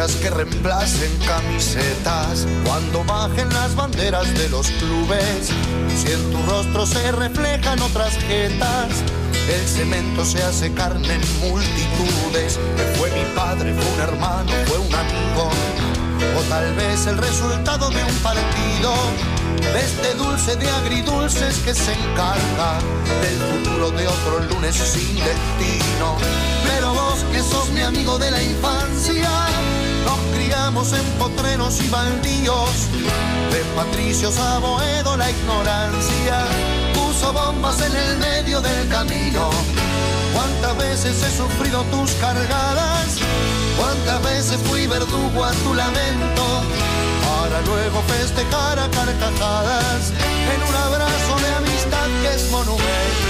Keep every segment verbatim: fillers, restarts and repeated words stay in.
Hinchas que reemplacen camisetas cuando bajen las banderas de los clubes. Si en tu rostro se reflejan otras jetas, el cemento se hace carne en multitudes. Que fue mi padre, fue un hermano, fue un amigo, o tal vez el resultado de un partido. De este dulce de agridulces que se encarga del futuro de otro lunes sin destino. Pero vos que sos mi amigo de la infancia, nos criamos en potreros y baldíos. De Patricios a Boedo la ignorancia puso bombas en el medio del camino. Cuántas veces he sufrido tus cargadas, cuántas veces fui verdugo a tu lamento, para luego festejar a carcajadas en un abrazo de amistad que es monumento.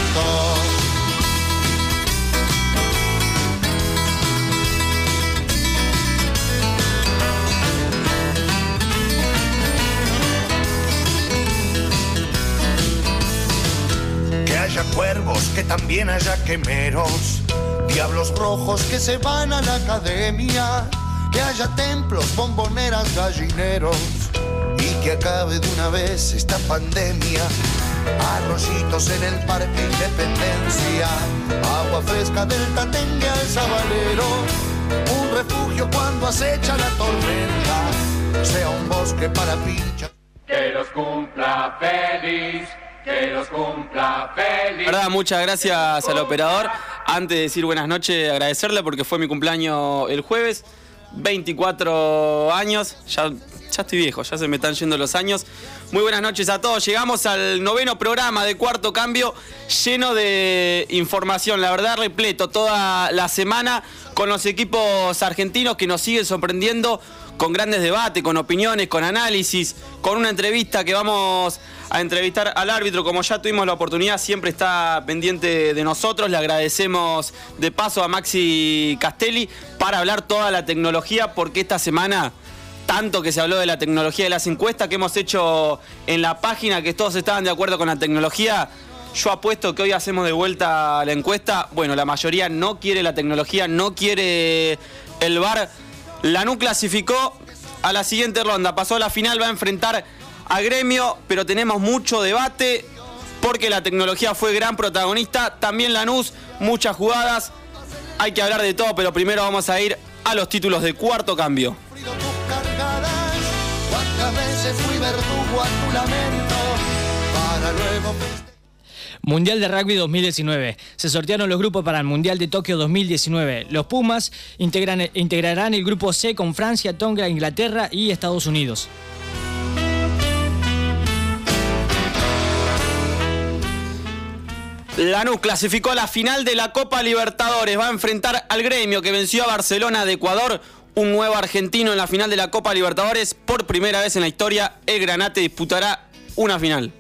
Que haya cuervos, que también haya quemeros, diablos rojos que se van a la academia, que haya templos, bomboneras, gallineros, y que acabe de una vez esta pandemia. Arroyitos en el Parque Independencia, agua fresca del Tatengue al Sabalero, un refugio cuando acecha la tormenta, sea un bosque para pinchas. Que los cumpla feliz. Que los cumpla feliz. La verdad, muchas gracias al operador. Antes de decir buenas noches, agradecerle porque fue mi cumpleaños el jueves. veinticuatro años, ya, ya estoy viejo, ya se me están yendo los años. Muy buenas noches a todos. Llegamos al noveno programa de Cuarto Cambio, lleno de información, la verdad, repleto toda la semana con los equipos argentinos que nos siguen sorprendiendo con grandes debates, con opiniones, con análisis, con una entrevista que vamos a entrevistar al árbitro. Como ya tuvimos la oportunidad, siempre está pendiente de nosotros. Le agradecemos de paso a Maxi Castelli para hablar toda la tecnología, porque esta semana tanto que se habló de la tecnología de las encuestas que hemos hecho en la página, que todos estaban de acuerdo con la tecnología. Yo apuesto que hoy hacemos de vuelta la encuesta. Bueno, la mayoría no quiere la tecnología, no quiere el V A R. Lanús clasificó a la siguiente ronda, pasó a la final, va a enfrentar a Gremio, pero tenemos mucho debate porque la tecnología fue gran protagonista. También Lanús, muchas jugadas, hay que hablar de todo, pero primero vamos a ir a los títulos de Cuarto Cambio. Mundial de Rugby dos mil diecinueve. Se sortearon los grupos para el Mundial de Tokio dos mil diecinueve. Los Pumas integran, integrarán el grupo C con Francia, Tonga, Inglaterra y Estados Unidos. Lanús clasificó a la final de la Copa Libertadores. Va a enfrentar al Gremio, que venció a Barcelona de Ecuador. Un nuevo argentino en la final de la Copa Libertadores. Por primera vez en la historia, el Granate disputará una final.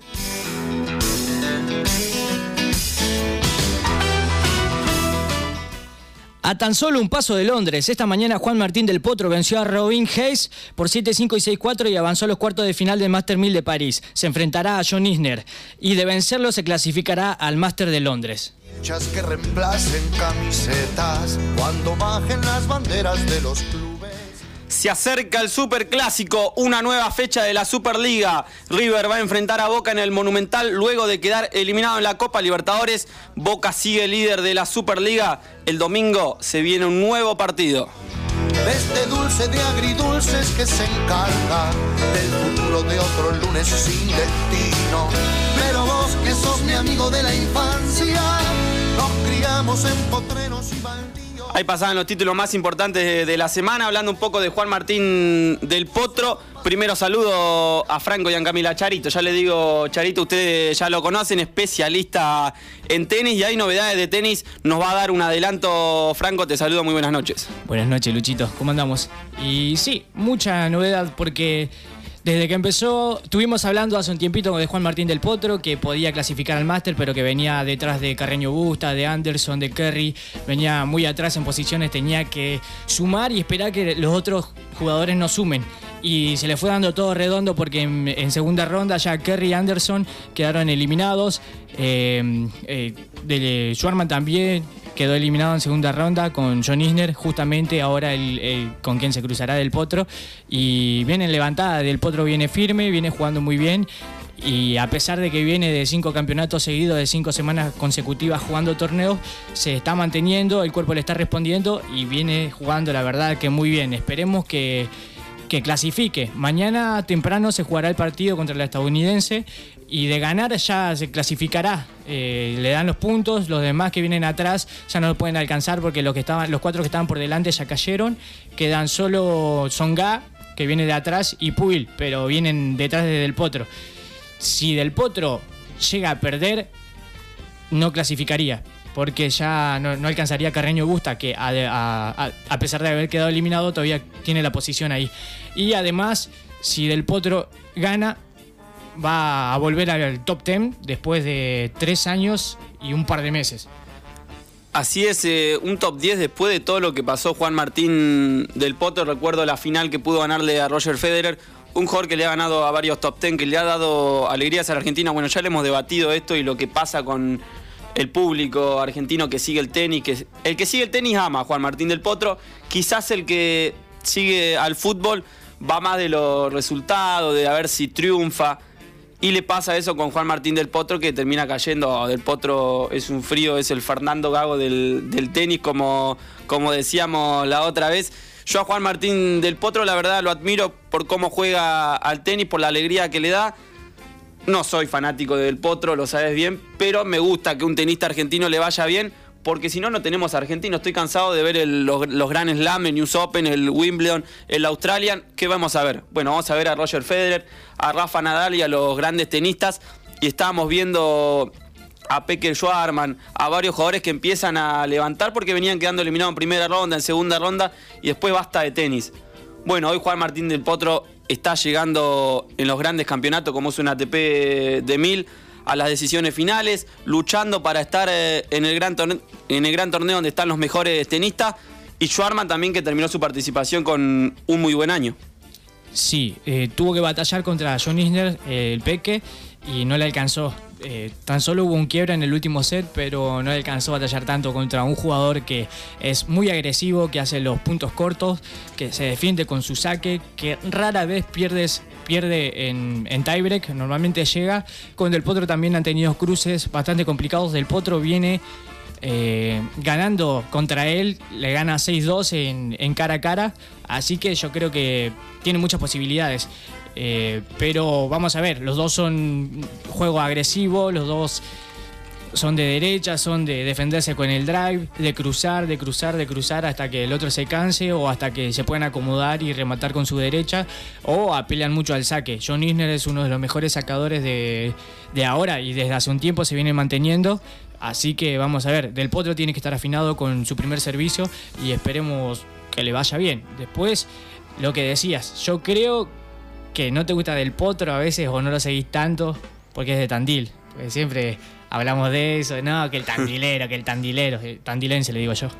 A tan solo un paso de Londres, esta mañana Juan Martín del Potro venció a Robin Hayes por siete cinco y seis cuatro y avanzó a los cuartos de final del Master mil de París. Se enfrentará a John Isner y de vencerlo se clasificará al Master de Londres. Hinchas que reemplacen camisetas cuando bajen las banderas de los clubes. Se acerca el Superclásico, una nueva fecha de la Superliga. River va a enfrentar a Boca en el Monumental luego de quedar eliminado en la Copa Libertadores. Boca sigue líder de la Superliga. El domingo se viene un nuevo partido. De este dulce de agridulces que se encarga del futuro de otro lunes sin destino. Pero vos que sos mi amigo de la infancia, nos criamos en potreros y baldíos. Ahí pasaban los títulos más importantes de, de la semana, hablando un poco de Juan Martín del Potro. Primero saludo a Franco y a Camila Charito. Ya le digo, Charito, ustedes ya lo conocen, especialista en tenis, y hay novedades de tenis. Nos va a dar un adelanto. Franco, te saludo, muy buenas noches. Buenas noches, Luchito, ¿cómo andamos? Y sí, mucha novedad porque desde que empezó, estuvimos hablando hace un tiempito de Juan Martín del Potro, que podía clasificar al máster, pero que venía detrás de Carreño Busta, de Anderson, de Kerry, venía muy atrás en posiciones, tenía que sumar y esperar que los otros jugadores no sumen. Y se le fue dando todo redondo porque en, en segunda ronda ya Kerry y Anderson quedaron eliminados. Eh, eh, de Schwarman también quedó eliminado en segunda ronda con John Isner, justamente ahora el, el, con quien se cruzará Del Potro. Y viene en levantada, Del Potro viene firme, viene jugando muy bien. Y a pesar de que viene de cinco campeonatos seguidos, de cinco semanas consecutivas jugando torneos, se está manteniendo, el cuerpo le está respondiendo y viene jugando, la verdad, que muy bien. Esperemos que, que clasifique. Mañana temprano se jugará el partido contra la estadounidense y de ganar ya se clasificará. Eh, le dan los puntos, los demás que vienen atrás ya no lo pueden alcanzar porque los, que estaban, los cuatro que estaban por delante ya cayeron. Quedan solo Tsonga, que viene de atrás, y Puig, pero vienen detrás de Del Potro. Si Del Potro llega a perder, no clasificaría, porque ya no, no alcanzaría a Carreño Busta, que a, a, a pesar de haber quedado eliminado todavía tiene la posición ahí. Y además, si Del Potro gana, va a volver al top diez después de tres años y un par de meses. Así es, eh, un top diez después de todo lo que pasó Juan Martín Del Potro. Recuerdo la final que pudo ganarle a Roger Federer. Un jugador que le ha ganado a varios top diez, que le ha dado alegrías a la Argentina. Bueno, ya le hemos debatido esto y lo que pasa con el público argentino que sigue el tenis. Que el que sigue el tenis ama a Juan Martín Del Potro. Quizás el que sigue al fútbol va más de los resultados, de a ver si triunfa. Y le pasa eso con Juan Martín Del Potro, que termina cayendo. Del Potro es un frío, es el Fernando Gago del, del tenis, como, como decíamos la otra vez. Yo a Juan Martín Del Potro, la verdad, lo admiro por cómo juega al tenis, por la alegría que le da. No soy fanático de Del Potro, lo sabes bien, pero me gusta que un tenista argentino le vaya bien, porque si no, no tenemos argentinos. Estoy cansado de ver el, los, los Grand Slam, el News Open, el Wimbledon, el Australian. ¿Qué vamos a ver? Bueno, vamos a ver a Roger Federer, a Rafa Nadal y a los grandes tenistas. Y estábamos viendo a Pekka Schwarman, a varios jugadores que empiezan a levantar porque venían quedando eliminados en primera ronda, en segunda ronda, y después basta de tenis. Bueno, hoy Juan Martín Del Potro está llegando en los grandes campeonatos, como es un A T P de mil, a las decisiones finales, luchando para estar en el gran torneo, en el gran torneo donde están los mejores tenistas, y Schwarman también, que terminó su participación con un muy buen año. Sí, eh, tuvo que batallar contra John Isner, eh, el Peque, y no le alcanzó. Eh, tan solo hubo un quiebra en el último set, pero no le alcanzó a batallar tanto contra un jugador que es muy agresivo, que hace los puntos cortos, que se defiende con su saque, que rara vez pierdes, pierde en, en tiebreak, normalmente llega. Con Del Potro también han tenido cruces bastante complicados. Del Potro viene eh, ganando contra él, le gana seis dos en, en cara a cara, así que yo creo que tiene muchas posibilidades. Eh, pero vamos a ver, los dos son juego agresivo, los dos son de derecha, son de defenderse con el drive, de cruzar, de cruzar, de cruzar hasta que el otro se canse o hasta que se puedan acomodar y rematar con su derecha, o apelan mucho al saque. John Isner es uno de los mejores sacadores de, de ahora y desde hace un tiempo se viene manteniendo. Así que vamos a ver, Del Potro tiene que estar afinado con su primer servicio y esperemos que le vaya bien. Después, lo que decías, yo creo que no te gusta Del Potro a veces o no lo seguís tanto porque es de Tandil. Porque siempre hablamos de eso, no, que el tandilero, que el tandilero, el tandilense le digo yo.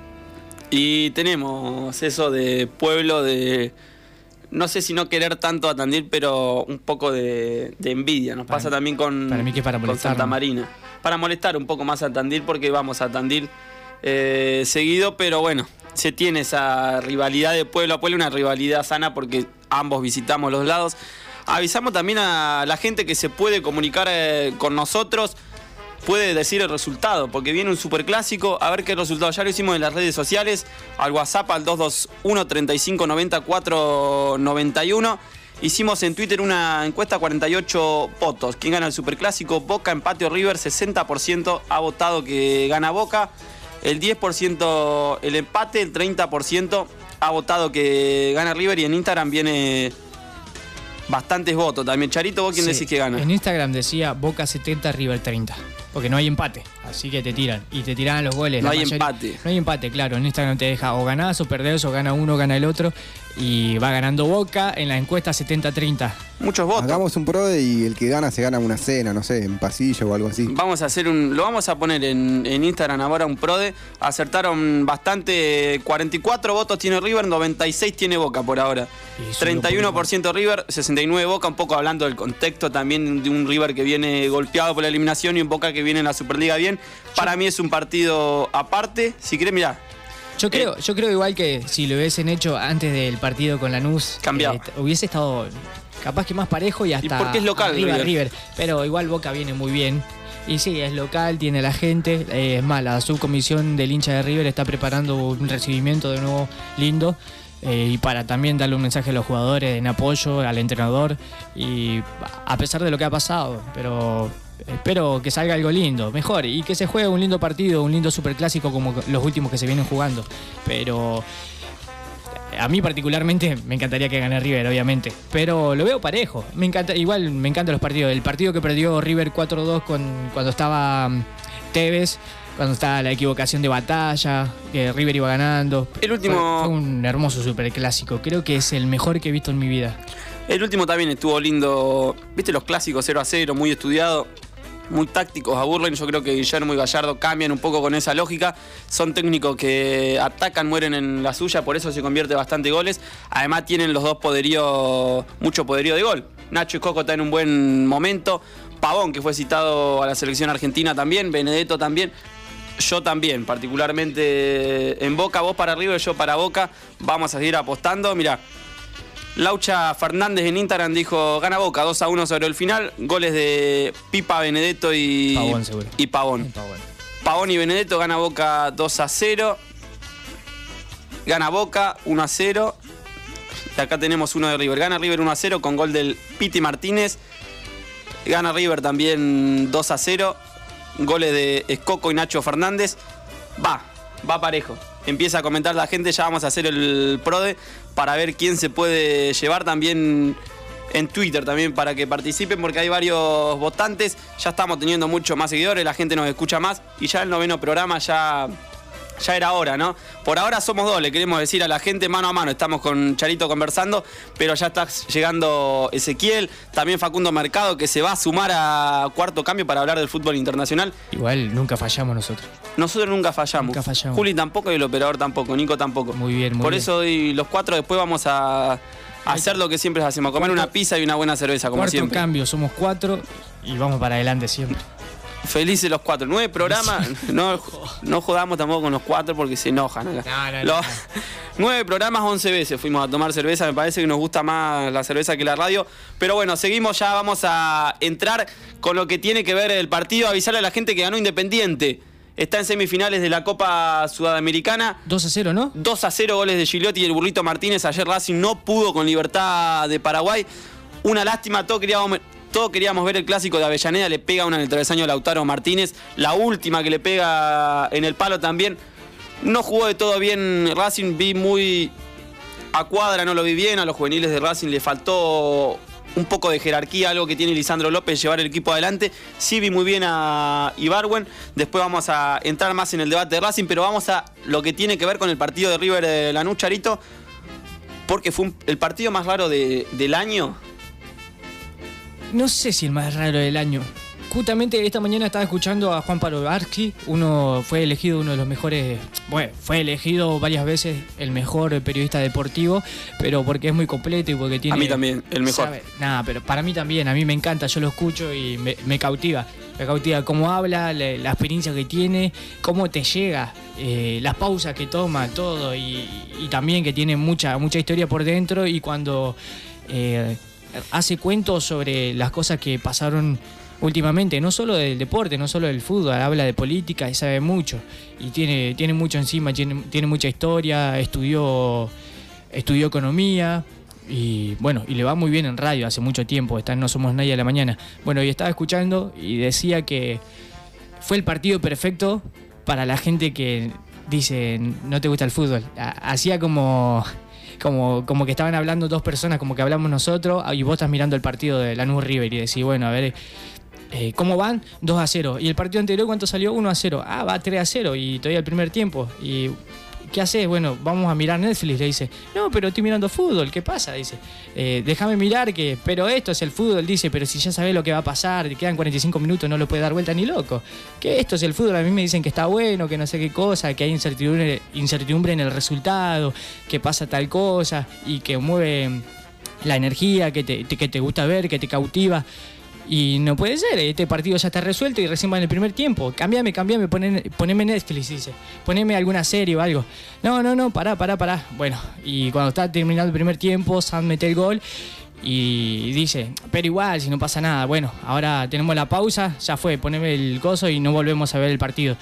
Y tenemos eso de pueblo, de no sé si no querer tanto a Tandil, pero un poco de, de envidia. Nos para pasa mí, también con, para mí que para con Santa Marina. Para molestar un poco más a Tandil, porque vamos a Tandil eh, seguido, pero bueno, se tiene esa rivalidad de pueblo a pueblo, una rivalidad sana porque ambos visitamos los lados. Avisamos también a la gente que se puede comunicar eh, con nosotros, puede decir el resultado, porque viene un superclásico. A ver qué resultado. Ya lo hicimos en las redes sociales, al WhatsApp al dos dos uno, treinta y cinco, noventa y cuatro, noventa y uno. Hicimos en Twitter una encuesta, cuarenta y ocho votos. ¿Quién gana el superclásico? Boca, empate o River. sesenta por ciento ha votado que gana Boca, el diez por ciento el empate, el treinta por ciento ha votado que gana River, y en Instagram viene bastantes votos también. Charito, ¿vos quién sí, decís que gana? En Instagram decía Boca setenta, River treinta. Porque no hay empate, así que te tiran. Y te tiran los goles. No hay mayoría, empate. No hay empate, claro. En Instagram te deja o ganás o perdés, o gana uno, gana el otro. Y va ganando Boca en la encuesta setenta treinta. Muchos votos. Hagamos un prode y el que gana se gana una cena, no sé, en pasillo o algo así. Vamos a hacer un. Lo vamos a poner en, en Instagram ahora, un prode. Acertaron bastante. cuarenta y cuatro votos tiene River, noventa y seis tiene Boca por ahora. treinta y uno por ciento River, sesenta y nueve Boca. Un poco hablando del contexto también de un River que viene golpeado por la eliminación y un Boca que que viene en la Superliga bien. Para mí es un partido aparte. Si querés, mirá. Yo creo, eh, yo creo igual que si lo hubiesen hecho antes del partido con Lanús, cambiado. Eh, hubiese estado capaz que más parejo y hasta y porque es local, arriba River. River. Pero igual Boca viene muy bien. Y sí, es local, tiene la gente. Eh, es más, la subcomisión del hincha de River está preparando un recibimiento de nuevo lindo. Eh, y para también darle un mensaje a los jugadores en apoyo al entrenador. Y a pesar de lo que ha pasado, pero espero que salga algo lindo, mejor. Y que se juegue un lindo partido, un lindo superclásico como los últimos que se vienen jugando. Pero a mí particularmente me encantaría que gane River, obviamente. Pero lo veo parejo. Me encanta, igual me encantan los partidos. El partido que perdió River cuatro dos con, cuando estaba um, Tevez, cuando estaba la equivocación de Batalla, que River iba ganando. El último... Fue, fue un hermoso superclásico. Creo que es el mejor que he visto en mi vida. El último también estuvo lindo. ¿Viste los clásicos cero a cero? Muy estudiado. Muy tácticos a Burlingame. Yo creo que Guillermo y Gallardo cambian un poco con esa lógica. Son técnicos que atacan, mueren en la suya, por eso se convierte bastante goles. Además tienen los dos poderío, mucho poderío de gol. Nacho y Coco están en un buen momento. Pavón, que fue citado a la selección argentina también. Benedetto también. Yo también, particularmente en Boca. Vos para River, yo para Boca. Vamos a seguir apostando. Mirá. Laucha Fernández en Instagram dijo: gana Boca, dos a uno sobre el final. Goles de Pipa, Benedetto y Pavón, seguro. Y Pavón. Y Pavón. Pavón y Benedetto, gana Boca dos a cero. Gana Boca uno a cero. Y acá tenemos uno de River. Gana River uno a cero con gol del Piti Martínez. Gana River también dos a cero. Goles de Escoco y Nacho Fernández. Va, va parejo. Empieza a comentar la gente, ya vamos a hacer el PRODE para ver quién se puede llevar también en Twitter también para que participen, porque hay varios votantes, ya estamos teniendo muchos más seguidores, la gente nos escucha más y ya el noveno programa ya, ya era hora, ¿no? Por ahora somos dos, le queremos decir a la gente mano a mano, estamos con Charito conversando, pero ya está llegando Ezequiel, también Facundo Mercado, que se va a sumar a Cuarto Cambio para hablar del fútbol internacional. Igual nunca fallamos nosotros. Nosotros nunca fallamos. Nunca fallamos. Juli tampoco y el operador tampoco, Nico tampoco. Muy bien, muy Por bien. eso hoy los cuatro después vamos a, a hacer lo que siempre hacemos, comer Cuarto- una pizza y una buena cerveza, como Cuarto siempre. Cambio, somos cuatro y vamos para adelante siempre. Felices los cuatro. Nueve programas, no, no jodamos tampoco con los cuatro porque se enojan acá. No, no, Los- no. Nueve programas, once veces fuimos a tomar cerveza. Me parece que nos gusta más la cerveza que la radio. Pero bueno, seguimos, ya vamos a entrar con lo que tiene que ver el partido. Avisarle a la gente que ganó Independiente. Está en semifinales de la Copa Sudamericana. dos a cero, ¿no? dos a cero goles de Gigliotti y el Burrito Martínez. Ayer Racing no pudo con Libertad de Paraguay. Una lástima, todos queríamos, todos queríamos ver el clásico de Avellaneda. Le pega una en el travesaño a Lautaro Martínez. La última que le pega en el palo también. No jugó de todo bien Racing, vi muy a cuadra, no lo vi bien. A los juveniles de Racing le faltó un poco de jerarquía, algo que tiene Lisandro López, llevar el equipo adelante. Sí vi muy bien a Ibargüen. Después vamos a entrar más en el debate de Racing, pero vamos a lo que tiene que ver con el partido de River de Lanús, Charito, porque fue un- el partido más raro de- del año. No sé si el más raro del año. Justamente esta mañana estaba escuchando a Juan Parovarsky, uno fue elegido uno de los mejores, bueno, fue elegido varias veces el mejor periodista deportivo, pero porque es muy completo y porque tiene... A mí también, el mejor. sabe- Nada, pero para mí también, a mí me encanta, yo lo escucho y me, me cautiva. Me cautiva cómo habla, la, la experiencia que tiene, cómo te llega, eh, las pausas que toma, todo, y, y también que tiene mucha, mucha historia por dentro y cuando eh, hace cuentos sobre las cosas que pasaron últimamente, no solo del deporte, no solo del fútbol, habla de política y sabe mucho. Y tiene, tiene mucho encima, tiene, tiene mucha historia, estudió, estudió economía y bueno, y le va muy bien en radio hace mucho tiempo, está en No Somos Nadie a la mañana. Bueno, y estaba escuchando y decía que fue el partido perfecto para la gente que dice no te gusta el fútbol. Ha- Hacía como... Como, como que estaban hablando dos personas, como que hablamos nosotros, y vos estás mirando el partido de Lanús River y decís, bueno, a ver, eh, ¿cómo van? dos a cero. ¿Y el partido anterior cuánto salió? uno a cero. Ah, va tres a cero y todavía el primer tiempo. ¿Y qué haces? Bueno, vamos a mirar Netflix, le dice. No, pero estoy mirando fútbol, ¿qué pasa? Dice, eh, déjame mirar que, pero esto es el fútbol, dice, pero si ya sabés lo que va a pasar, te quedan cuarenta y cinco minutos, no lo puede dar vuelta ni loco. Que esto es el fútbol, a mí me dicen que está bueno, que no sé qué cosa, que hay incertidumbre, incertidumbre en el resultado, que pasa tal cosa y que mueve la energía, que te, te- que te gusta ver, que te cautiva. Y no puede ser, este partido ya está resuelto y recién va en el primer tiempo. Cambiame, cambiame, poneme, poneme Netflix, dice. Poneme alguna serie o algo. No, no, no, pará, pará, pará. Bueno, y cuando está terminando el primer tiempo, Sam mete el gol y dice, pero igual, si no pasa nada. Bueno, ahora tenemos la pausa, ya fue, poneme el coso y no volvemos a ver el partido.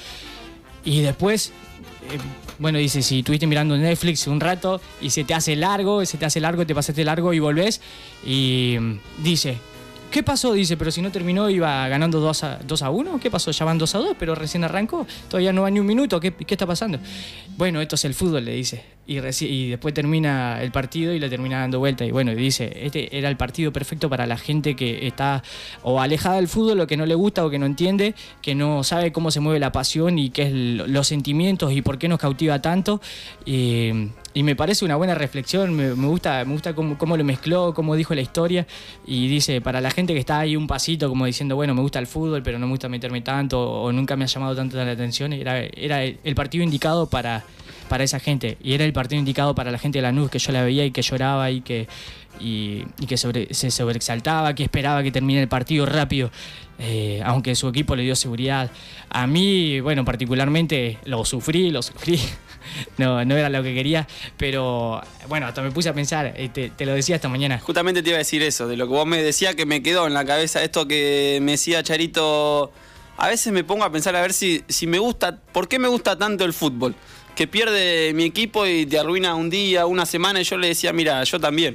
Y después, eh, bueno, dice, si estuviste mirando Netflix un rato y se te hace largo, se te hace largo, te pasaste largo y volvés. Y dice... ¿Qué pasó? Dice, pero si no terminó iba ganando dos a uno. ¿Qué pasó? Ya van dos a dos, pero recién arrancó. Todavía no va ni un minuto. ¿Qué, qué está pasando? Bueno, esto es el fútbol, le dice. Y, y después termina el partido y le termina dando vuelta. Y bueno, dice, este era el partido perfecto para la gente que está o alejada del fútbol o que no le gusta o que no entiende, que no sabe cómo se mueve la pasión y qué es los sentimientos y por qué nos cautiva tanto. Y... Y me parece una buena reflexión, me, me gusta, me gusta cómo, cómo lo mezcló, cómo dijo la historia. Y dice, para la gente que está ahí un pasito como diciendo, bueno, me gusta el fútbol, pero no me gusta meterme tanto o nunca me ha llamado tanto la atención, era, era el partido indicado para, para esa gente. Y era el partido indicado para la gente de Lanús, que yo la veía y que lloraba y que, y, y que sobre, se sobreexaltaba, que esperaba que termine el partido rápido. Eh, aunque su equipo le dio seguridad. A mí, bueno, particularmente lo sufrí, lo sufrí. No, no era lo que quería, pero bueno, hasta me puse a pensar, eh, te, te lo decía esta mañana. Justamente te iba a decir eso, de lo que vos me decías, que me quedó en la cabeza esto que me decía Charito. A veces me pongo a pensar a ver si, si me gusta, ¿por qué me gusta tanto el fútbol? Que pierde mi equipo y te arruina un día, una semana, y yo le decía, mira, yo también.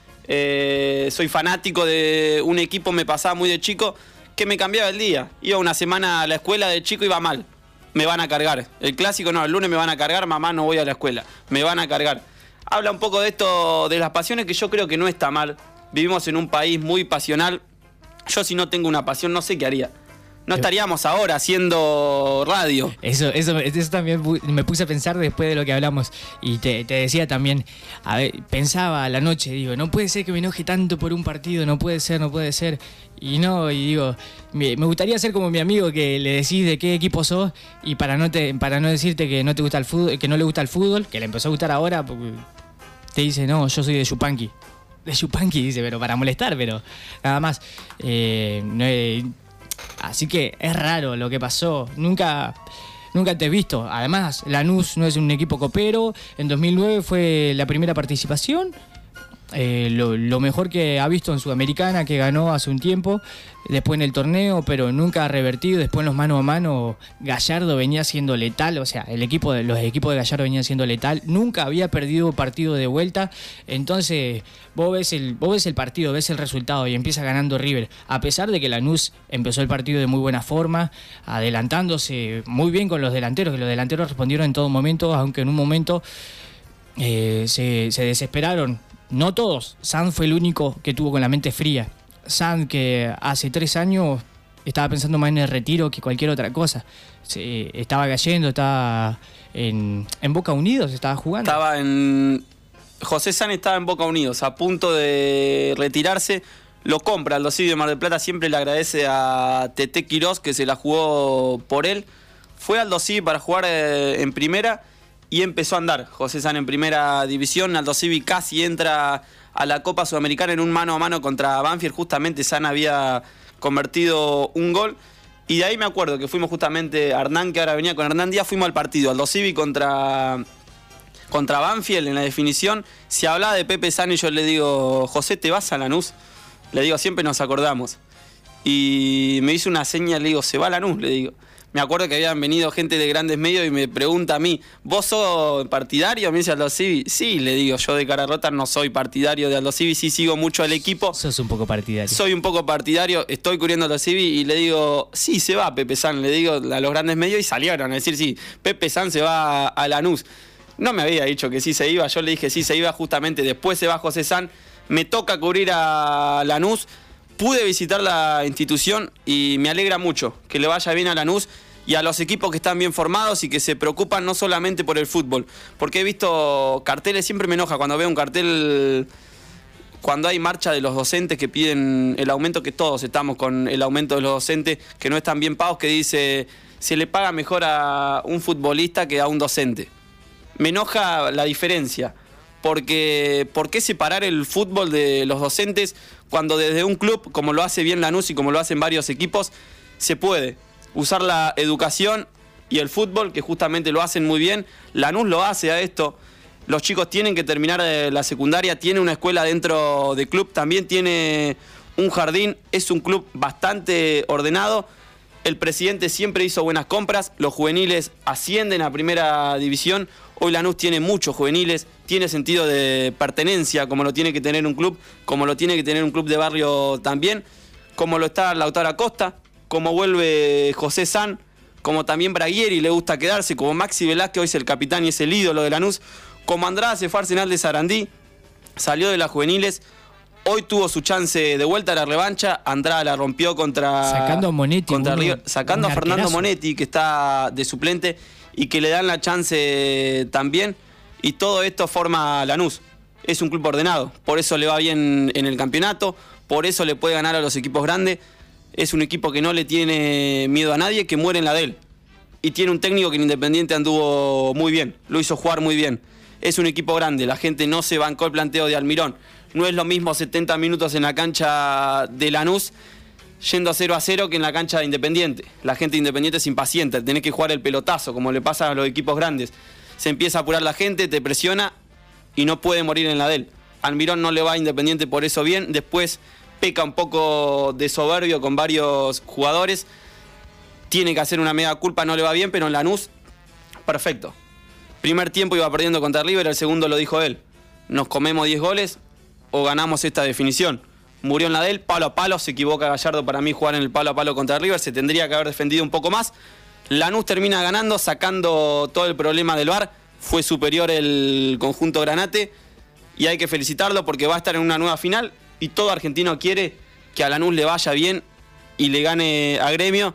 Eh, soy fanático de un equipo, me pasaba muy de chico, que me cambiaba el día. Iba una semana a la escuela de chico, iba mal. Me van a cargar. El clásico no, el lunes me van a cargar, mamá, no voy a la escuela. Me van a cargar. Habla un poco de esto, de las pasiones, que yo creo que no está mal. Vivimos en un país muy pasional. Yo si no tengo una pasión, no sé qué haría. No estaríamos ahora haciendo radio. Eso, eso, eso también me puse a pensar después de lo que hablamos. Y te, te decía también, a ver, pensaba a la noche, digo, no puede ser que me enoje tanto por un partido, no puede ser, no puede ser. Y no, y digo, me, me gustaría ser como mi amigo que le decís de qué equipo sos y para no te, para no decirte que no te gusta el fútbol, que no le gusta el fútbol, que le empezó a gustar ahora, porque te dice, no, yo soy de Yupanqui. De Yupanqui, dice, pero para molestar, pero nada más. Eh, no he, Así que es raro lo que pasó. Nunca, nunca te he visto. Además, Lanús no es un equipo copero. En dos mil nueve fue la primera participación. Eh, lo, lo mejor que ha visto en Sudamericana, que ganó hace un tiempo, después en el torneo, pero nunca ha revertido. Después en los mano a mano, Gallardo venía siendo letal, o sea, el equipo de, los equipos de Gallardo venían siendo letal, nunca había perdido partido de vuelta. Entonces vos ves el, vos ves el partido, ves el resultado y empieza ganando River, a pesar de que Lanús empezó el partido de muy buena forma, adelantándose muy bien con los delanteros, que los delanteros respondieron en todo momento, aunque en un momento eh, se, se desesperaron. No todos. Sanz fue el único que tuvo con la mente fría. Sanz, que hace tres años estaba pensando más en el retiro que cualquier otra cosa. Se, estaba cayendo, estaba en, en Boca Unidos, estaba jugando. Estaba en... José Sanz estaba en Boca Unidos, a punto de retirarse. Lo compra Aldo Civi de Mar del Plata, siempre le agradece a Tete Quirós, que se la jugó por él. Fue Aldo Civi para jugar eh, en primera... Y empezó a andar José Sanz en primera división. Aldo Civi casi entra a la Copa Sudamericana en un mano a mano contra Banfield. Justamente Sanz había convertido un gol. Y de ahí me acuerdo que fuimos justamente a Hernán, que ahora venía con Hernán Díaz, fuimos al partido. Aldo Civi contra, contra Banfield en la definición. Se hablaba de Pepe Sanz y yo le digo, José, ¿te vas a Lanús? Le digo, siempre nos acordamos. Y me hizo una seña, le digo, ¿se va a Lanús? Le digo. Me acuerdo que habían venido gente de grandes medios y me pregunta a mí, ¿vos sos partidario? Me dice Aldo Civi. Sí, le digo, yo de cara rota no soy partidario de Aldo Civi, sí sigo mucho al equipo. Sos un poco partidario. Soy un poco partidario, estoy cubriendo a Aldo Civi y le digo, sí, se va Pepe Sanz, le digo a los grandes medios y salieron a decir, sí, Pepe Sanz se va a Lanús. No me había dicho que sí se iba, yo le dije sí se iba, justamente después se va José Sanz, me toca cubrir a Lanús. Pude visitar la institución y me alegra mucho que le vaya bien a Lanús y a los equipos que están bien formados y que se preocupan no solamente por el fútbol. Porque he visto carteles, siempre me enoja cuando veo un cartel, cuando hay marcha de los docentes que piden el aumento, que todos estamos con el aumento de los docentes, que no están bien pagos, que dice, se le paga mejor a un futbolista que a un docente. Me enoja la diferencia. porque ¿por qué separar el fútbol de los docentes cuando desde un club, como lo hace bien Lanús y como lo hacen varios equipos, se puede usar la educación y el fútbol, que justamente lo hacen muy bien? Lanús lo hace a esto. Los chicos tienen que terminar la secundaria, tiene una escuela dentro del club, también tiene un jardín, es un club bastante ordenado. El presidente siempre hizo buenas compras, los juveniles ascienden a primera división. Hoy Lanús tiene muchos juveniles, tiene sentido de pertenencia, como lo tiene que tener un club, como lo tiene que tener un club de barrio también, como lo está Lautaro Acosta, como vuelve José San, como también Braguieri le gusta quedarse, como Maxi Velázquez, hoy es el capitán y es el ídolo de Lanús, como Andrada se fue a Arsenal de Sarandí, salió de las juveniles. Hoy tuvo su chance de vuelta a la revancha. Andrada la rompió contra. Sacando a Monetti. Contra uno, River, sacando a Fernando arquerazo. Monetti, que está de suplente y que le dan la chance también. Y todo esto forma Lanús. Es un club ordenado. Por eso le va bien en el campeonato. Por eso le puede ganar a los equipos grandes. Es un equipo que no le tiene miedo a nadie, que muere en la de él. Y tiene un técnico que en Independiente anduvo muy bien. Lo hizo jugar muy bien. Es un equipo grande. La gente no se bancó el planteo de Almirón. No es lo mismo setenta minutos en la cancha de Lanús yendo cero a cero que en la cancha de Independiente. La gente de Independiente es impaciente, tenés que jugar el pelotazo, como le pasa a los equipos grandes. Se empieza a apurar la gente, te presiona y no puede morir en la de él. Almirón no le va a Independiente por eso bien, después peca un poco de soberbio con varios jugadores, tiene que hacer una mega culpa, no le va bien, pero en Lanús, perfecto. Primer tiempo iba perdiendo contra River, el segundo lo dijo él. Nos comemos diez goles o ganamos esta definición. Murió en la de él, palo a palo, se equivoca Gallardo para mí jugar en el palo a palo contra River, se tendría que haber defendido un poco más. Lanús termina ganando, sacando todo el problema del V A R, fue superior el conjunto granate y hay que felicitarlo porque va a estar en una nueva final y todo argentino quiere que a Lanús le vaya bien y le gane a Gremio.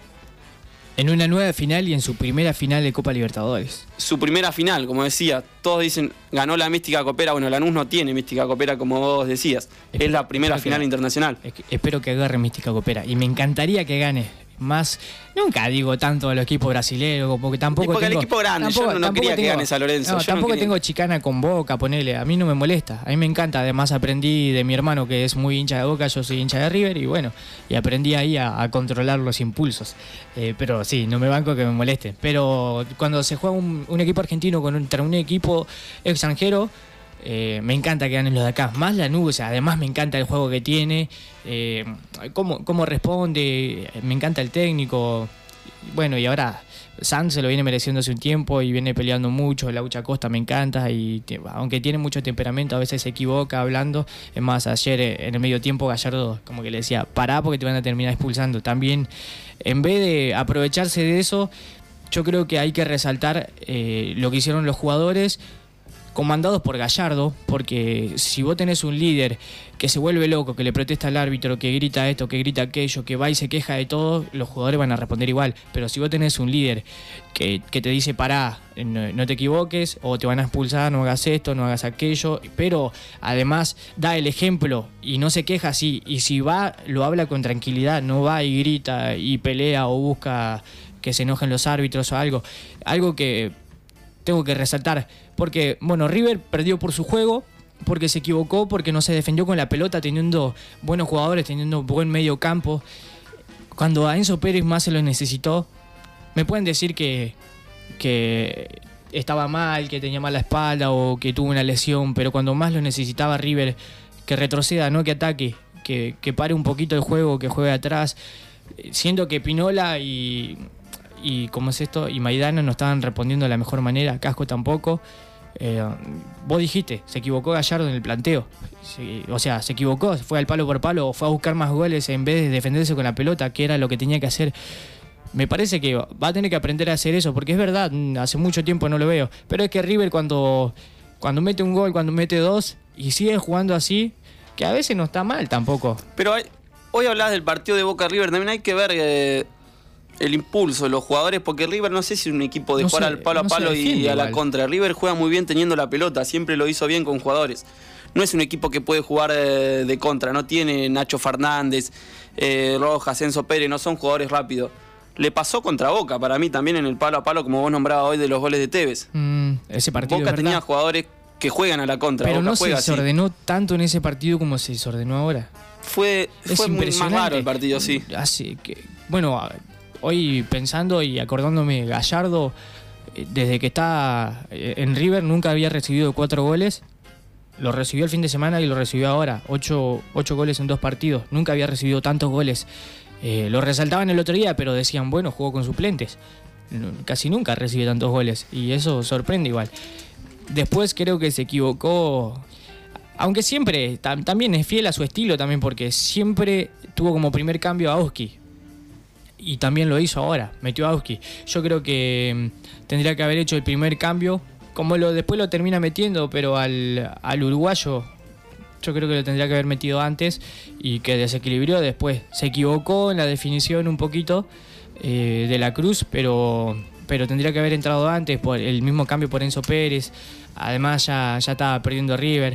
En una nueva final y en su primera final de Copa Libertadores. Su primera final, como decía, todos dicen, ganó la mística copera. Bueno, Lanús no tiene mística copera, como vos decías. Espero, es la primera final que, internacional. Espero que agarre mística copera. Y me encantaría que gane. Más, nunca digo tanto a los equipos brasileños, porque tampoco y porque tengo... el equipo grande, tampoco, yo no, no quería tengo, que gane San Lorenzo. No, yo tampoco no tengo chicana con Boca, ponele, a mí no me molesta, a mí me encanta, además aprendí de mi hermano que es muy hincha de Boca, yo soy hincha de River y bueno, y aprendí ahí a, a controlar los impulsos, eh, pero sí, no me banco que me moleste, pero cuando se juega un, un equipo argentino contra un equipo extranjero, Eh, me encanta que ganen los de acá, más Lanús, o sea, además me encanta el juego que tiene, eh, cómo, cómo responde, me encanta el técnico, bueno, y ahora Sanz se lo viene mereciendo hace un tiempo y viene peleando mucho, Laucha Costa me encanta y aunque tiene mucho temperamento a veces se equivoca hablando, es más, ayer en el medio tiempo Gallardo como que le decía, pará porque te van a terminar expulsando, también en vez de aprovecharse de eso, yo creo que hay que resaltar eh, lo que hicieron los jugadores comandados por Gallardo, porque si vos tenés un líder que se vuelve loco, que le protesta al árbitro, que grita esto, que grita aquello, que va y se queja de todo, los jugadores van a responder igual. Pero si vos tenés un líder que, que te dice pará, no, no te equivoques, o te van a expulsar, no hagas esto, no hagas aquello, pero además da el ejemplo y no se queja así, y si va, lo habla con tranquilidad, no va y grita y pelea o busca que se enojen los árbitros o algo, algo que tengo que resaltar, porque, bueno, River perdió por su juego, porque se equivocó, porque no se defendió con la pelota, teniendo buenos jugadores, teniendo buen medio campo. Cuando a Enzo Pérez más se lo necesitó, me pueden decir que, que estaba mal, que tenía mala espalda o que tuvo una lesión, pero cuando más lo necesitaba River, que retroceda, no que ataque, que, que pare un poquito el juego, que juegue atrás, siendo que Pinola y... y ¿cómo es esto? Y Maidana no estaban respondiendo de la mejor manera, Casco tampoco. Eh, vos dijiste, se equivocó Gallardo en el planteo. Sí, o sea, se equivocó, fue al palo por palo, fue a buscar más goles en vez de defenderse con la pelota, que era lo que tenía que hacer. Me parece que va a tener que aprender a hacer eso, porque es verdad, hace mucho tiempo no lo veo. Pero es que River cuando, cuando mete un gol, cuando mete dos, y sigue jugando así, que a veces no está mal tampoco. Pero hay, hoy hablás del partido de Boca River, también hay que ver... Eh... el impulso de los jugadores, porque River no sé si es un equipo de no jugar se, al palo a no palo y a la igual. contra. River juega muy bien teniendo la pelota, siempre lo hizo bien con jugadores. No es un equipo que puede jugar de, de contra, no tiene Nacho Fernández, eh, Rojas, Enzo Pérez, no son jugadores rápidos. Le pasó contra Boca, para mí también en el palo a palo, como vos nombrabas hoy de los goles de Tevez. Mm, ese partido Boca es tenía verdad. jugadores que juegan a la contra. Pero Boca no juega se así. desordenó tanto en ese partido como se desordenó ahora. Fue, Es fue muy más impresionante. raro el partido, sí. Así que, bueno, hoy pensando y acordándome, Gallardo, eh, desde que está eh, en River, nunca había recibido cuatro goles. Lo recibió el fin de semana y lo recibió ahora. Ocho, ocho goles en dos partidos. Nunca había recibido tantos goles. Eh, lo resaltaban el otro día, pero decían, bueno, jugó con suplentes. No, casi nunca recibe tantos goles. Y eso sorprende igual. Después creo que se equivocó. Aunque siempre, tam, también es fiel a su estilo también, porque siempre tuvo como primer cambio a Auski. Y también lo hizo ahora, metió a Auski. Yo creo que mmm, tendría que haber hecho el primer cambio, como lo después lo termina metiendo, pero al, al uruguayo yo creo que lo tendría que haber metido antes y que desequilibró después. Se equivocó en la definición un poquito eh, de la Cruz, pero, pero tendría que haber entrado antes, por el mismo cambio por Enzo Pérez. Además ya, ya estaba perdiendo River.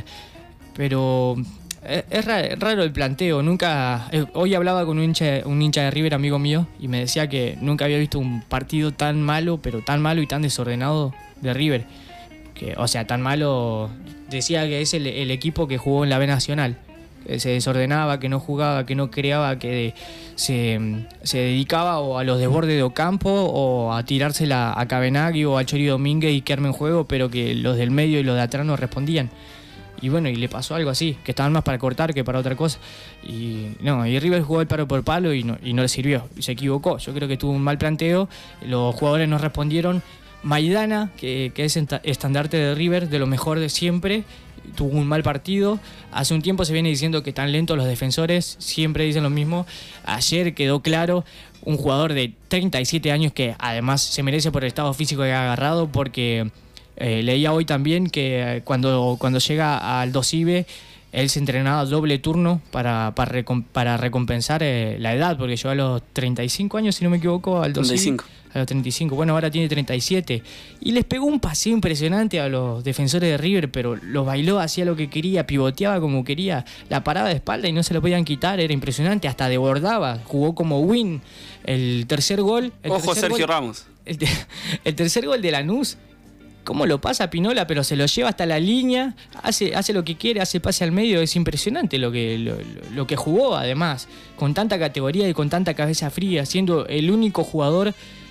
Pero es raro el planteo. Nunca. Hoy hablaba con un hincha, un hincha de River, amigo mío, y me decía que nunca había visto un partido tan malo, pero tan malo y tan desordenado de River. Que, o sea, tan malo. Decía que es el, el equipo que jugó en la B Nacional. Que se desordenaba, que no jugaba, que no creaba, que se, se dedicaba o a los desbordes de Ocampo o a tirársela a Cabenagui o a Chori Domínguez y quedarme en juego, pero que los del medio y los de atrás no respondían. Y bueno, y le pasó algo así, que estaban más para cortar que para otra cosa. Y no, y River jugó el palo por palo y no, y no le sirvió. Y se equivocó. Yo creo que tuvo un mal planteo. Los jugadores no respondieron. Maidana, que, que es estandarte de River, de lo mejor de siempre, tuvo un mal partido. Hace un tiempo se viene diciendo que están lentos los defensores, siempre dicen lo mismo. Ayer quedó claro, un jugador de treinta y siete años que además se merece por el estado físico que ha agarrado, porque eh, leía hoy también que cuando, cuando llega al Dosive, él se entrenaba doble turno para, para, recom, para recompensar eh, la edad, porque llegó a los treinta y cinco años, si no me equivoco, al Dosive. treinta y cinco. A los treinta y cinco, bueno, ahora tiene treinta y siete. Y les pegó un paseo impresionante a los defensores de River, pero los bailó, hacía lo que quería, pivoteaba como quería, la paraba de espalda y no se lo podían quitar, era impresionante, hasta desbordaba, jugó como win. El tercer gol... El Ojo, tercer Sergio gol, Ramos. El, te, el tercer gol de Lanús, cómo lo pasa Pinola, pero se lo lleva hasta la línea, hace, hace lo que quiere, hace pase al medio, es impresionante lo que, lo, lo que jugó además, con tanta categoría y con tanta cabeza fría, siendo el único jugador...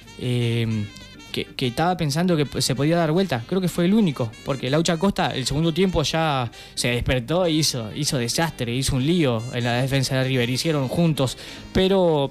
Eh, que, que estaba pensando que se podía dar vuelta. Creo que fue el único, porque Laucha Costa el segundo tiempo ya se despertó y hizo, hizo desastre, hizo un lío en la defensa de River, hicieron juntos, pero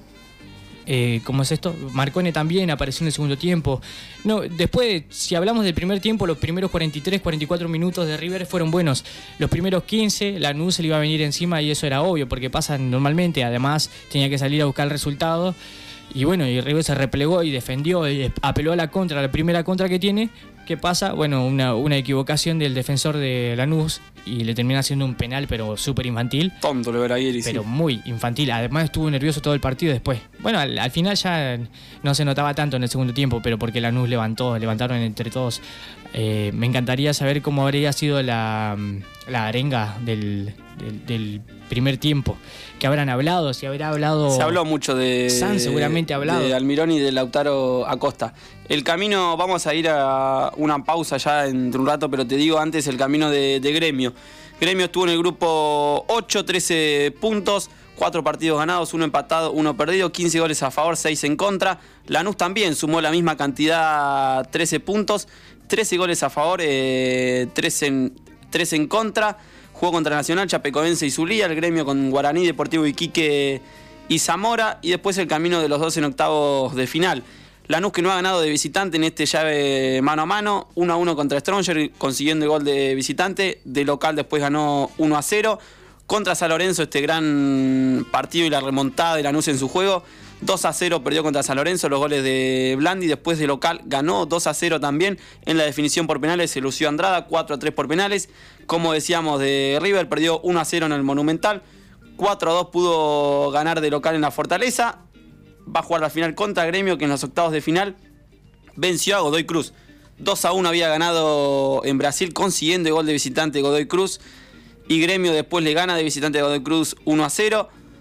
eh, ¿cómo es esto? Marcone también apareció en el segundo tiempo. No, después, si hablamos del primer tiempo, los primeros cuarenta y tres, cuarenta y cuatro minutos de River fueron buenos. Los primeros quince, Lanús se le iba a venir encima y eso era obvio, porque pasan normalmente, además tenía que salir a buscar el resultado. Y bueno, y River se replegó y defendió y apeló a la contra, a la primera contra que tiene. ¿Qué pasa? Bueno, una, una equivocación del defensor de Lanús y le termina haciendo un penal, pero súper infantil. Tonto lo verá ayer, Pero sí. muy infantil. Además estuvo nervioso todo el partido después. Bueno, al, al final ya no se notaba tanto en el segundo tiempo, pero porque Lanús levantó, levantaron entre todos. Eh, me encantaría saber cómo habría sido la, la arenga del, del, del primer tiempo. Que habrán hablado, si habrá hablado... Se habló mucho de... San seguramente ha hablado. De Almirón y de Lautaro Acosta. El camino, vamos a ir a una pausa ya entre un rato, pero te digo antes el camino de, de Gremio. Gremio estuvo en el grupo ocho, trece puntos, cuatro partidos ganados, uno empatado, uno perdido, quince goles a favor, seis en contra. Lanús también sumó la misma cantidad, trece puntos, trece goles a favor, eh, tres, en, tres en contra. Jugó contra Nacional, Chapecoense y Zulia, el Gremio con Guaraní, Deportivo Iquique y Zamora, y después el camino de los dos en octavos de final. Lanús, que no ha ganado de visitante en este llave mano a mano, uno a uno contra Stronger, consiguiendo el gol de visitante. De local después ganó uno a cero. Contra San Lorenzo, este gran partido y la remontada de Lanús en su juego. dos a cero perdió contra San Lorenzo, los goles de Blandi. Después de local ganó dos a cero también. En la definición por penales se lució Andrada, cuatro a tres por penales. Como decíamos de River, perdió uno a cero en el Monumental. cuatro a dos pudo ganar de local en la Fortaleza. Va a jugar la final contra Gremio, que en los octavos de final venció a Godoy Cruz. dos a uno había ganado en Brasil, consiguiendo el gol de visitante Godoy Cruz. Y Gremio después le gana de visitante a Godoy Cruz uno a cero.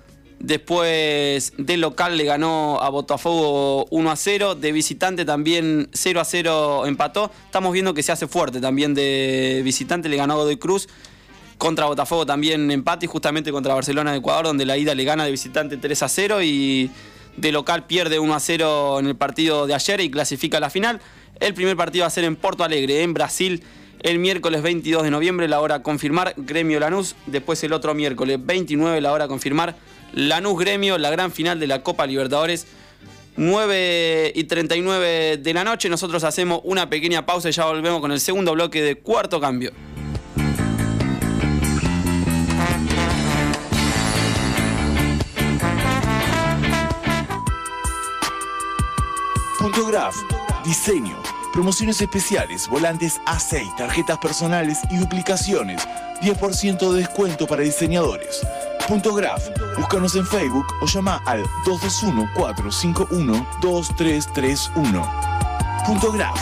Después de local le ganó a Botafogo uno a cero. De visitante también cero a cero empató. Estamos viendo que se hace fuerte también de visitante. Le ganó a Godoy Cruz. Contra Botafogo también empate. Y justamente contra Barcelona de Ecuador, donde la ida le gana de visitante tres a cero. Y de local pierde uno a cero en el partido de ayer y clasifica a la final. El primer partido va a ser en Porto Alegre, en Brasil, el miércoles veintidós de noviembre, la hora a confirmar, Gremio Lanús. Después el otro miércoles veintinueve, la hora a confirmar, Lanús Gremio, la gran final de la Copa Libertadores, nueve y treinta y nueve de la noche. Nosotros hacemos una pequeña pausa y ya volvemos con el segundo bloque de Cuarto Cambio. Puntograph, diseño, promociones especiales, volantes A seis, tarjetas personales y duplicaciones. diez por ciento de descuento para diseñadores. Puntograph, búscanos en Facebook o llama al dos dos uno, cuatro cinco uno, dos tres tres uno. Puntograph.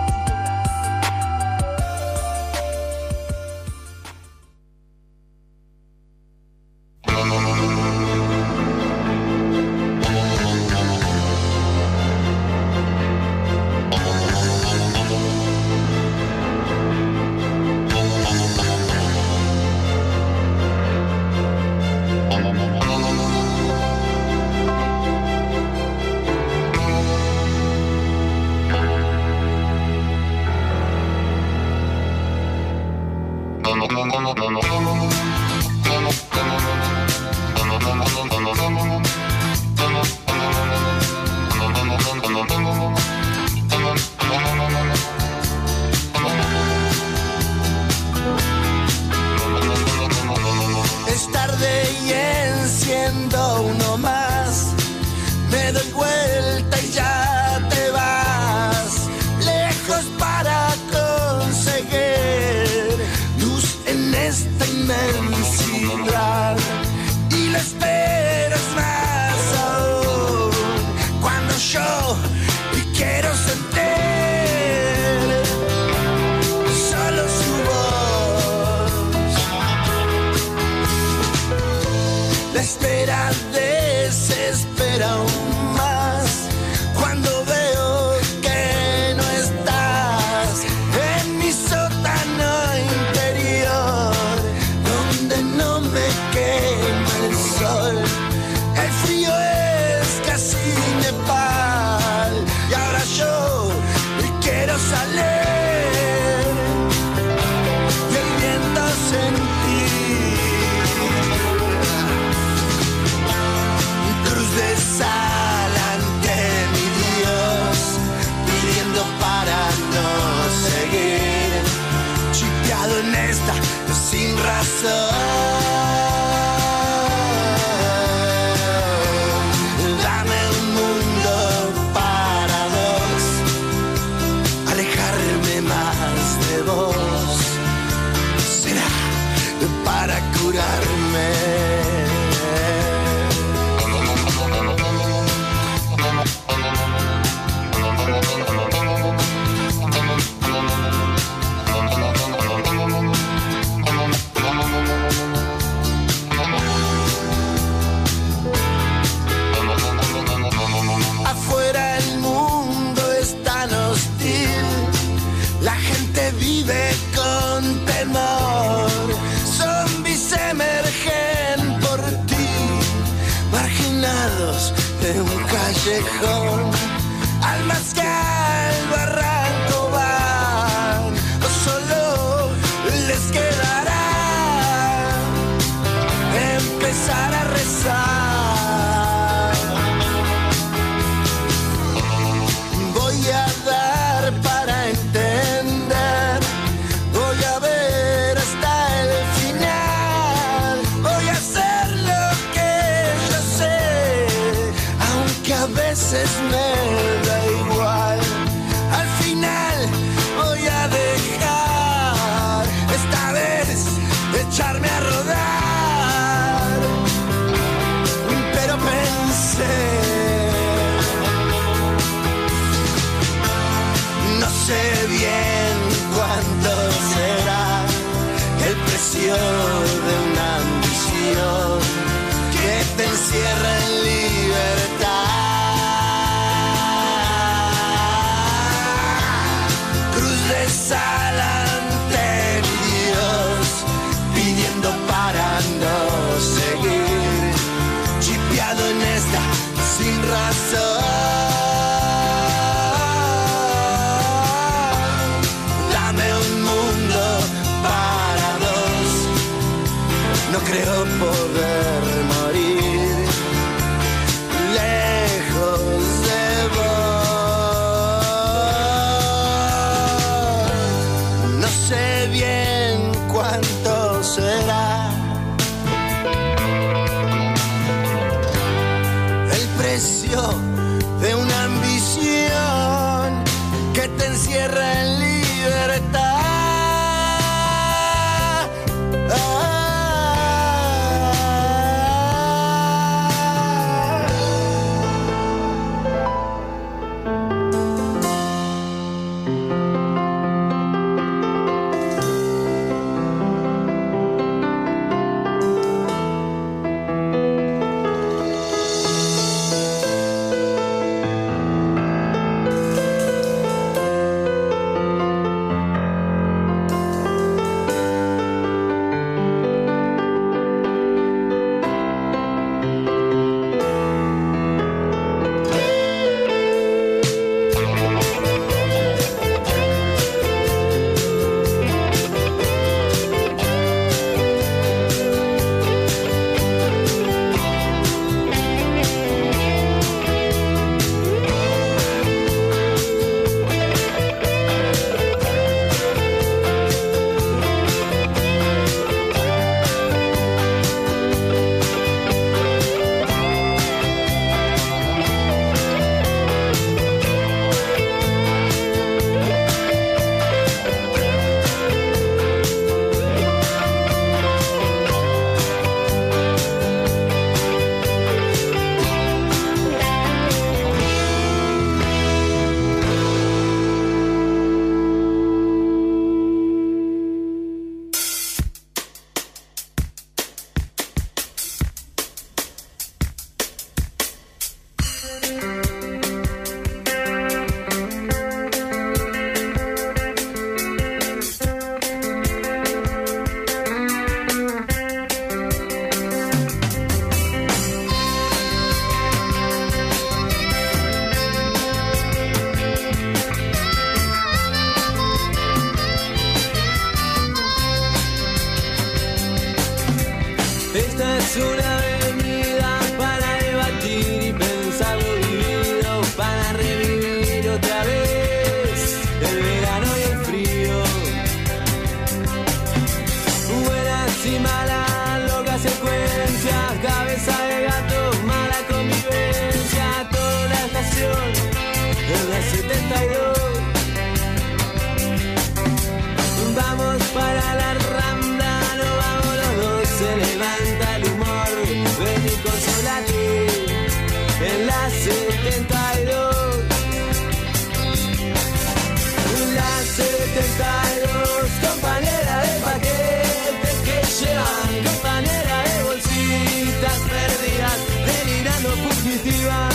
Es tarde y enciendo uno más. Me doy vuelta y ya te vas. Lejos para conseguir luz en esta inmensidad. Y la espera es más aún cuando yo quiero sentir solo su voz. La espera desespera aún más cuando veo que no estás en mi sótano interior, donde no me quema el sol. El frío es casi Nepal y ahora yo quiero salir y el viento sentir. Cruz de sal ante mi Dios, pidiendo para no seguir chipeado en esta sin razón. Dame un mundo para dos, alejarme más de vos. Será para curarme. Afuera el mundo es tan hostil, la gente vive con temor. Zombies emergen por ti, marginados de un callejón. Almas que al barranco van, o solo les quedará empezar a rezar. Voy a dar para entender, voy a ver hasta el final. Voy a hacer lo que yo sé, aunque a veces me da igual. Al final voy a dejar, esta vez, echarme a rodar. Pero pensé, no sé bien cuánto será el precio de una ambición que te encierra en libertad. Cruz de sal ante Dios, pidiendo para no seguir, chipeado en esta sin razón. Dame un mundo para dos, no creo poder morir lejos de vos. No sé bien cuánto será el precio de una ambición que te encierra en libertad. Esta es una avenida para debatir y pensar lo vivido, para revivir otra vez el verano y el frío. Buenas y malas, locas secuencias, cabeza de gato, mala convivencia, toda la estación en la setenta y dos. Vamos para la Rambla, no vamos los dos, se levanta el humor, ven y consolate en la setenta y dos. La setenta y dos, compañera de paquetes que llevan, compañera de bolsitas perdidas, delirando fugitivas.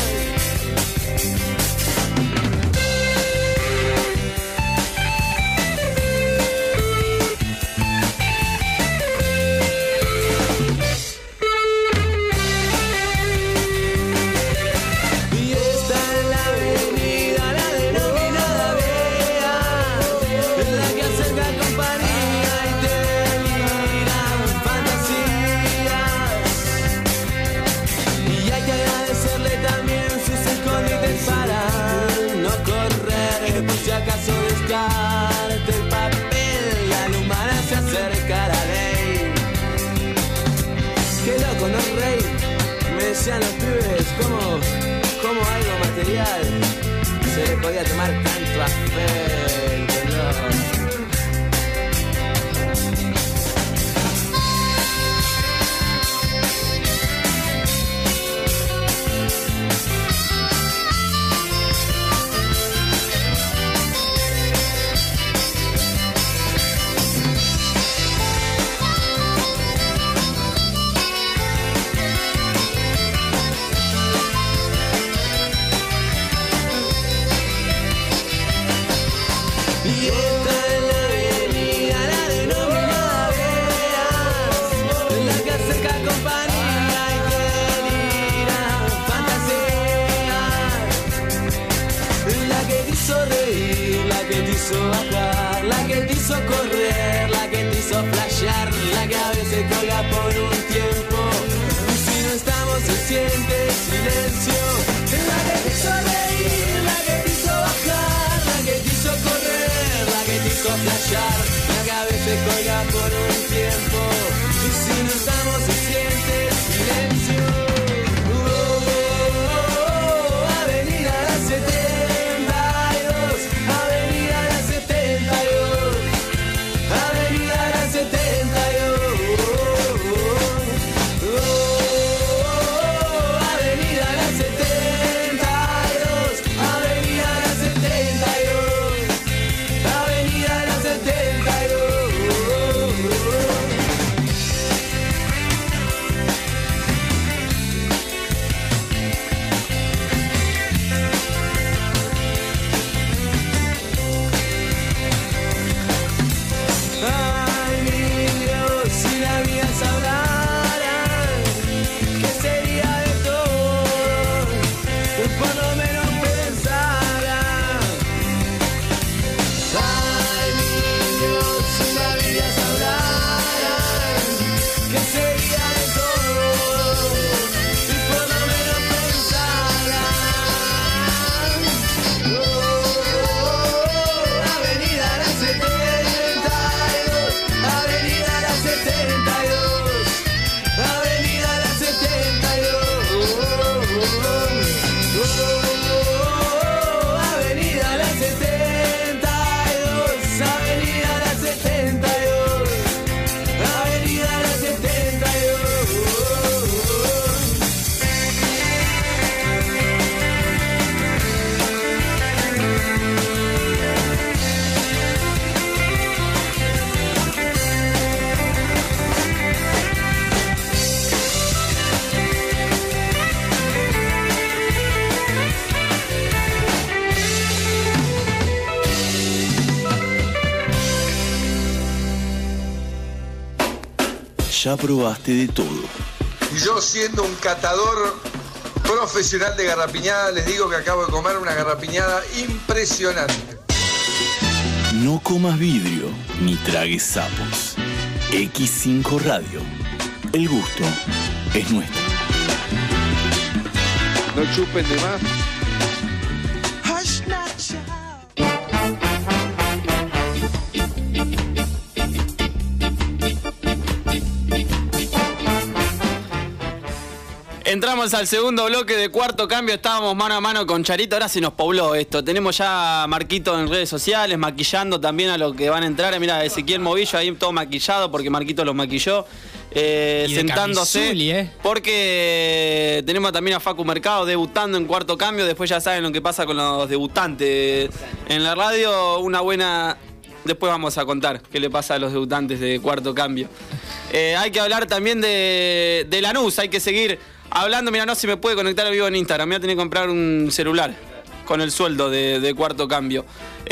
¿Acaso descarte el papel? La lumana se acerca a la ley. Qué loco, ¿no, rey? Me decían los pibes, como, como algo material se le podía tomar tanto afecto, ¿no? Y esta es la avenida, la denominada Veas, la que acerca compañía y que delira fantasía. La que te hizo reír, la que te hizo bajar, la que te hizo correr, la que te hizo flashear, la que a veces colga por un tiempo. Y si no estamos se siente silencio. La que te hizo reír, la que te hizo bajar, la que te hizo correr, la que te hizo flashear, la que a veces colga por un tiempo. Y si no estamos se siente silencio. Oh, oh, oh, avenida la setenta y dos, avenida la setenta y dos, avenida la setenta y dos. Oh, oh, oh, avenida la setenta y dos, avenida la setenta y dos, avenida la setenta y dos. Ay, mi Dios, si la vida hablara, ¿qué sería de todo? Por lo menos pensara. Ay, mi Dios, si la vida hablara, ¿qué sería de todo? Y por lo menos pensara. Oh, avenida la setenta y dos, avenida la setenta y dos, avenida la setenta y dos. Oh, avenida la setenta y dos, avenida la setenta y dos, avenida la setenta y dos. Ya probaste de todo. Y yo, siendo un catador profesional de garrapiñada, les digo que acabo de comer una garrapiñada impresionante. No comas vidrio ni tragues sapos. equis cinco Radio. El gusto es nuestro. No chupen de más. Entramos al segundo bloque de Cuarto Cambio, estábamos mano a mano con Charito, ahora se nos pobló esto, tenemos ya a Marquito en redes sociales, maquillando también a los que van a entrar, mira, Ezequiel Movillo ahí todo maquillado porque Marquito los maquilló, eh, Y de sentándose, camisuli, ¿eh? porque tenemos también a Facu Mercado debutando en Cuarto Cambio, después ya saben lo que pasa con los debutantes en la radio, una buena... Después vamos a contar qué le pasa a los debutantes de Cuarto Cambio. Eh, hay que hablar también de, de Lanús, hay que seguir hablando. Mira, no se me puede conectar al vivo en Instagram. Me voy a tener que comprar un celular con el sueldo de, de Cuarto Cambio.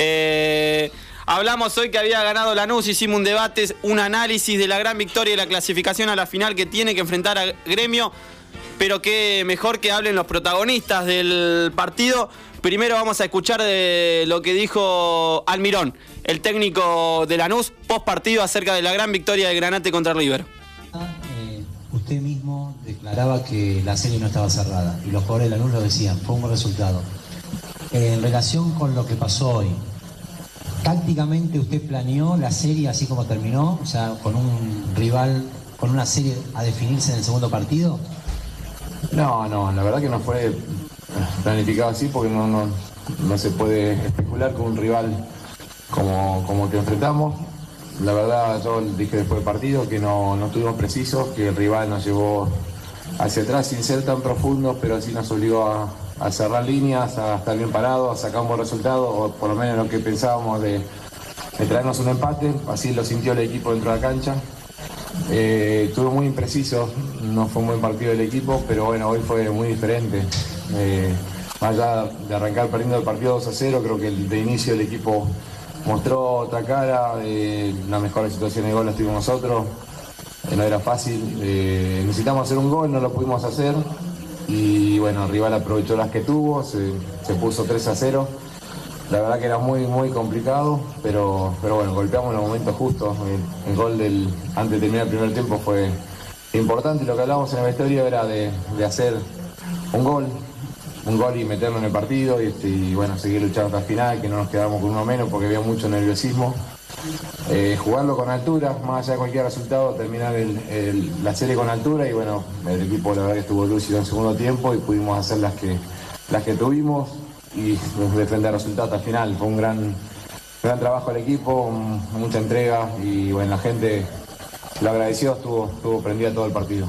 Eh, hablamos hoy que había ganado Lanús, hicimos un debate, un análisis de la gran victoria y la clasificación a la final que tiene que enfrentar a Gremio. Pero que mejor que hablen los protagonistas del partido. Primero vamos a escuchar de lo que dijo Almirón, el técnico de Lanús, post partido acerca de la gran victoria de Granate contra River. Eh, usted mismo declaraba que la serie no estaba cerrada y los jugadores de Lanús lo decían, fue un buen resultado. Eh, en relación con lo que pasó hoy, tácticamente usted planeó la serie así como terminó, o sea, con un rival, con una serie a definirse en el segundo partido. No, no, la verdad que no fue planificado así porque no, no, no se puede especular con un rival como, como el que enfrentamos. La verdad, yo dije después del partido que no, no estuvimos precisos, que el rival nos llevó hacia atrás sin ser tan profundos, pero sí nos obligó a, a cerrar líneas, a estar bien parados, a sacar un buen resultado, o por lo menos lo que pensábamos de, de traernos un empate. Así lo sintió el equipo dentro de la cancha. Eh, estuvo muy impreciso, no fue un buen partido del equipo, pero bueno, hoy fue muy diferente. Eh, más allá de arrancar perdiendo el partido dos a cero, creo que el, de inicio el equipo mostró otra cara, eh, la mejor situación de gol la tuvimos nosotros, eh, no era fácil, eh, necesitamos hacer un gol, no lo pudimos hacer y bueno, el rival aprovechó las que tuvo, se, se puso tres a cero. La verdad que era muy, muy complicado, pero, pero bueno, golpeamos en los momentos justos. El, el gol del, antes de terminar el primer tiempo fue importante y lo que hablábamos en el vestuario era de, de hacer un gol, un gol y meterlo en el partido y, este, y bueno, seguir luchando hasta el final, que no nos quedáramos con uno menos porque había mucho nerviosismo. Eh, jugarlo con altura, más allá de cualquier resultado, terminar el, el, la serie con altura y bueno, el equipo la verdad que estuvo lúcido en el segundo tiempo y pudimos hacer las que, las que tuvimos y defender el resultado hasta el final. Fue un gran, gran trabajo del equipo, mucha entrega y bueno, la gente lo agradeció, estuvo, estuvo prendida todo el partido.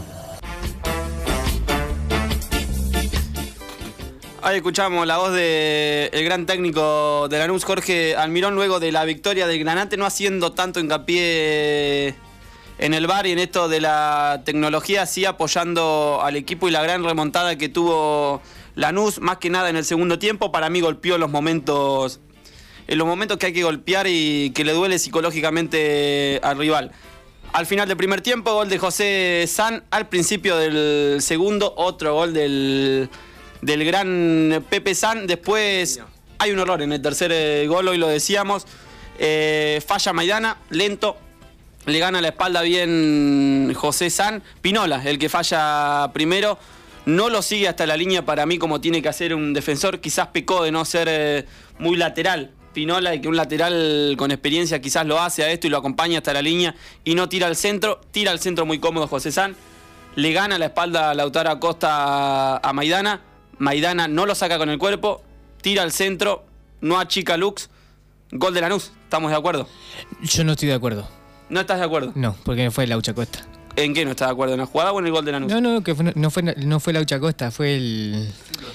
Ahí escuchamos la voz del gran técnico de Lanús, Jorge Almirón, luego de la victoria del Granate, no haciendo tanto hincapié en el V A R y en esto de la tecnología, sí apoyando al equipo y la gran remontada que tuvo Lanús, más que nada en el segundo tiempo. Para mí golpeó los momentos, en los momentos que hay que golpear y que le duele psicológicamente al rival. Al final del primer tiempo, gol de José San. Al principio del segundo, otro gol del, del gran Pepe San. Después hay un error en el tercer gol, hoy lo decíamos. Eh, falla Maidana, lento. Le gana la espalda bien José San. Pinola, el que falla primero. No lo sigue hasta la línea para mí como tiene que hacer un defensor. Quizás pecó de no ser eh, muy lateral Pinola y que un lateral con experiencia quizás lo hace a esto y lo acompaña hasta la línea y no tira al centro. Tira al centro muy cómodo José San. Le gana la espalda a Lautaro Acosta a Maidana. Maidana no lo saca con el cuerpo. Tira al centro. No achica Lux. Gol de Lanús. ¿Estamos de acuerdo? Yo no estoy de acuerdo. ¿No estás de acuerdo? No, porque fue Laucha Costa. ¿En qué no estás de acuerdo? ¿En la jugada o en el gol de Lanús? No, no, que fue, no, fue, no fue Laucha Costa, fue el...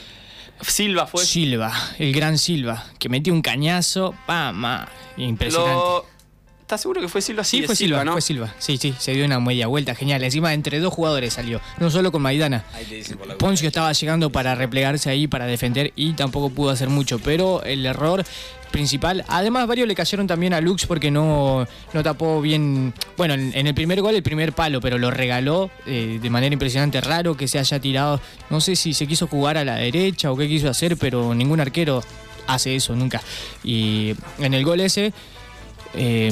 Silva fue. Silva, el gran Silva, que metió un cañazo, ¡pama! Impresionante. Lo... ¿Estás seguro que fue Silva? Sí, sí fue Silva, Silva, ¿no? Fue Silva. Sí, sí, se dio una media vuelta genial. Encima entre dos jugadores salió, no solo con Maidana. Poncio estaba llegando para replegarse ahí, para defender y tampoco pudo hacer mucho, pero el error principal, además varios le cayeron también a Lux porque no, no tapó bien, bueno, en, en el primer gol el primer palo, pero lo regaló eh, de manera impresionante. Raro que se haya tirado, no sé si se quiso jugar a la derecha o qué quiso hacer, pero ningún arquero hace eso nunca. Y en el gol ese eh,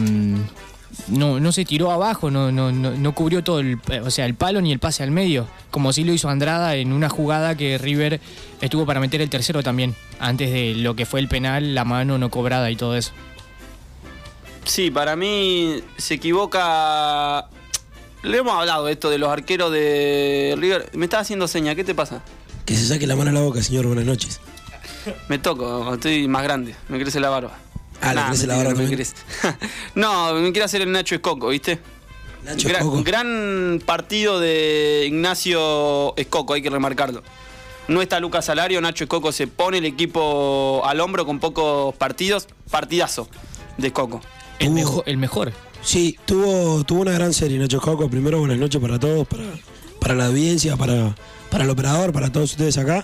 no, no se tiró abajo, no, no, no, no cubrió todo el, o sea, el palo ni el pase al medio, como sí lo hizo Andrada en una jugada que River estuvo para meter el tercero también, antes de lo que fue el penal, la mano no cobrada y todo eso. Sí, para mí se equivoca. Le hemos hablado de esto de los arqueros de River. Me estás haciendo seña, ¿qué te pasa? Que se saque la mano a la boca, señor, buenas noches. Me toco, estoy más grande, me crece la barba. Ah, nah, le crece me la barba me también. No, me quiere hacer el Nacho Escoco, ¿viste? Nacho Gran, Escoco. gran partido de Ignacio Escoco, hay que remarcarlo. No está Lucas Salario, Nacho Escoco se pone el equipo al hombro con pocos partidos. Partidazo de Escoco. El, mejor, el mejor. Sí, tuvo, tuvo una gran serie Nacho Escoco. Primero, buenas noches para todos, para, para la audiencia, para, para el operador, para todos ustedes acá.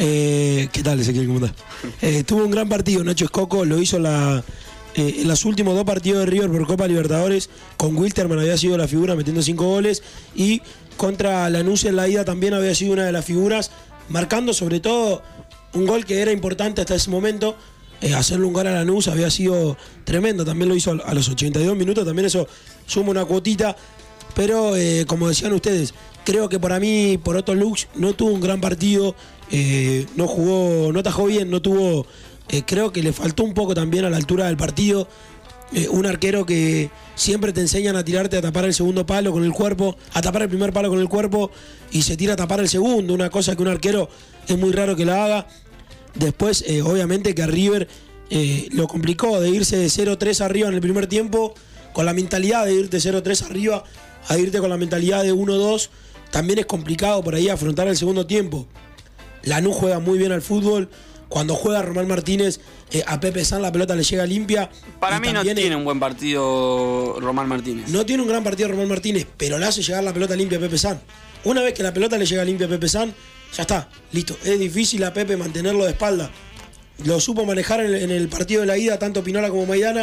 Eh, ¿Qué tal, Ezequiel? ¿Cómo estás? Eh, tuvo un gran partido Nacho Escoco, lo hizo la, eh, en los últimos dos partidos de River por Copa Libertadores. Con Wilterman había sido la figura metiendo cinco goles y contra Lanús en la ida también había sido una de las figuras, marcando sobre todo un gol que era importante hasta ese momento. Eh, hacerle un gol a Lanús había sido tremendo, también lo hizo a los ochenta y dos minutos, también eso suma una cuotita, pero eh, como decían ustedes, creo que para mí Poroto Lux no tuvo un gran partido, eh, no jugó, no atajó bien, no tuvo, eh, creo que le faltó un poco también a la altura del partido. Eh, un arquero que siempre te enseñan a tirarte a tapar el segundo palo con el cuerpo, a tapar el primer palo con el cuerpo y se tira a tapar el segundo, una cosa que un arquero es muy raro que la haga. Después, eh, obviamente que a River eh, lo complicó de irse de cero tres arriba en el primer tiempo, con la mentalidad de irte cero tres arriba, a irte con la mentalidad de uno dos, también es complicado por ahí afrontar el segundo tiempo. Lanús juega muy bien al fútbol. Cuando juega Román Martínez, eh, a Pepe San la pelota le llega limpia. Para mí no tiene un buen partido Román Martínez. No tiene un gran partido Román Martínez, pero le hace llegar la pelota limpia a Pepe San. Una vez que la pelota le llega limpia a Pepe San, ya está, listo. Es difícil a Pepe mantenerlo de espalda. Lo supo manejar en el, en el partido de la ida, tanto Pinola como Maidana.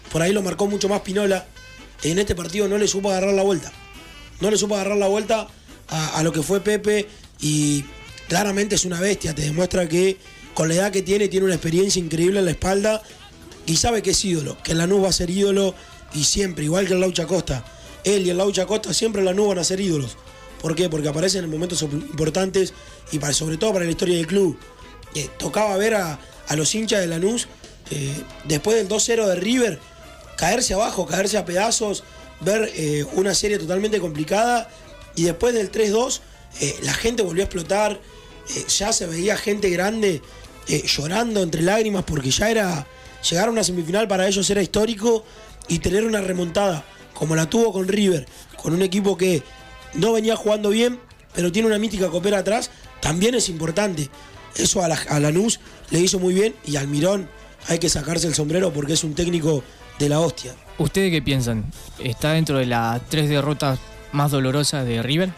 por ahí lo marcó mucho más Pinola. En este partido no le supo agarrar la vuelta. No le supo agarrar la vuelta a, a lo que fue Pepe y claramente es una bestia. Te demuestra que con la edad que tiene, tiene una experiencia increíble en la espalda y sabe que es ídolo, que en Lanús va a ser ídolo y siempre, igual que el Laucha Costa. Él y el Laucha Costa siempre en Lanús van a ser ídolos. ¿Por qué? Porque aparecen en momentos importantes y para, sobre todo para la historia del club. Eh, tocaba ver a, a los hinchas de Lanús eh, después del dos cero de River caerse abajo, caerse a pedazos, ver eh, una serie totalmente complicada y después del tres dos eh, la gente volvió a explotar, eh, ya se veía gente grande eh, llorando entre lágrimas porque ya era, llegar a una semifinal para ellos era histórico y tener una remontada como la tuvo con River, con un equipo que no venía jugando bien, pero tiene una mítica copera atrás, también es importante. Eso a, la, a Lanús le hizo muy bien y al Mirón hay que sacarse el sombrero porque es un técnico de la hostia. ¿Ustedes qué piensan? ¿Está dentro de las tres derrotas más dolorosas de River?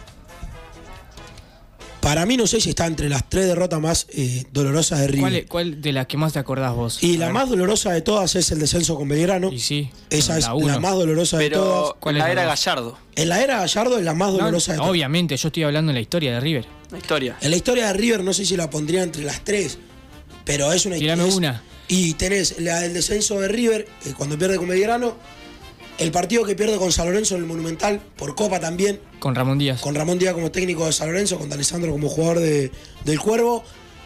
Para mí no sé si está entre las tres derrotas más eh, dolorosas de River. ¿Cuál, ¿Cuál de las que más te acordás vos? Y la más dolorosa de todas es el descenso con Belgrano. Y sí. Esa es la, la más dolorosa Pero de todas. ¿Cuál en la era Gallardo? En la era Gallardo es la más dolorosa no, de todas. Obviamente, yo estoy hablando en la historia de River. La historia. En la historia de River no sé si la pondría entre las tres, pero es una historia. Tirame una. Y tenés la del descenso de River, eh, cuando pierde con Belgrano, el partido que pierde con San Lorenzo en el Monumental, por Copa también. Con Ramón Díaz. Con Ramón Díaz como técnico de San Lorenzo, con D'Alessandro como jugador de, del Cuervo.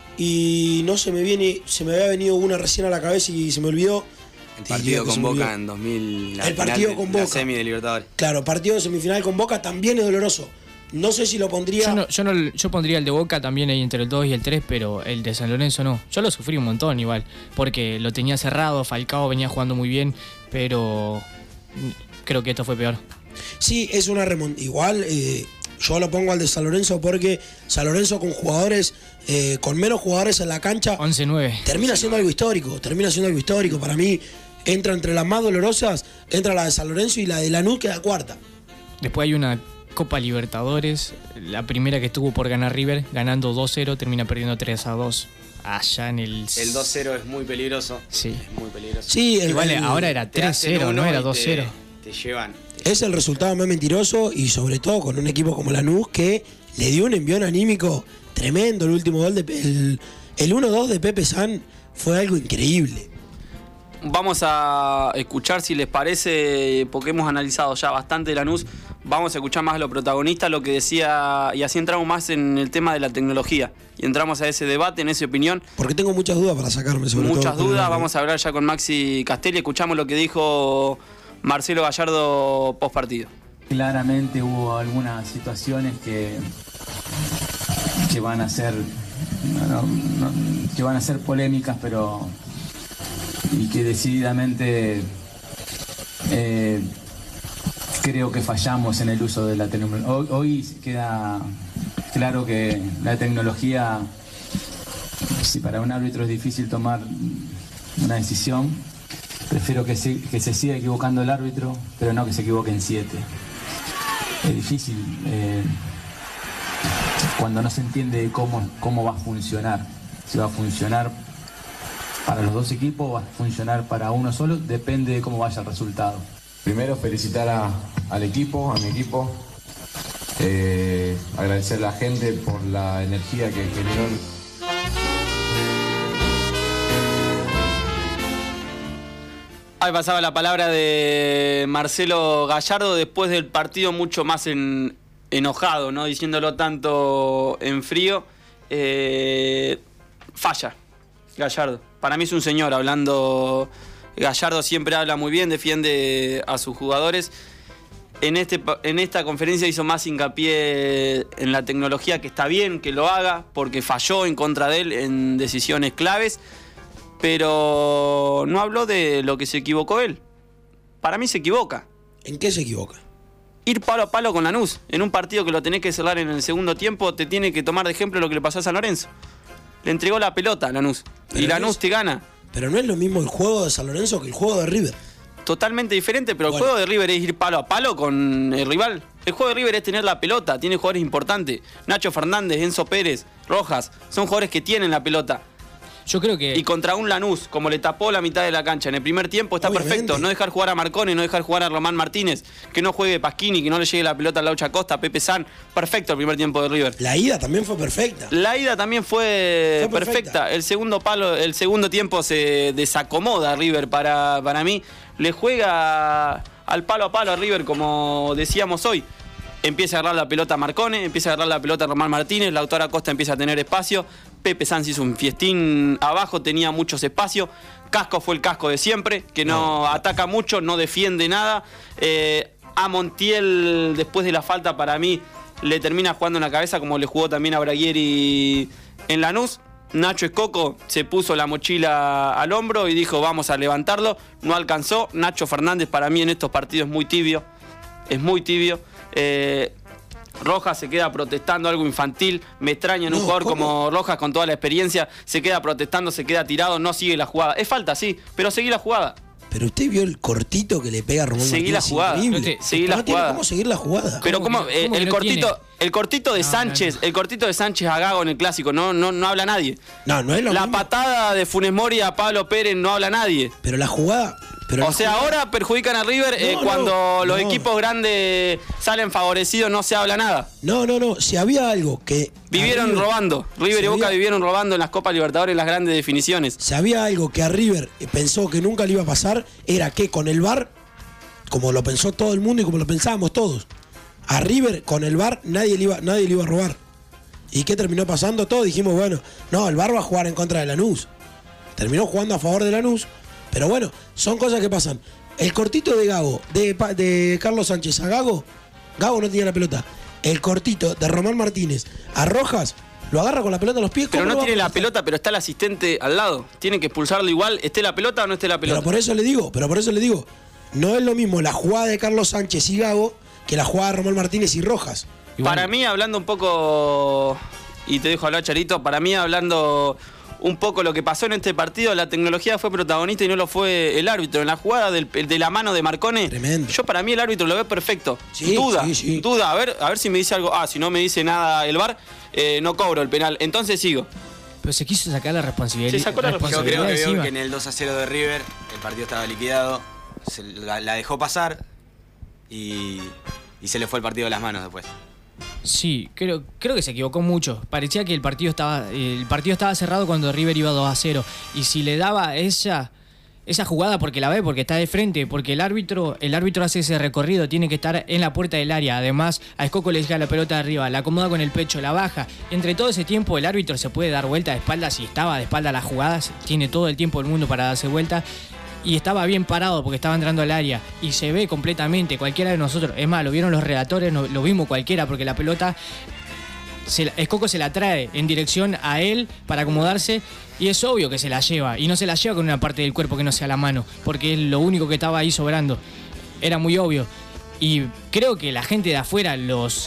Y no se me viene, se me había venido una recién a la cabeza y se me olvidó. El partido con Boca en dos mil. El partido con Boca. La semi de Libertadores. Claro, partido de semifinal con Boca también es doloroso. No sé si lo pondría. Yo, no, yo, no, yo pondría el de Boca también ahí entre el dos y el tres, pero el de San Lorenzo no. Yo lo sufrí un montón igual, porque lo tenía cerrado, Falcao venía jugando muy bien, pero creo que esto fue peor. Sí, es una remontada. Igual eh, yo lo pongo al de San Lorenzo porque San Lorenzo con jugadores, eh, con menos jugadores en la cancha, once nueve. Termina siendo algo histórico, termina siendo algo histórico. Para mí, entra entre las más dolorosas, entra la de San Lorenzo y la de Lanús queda cuarta. Después hay una Copa Libertadores, la primera que estuvo por ganar River, ganando dos cero, termina perdiendo tres a dos. Allá en el... El dos cero es muy peligroso. Sí. Es muy peligroso. Sí, el, igual el, ahora era tres cero, no era dos cero. Te, te llevan. Te es llevan. El resultado más mentiroso y sobre todo con un equipo como Lanús que le dio un envión anímico tremendo. El último gol, de el, el uno dos de Pepe San fue algo increíble. Vamos a escuchar, si les parece, porque hemos analizado ya bastante de Lanús, vamos a escuchar más a los protagonistas, lo que decía, y así entramos más en el tema de la tecnología. Y entramos a ese debate, en esa opinión. Porque tengo muchas dudas para sacarme, sobre Muchas todo, dudas, vamos a hablar ya con Maxi Castelli, escuchamos lo que dijo Marcelo Gallardo post partido. Claramente hubo algunas situaciones que, que van a ser no, no, que van a ser polémicas, pero y que decididamente eh, creo que fallamos en el uso de la tecnología. Hoy, hoy queda claro que la tecnología, si para un árbitro es difícil tomar una decisión, prefiero que se, que se siga equivocando el árbitro, pero no que se equivoque en siete. Es difícil eh, cuando no se entiende cómo, cómo va a funcionar. Si va a funcionar para los dos equipos, va a funcionar para uno solo, depende de cómo vaya el resultado. Primero felicitar a, al equipo, a mi equipo, eh, agradecer a la gente por la energía que generó. Ahí pasaba la palabra de Marcelo Gallardo después del partido, mucho más en, enojado, ¿no? Diciéndolo tanto en frío. Eh, falla Gallardo. Para mí es un señor hablando. Gallardo siempre habla muy bien, defiende a sus jugadores. En, este, en esta conferencia hizo más hincapié en la tecnología, que está bien que lo haga, porque falló en contra de él en decisiones claves. Pero no habló de lo que se equivocó él. Para mí se equivoca. ¿En qué se equivoca? Ir palo a palo con Lanús. En un partido que lo tenés que cerrar en el segundo tiempo, te tiene que tomar de ejemplo lo que le pasó a San Lorenzo. Le entregó la pelota a Lanús. Y Lanús es, te gana. Pero no es lo mismo el juego de San Lorenzo que el juego de River. Totalmente diferente, pero bueno. El juego de River es ir palo a palo con el rival. El juego de River es tener la pelota. Tiene jugadores importantes. Nacho Fernández, Enzo Pérez, Rojas. Son jugadores que tienen la pelota. Yo creo que... Y contra un Lanús, como le tapó la mitad de la cancha en el primer tiempo, está Obviamente. perfecto. No dejar jugar a Marcone, no dejar jugar a Román Martínez, que no juegue Pasquini, que no le llegue la pelota a Laucha Costa, Pepe San. Perfecto el primer tiempo de River. La ida también fue perfecta. La ida también fue, Fue perfecta. perfecta. El segundo palo, el segundo tiempo se desacomoda River para, para mí. Le juega al palo a palo a River, como decíamos hoy. Empieza a agarrar la pelota Marcone, empieza a agarrar la pelota Román Martínez, Lautaro Acosta empieza a tener espacio, Pepe Sanz hizo un fiestín abajo, tenía muchos espacios, Casco fue el Casco de siempre, que no, no. ataca mucho, no defiende nada. Eh, a Montiel, después de la falta, para mí, le termina jugando en la cabeza, como le jugó también a Braguieri en Lanús. Nacho Escoco se puso la mochila al hombro y dijo, vamos a levantarlo, no alcanzó. Nacho Fernández para mí en estos partidos es muy tibio, es muy tibio. Eh, Rojas se queda protestando algo infantil. Me extraña en un No, jugador ¿cómo? como Rojas con toda la experiencia. Se queda protestando, se queda tirado, no sigue la jugada. Es falta, sí, pero seguí la jugada. Pero usted vio el cortito que le pega a Román Seguí Martínez. la jugada. Increíble. No te- seguí la No tiene jugada. cómo seguir la jugada. Pero ¿Cómo como que- eh, cómo que el no cortito, tiene? el cortito de No, Sánchez, no, no. el cortito de Sánchez a Gago en el clásico, no, no, no habla nadie. No, no es lo La mismo. patada de Funes Mori a Pablo Pérez no habla nadie. Pero la jugada. Pero O la sea, jugada- ahora perjudican a River eh, No, cuando no, los no. equipos grandes salen favorecidos, no se habla nada. No, no, no. Si había algo que. a Vivieron River- robando. River si y Boca había- vivieron robando en las Copas Libertadores en las grandes definiciones. Si había algo que a River pensó que nunca le iba a pasar, era que con el V A R, como lo pensó todo el mundo y como lo pensábamos todos, a River con el V A R nadie le iba, nadie le iba a robar. ¿Y qué terminó pasando? Todos dijimos, bueno, no, el V A R va a jugar en contra de Lanús. Terminó jugando a favor de Lanús, pero bueno, son cosas que pasan. El cortito de Gago, de, Pa- de Carlos Sánchez a Gago, Gago no tenía la pelota. El cortito de Román Martínez a Rojas, lo agarra con la pelota en los pies. Pero ¿cómo no lo va a tiene la expulsar? pelota, pero está el asistente al lado. Tiene que expulsarlo igual, esté la pelota o no esté la pelota. Pero por eso le digo, pero por eso le digo, no es lo mismo la jugada de Carlos Sánchez y Gago que la jugada de Román Martínez y Rojas. Para mí, hablando un poco, y te dejo hablar, Charito, para mí, hablando un poco lo que pasó en este partido, la tecnología fue protagonista y no lo fue el árbitro. En la jugada del- de la mano de Marcone, Tremendo. yo para mí el árbitro lo ve perfecto. Sí, duda, sí, sí. duda, a ver, a ver si me dice algo. Ah, si no me dice nada el V A R, eh, no cobro el penal. Entonces sigo. Pero se quiso sacar la responsabilidad. Se sacó la Yo responsabilidad creo que vio encima. que en el dos a cero de River el partido estaba liquidado, se la, la dejó pasar y, y se le fue el partido de las manos después. Sí, creo, creo que se equivocó mucho. Parecía que el partido estaba el partido estaba cerrado cuando River iba dos a cero. Y si le daba esa, esa jugada porque la ve, porque está de frente, porque el árbitro, el árbitro hace ese recorrido, tiene que estar en la puerta del área. Además, a Escoco le llega la pelota de arriba, la acomoda con el pecho, la baja. Entre todo ese tiempo el árbitro se puede dar vuelta de espalda. Si estaba de espalda a las jugadas, tiene todo el tiempo del mundo para darse vuelta. Y estaba bien parado porque estaba entrando al área y se ve completamente cualquiera de nosotros. Es más, lo vieron los relatores, no- lo vimos cualquiera porque la pelota, se la- Escoco se la trae en dirección a él para acomodarse y es obvio que se la lleva. Y no se la lleva con una parte del cuerpo que no sea la mano, porque es lo único que estaba ahí sobrando. Era muy obvio. Y creo que la gente de afuera, los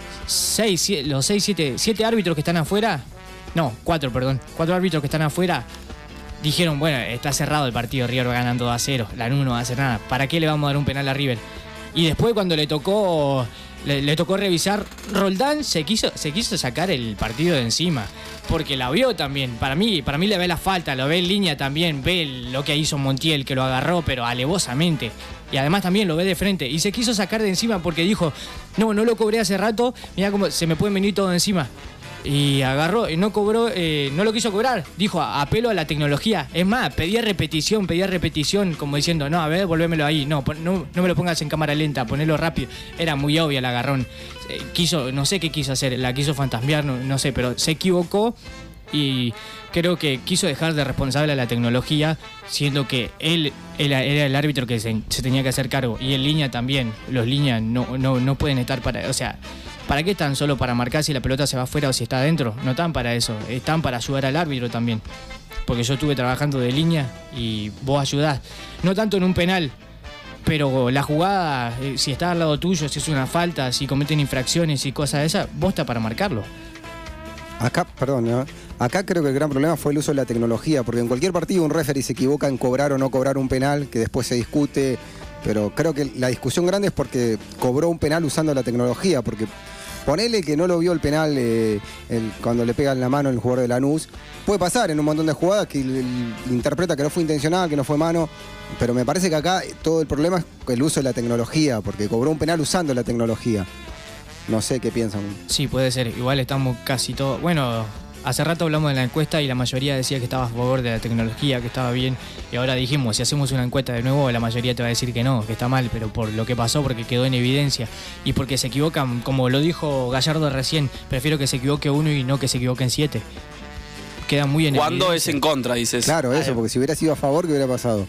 seis, sie- los seis, siete, siete árbitros que están afuera, no, cuatro, perdón, cuatro árbitros que están afuera, dijeron, bueno, está cerrado el partido, River va ganando dos a cero, Lanús no va a hacer nada, ¿para qué le vamos a dar un penal a River? Y después cuando le tocó le, le tocó revisar, Roldán se quiso, se quiso sacar el partido de encima, porque la vio también, para mí, para mí le ve la falta, lo ve en línea también, ve lo que hizo Montiel, que lo agarró, pero alevosamente, y además también lo ve de frente, y se quiso sacar de encima porque dijo, no, no lo cobré hace rato, mira cómo se me puede venir todo encima. Y agarró, y no cobró, eh, no lo quiso cobrar. Dijo, apelo a la tecnología. Es más, pedía repetición, pedía repetición, como diciendo, no, a ver, volvémelo ahí. No, pon- no, no me lo pongas en cámara lenta, ponelo rápido. Era muy obvia el agarrón. Eh, quiso, no sé qué quiso hacer, la quiso fantasmear, no, no sé, pero se equivocó y creo que quiso dejar de responsable a la tecnología, siendo que él, él era el árbitro que se, se tenía que hacer cargo. Y en línea también, los líneas no, no, no pueden estar para, o sea, ¿para qué están solo para marcar si la pelota se va afuera o si está adentro? No están para eso, están para ayudar al árbitro también. Porque yo estuve trabajando de línea y vos ayudás. No tanto en un penal, pero la jugada, eh, si está al lado tuyo, si es una falta, si cometen infracciones y cosas de esas, vos está para marcarlo. Acá, perdón, ¿no? Acá creo que el gran problema fue el uso de la tecnología, porque en cualquier partido un referee se equivoca en cobrar o no cobrar un penal, que después se discute, pero creo que la discusión grande es porque cobró un penal usando la tecnología, porque Ponele que no lo vio el penal eh, el, cuando le pegan la mano el jugador de Lanús. Puede pasar en un montón de jugadas que el, el, interpreta que no fue intencional, que no fue mano. Pero me parece que acá todo el problema es el uso de la tecnología, porque cobró un penal usando la tecnología. No sé qué piensan. Sí, puede ser. Igual estamos casi todos... Bueno, hace rato hablamos de la encuesta y la mayoría decía que estaba a favor de la tecnología, que estaba bien. Y ahora dijimos, si hacemos una encuesta de nuevo, la mayoría te va a decir que no, que está mal, pero por lo que pasó, porque quedó en evidencia. Y porque se equivocan, como lo dijo Gallardo recién, prefiero que se equivoque uno y no que se equivoquen siete. Queda muy en evidencia. ¿Cuándo es en contra, dices? Claro, eso, porque si hubiera sido a favor, ¿qué hubiera pasado?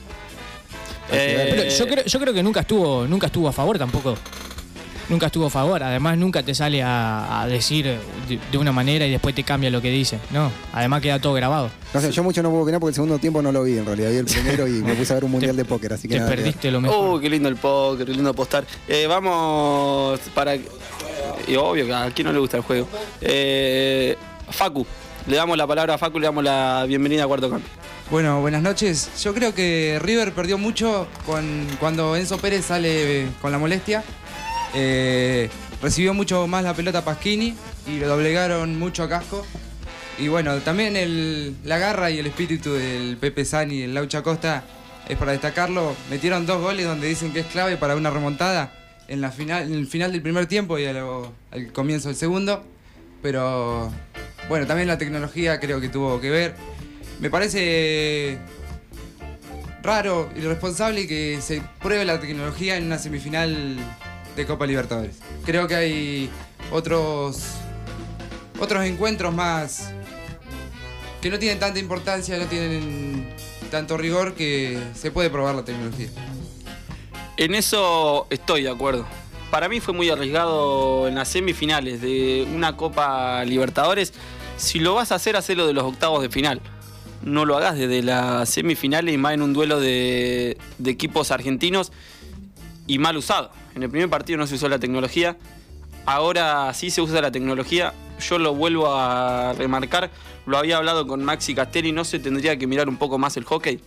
Eh, pero yo, creo, yo creo que nunca estuvo, nunca estuvo a favor tampoco. Nunca estuvo a favor. Además, nunca te sale a, a decir de, de una manera y después te cambia lo que dice. No, además queda todo grabado. No sé, yo mucho no puedo opinar porque el segundo tiempo no lo vi en realidad. Vi el primero y me puse a ver un mundial te, de póker, así que te nada. Perdiste lo mejor. Oh, qué lindo el póker, qué lindo apostar. Eh, vamos para... Y obvio que a quién no le gusta el juego. Eh, Facu, le damos la palabra a Facu, le damos la bienvenida a Cuarto Cambio. Bueno, buenas noches. Yo creo que River perdió mucho con, cuando Enzo Pérez sale con la molestia. Eh, recibió mucho más la pelota Pasquini y lo doblegaron mucho a Casco. Y bueno, también el, la garra y el espíritu del Pepe San y el Laucha Costa es para destacarlo. Metieron dos goles donde dicen que es clave para una remontada en, la final, en el final del primer tiempo y a lo, al comienzo del segundo. Pero bueno, también la tecnología creo que tuvo que ver. Me parece raro y irresponsable que se pruebe la tecnología en una semifinal de Copa Libertadores. Creo que hay otros otros encuentros más que no tienen tanta importancia, no tienen tanto rigor, que se puede probar la tecnología. En eso estoy de acuerdo. Para mí fue muy arriesgado en las semifinales de una Copa Libertadores. Si lo vas a hacer, hacelo de los octavos de final. No lo hagas desde las semifinales y más en un duelo de, de equipos argentinos y mal usado. En el primer partido no se usó la tecnología, ahora sí se usa la tecnología. Yo lo vuelvo a remarcar, lo había hablado con Maxi Castelli, ¿no se tendría que mirar un poco más el hockey?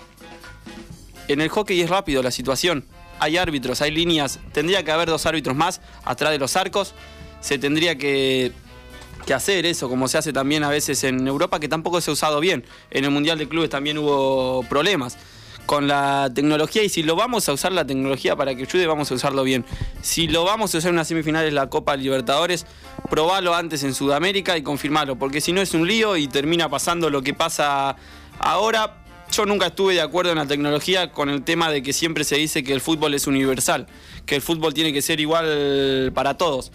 En el hockey es rápido la situación, hay árbitros, hay líneas, tendría que haber dos árbitros más atrás de los arcos, se tendría que... que hacer eso, como se hace también a veces en Europa, que tampoco se ha usado bien. En el Mundial de Clubes también hubo problemas con la tecnología, y si lo vamos a usar la tecnología para que ayude, vamos a usarlo bien. Si lo vamos a usar en una semifinal de la Copa Libertadores, probalo antes en Sudamérica y confirmalo, porque si no es un lío y termina pasando lo que pasa ahora. Yo nunca estuve de acuerdo en la tecnología con el tema de que siempre se dice que el fútbol es universal, que el fútbol tiene que ser igual para todos.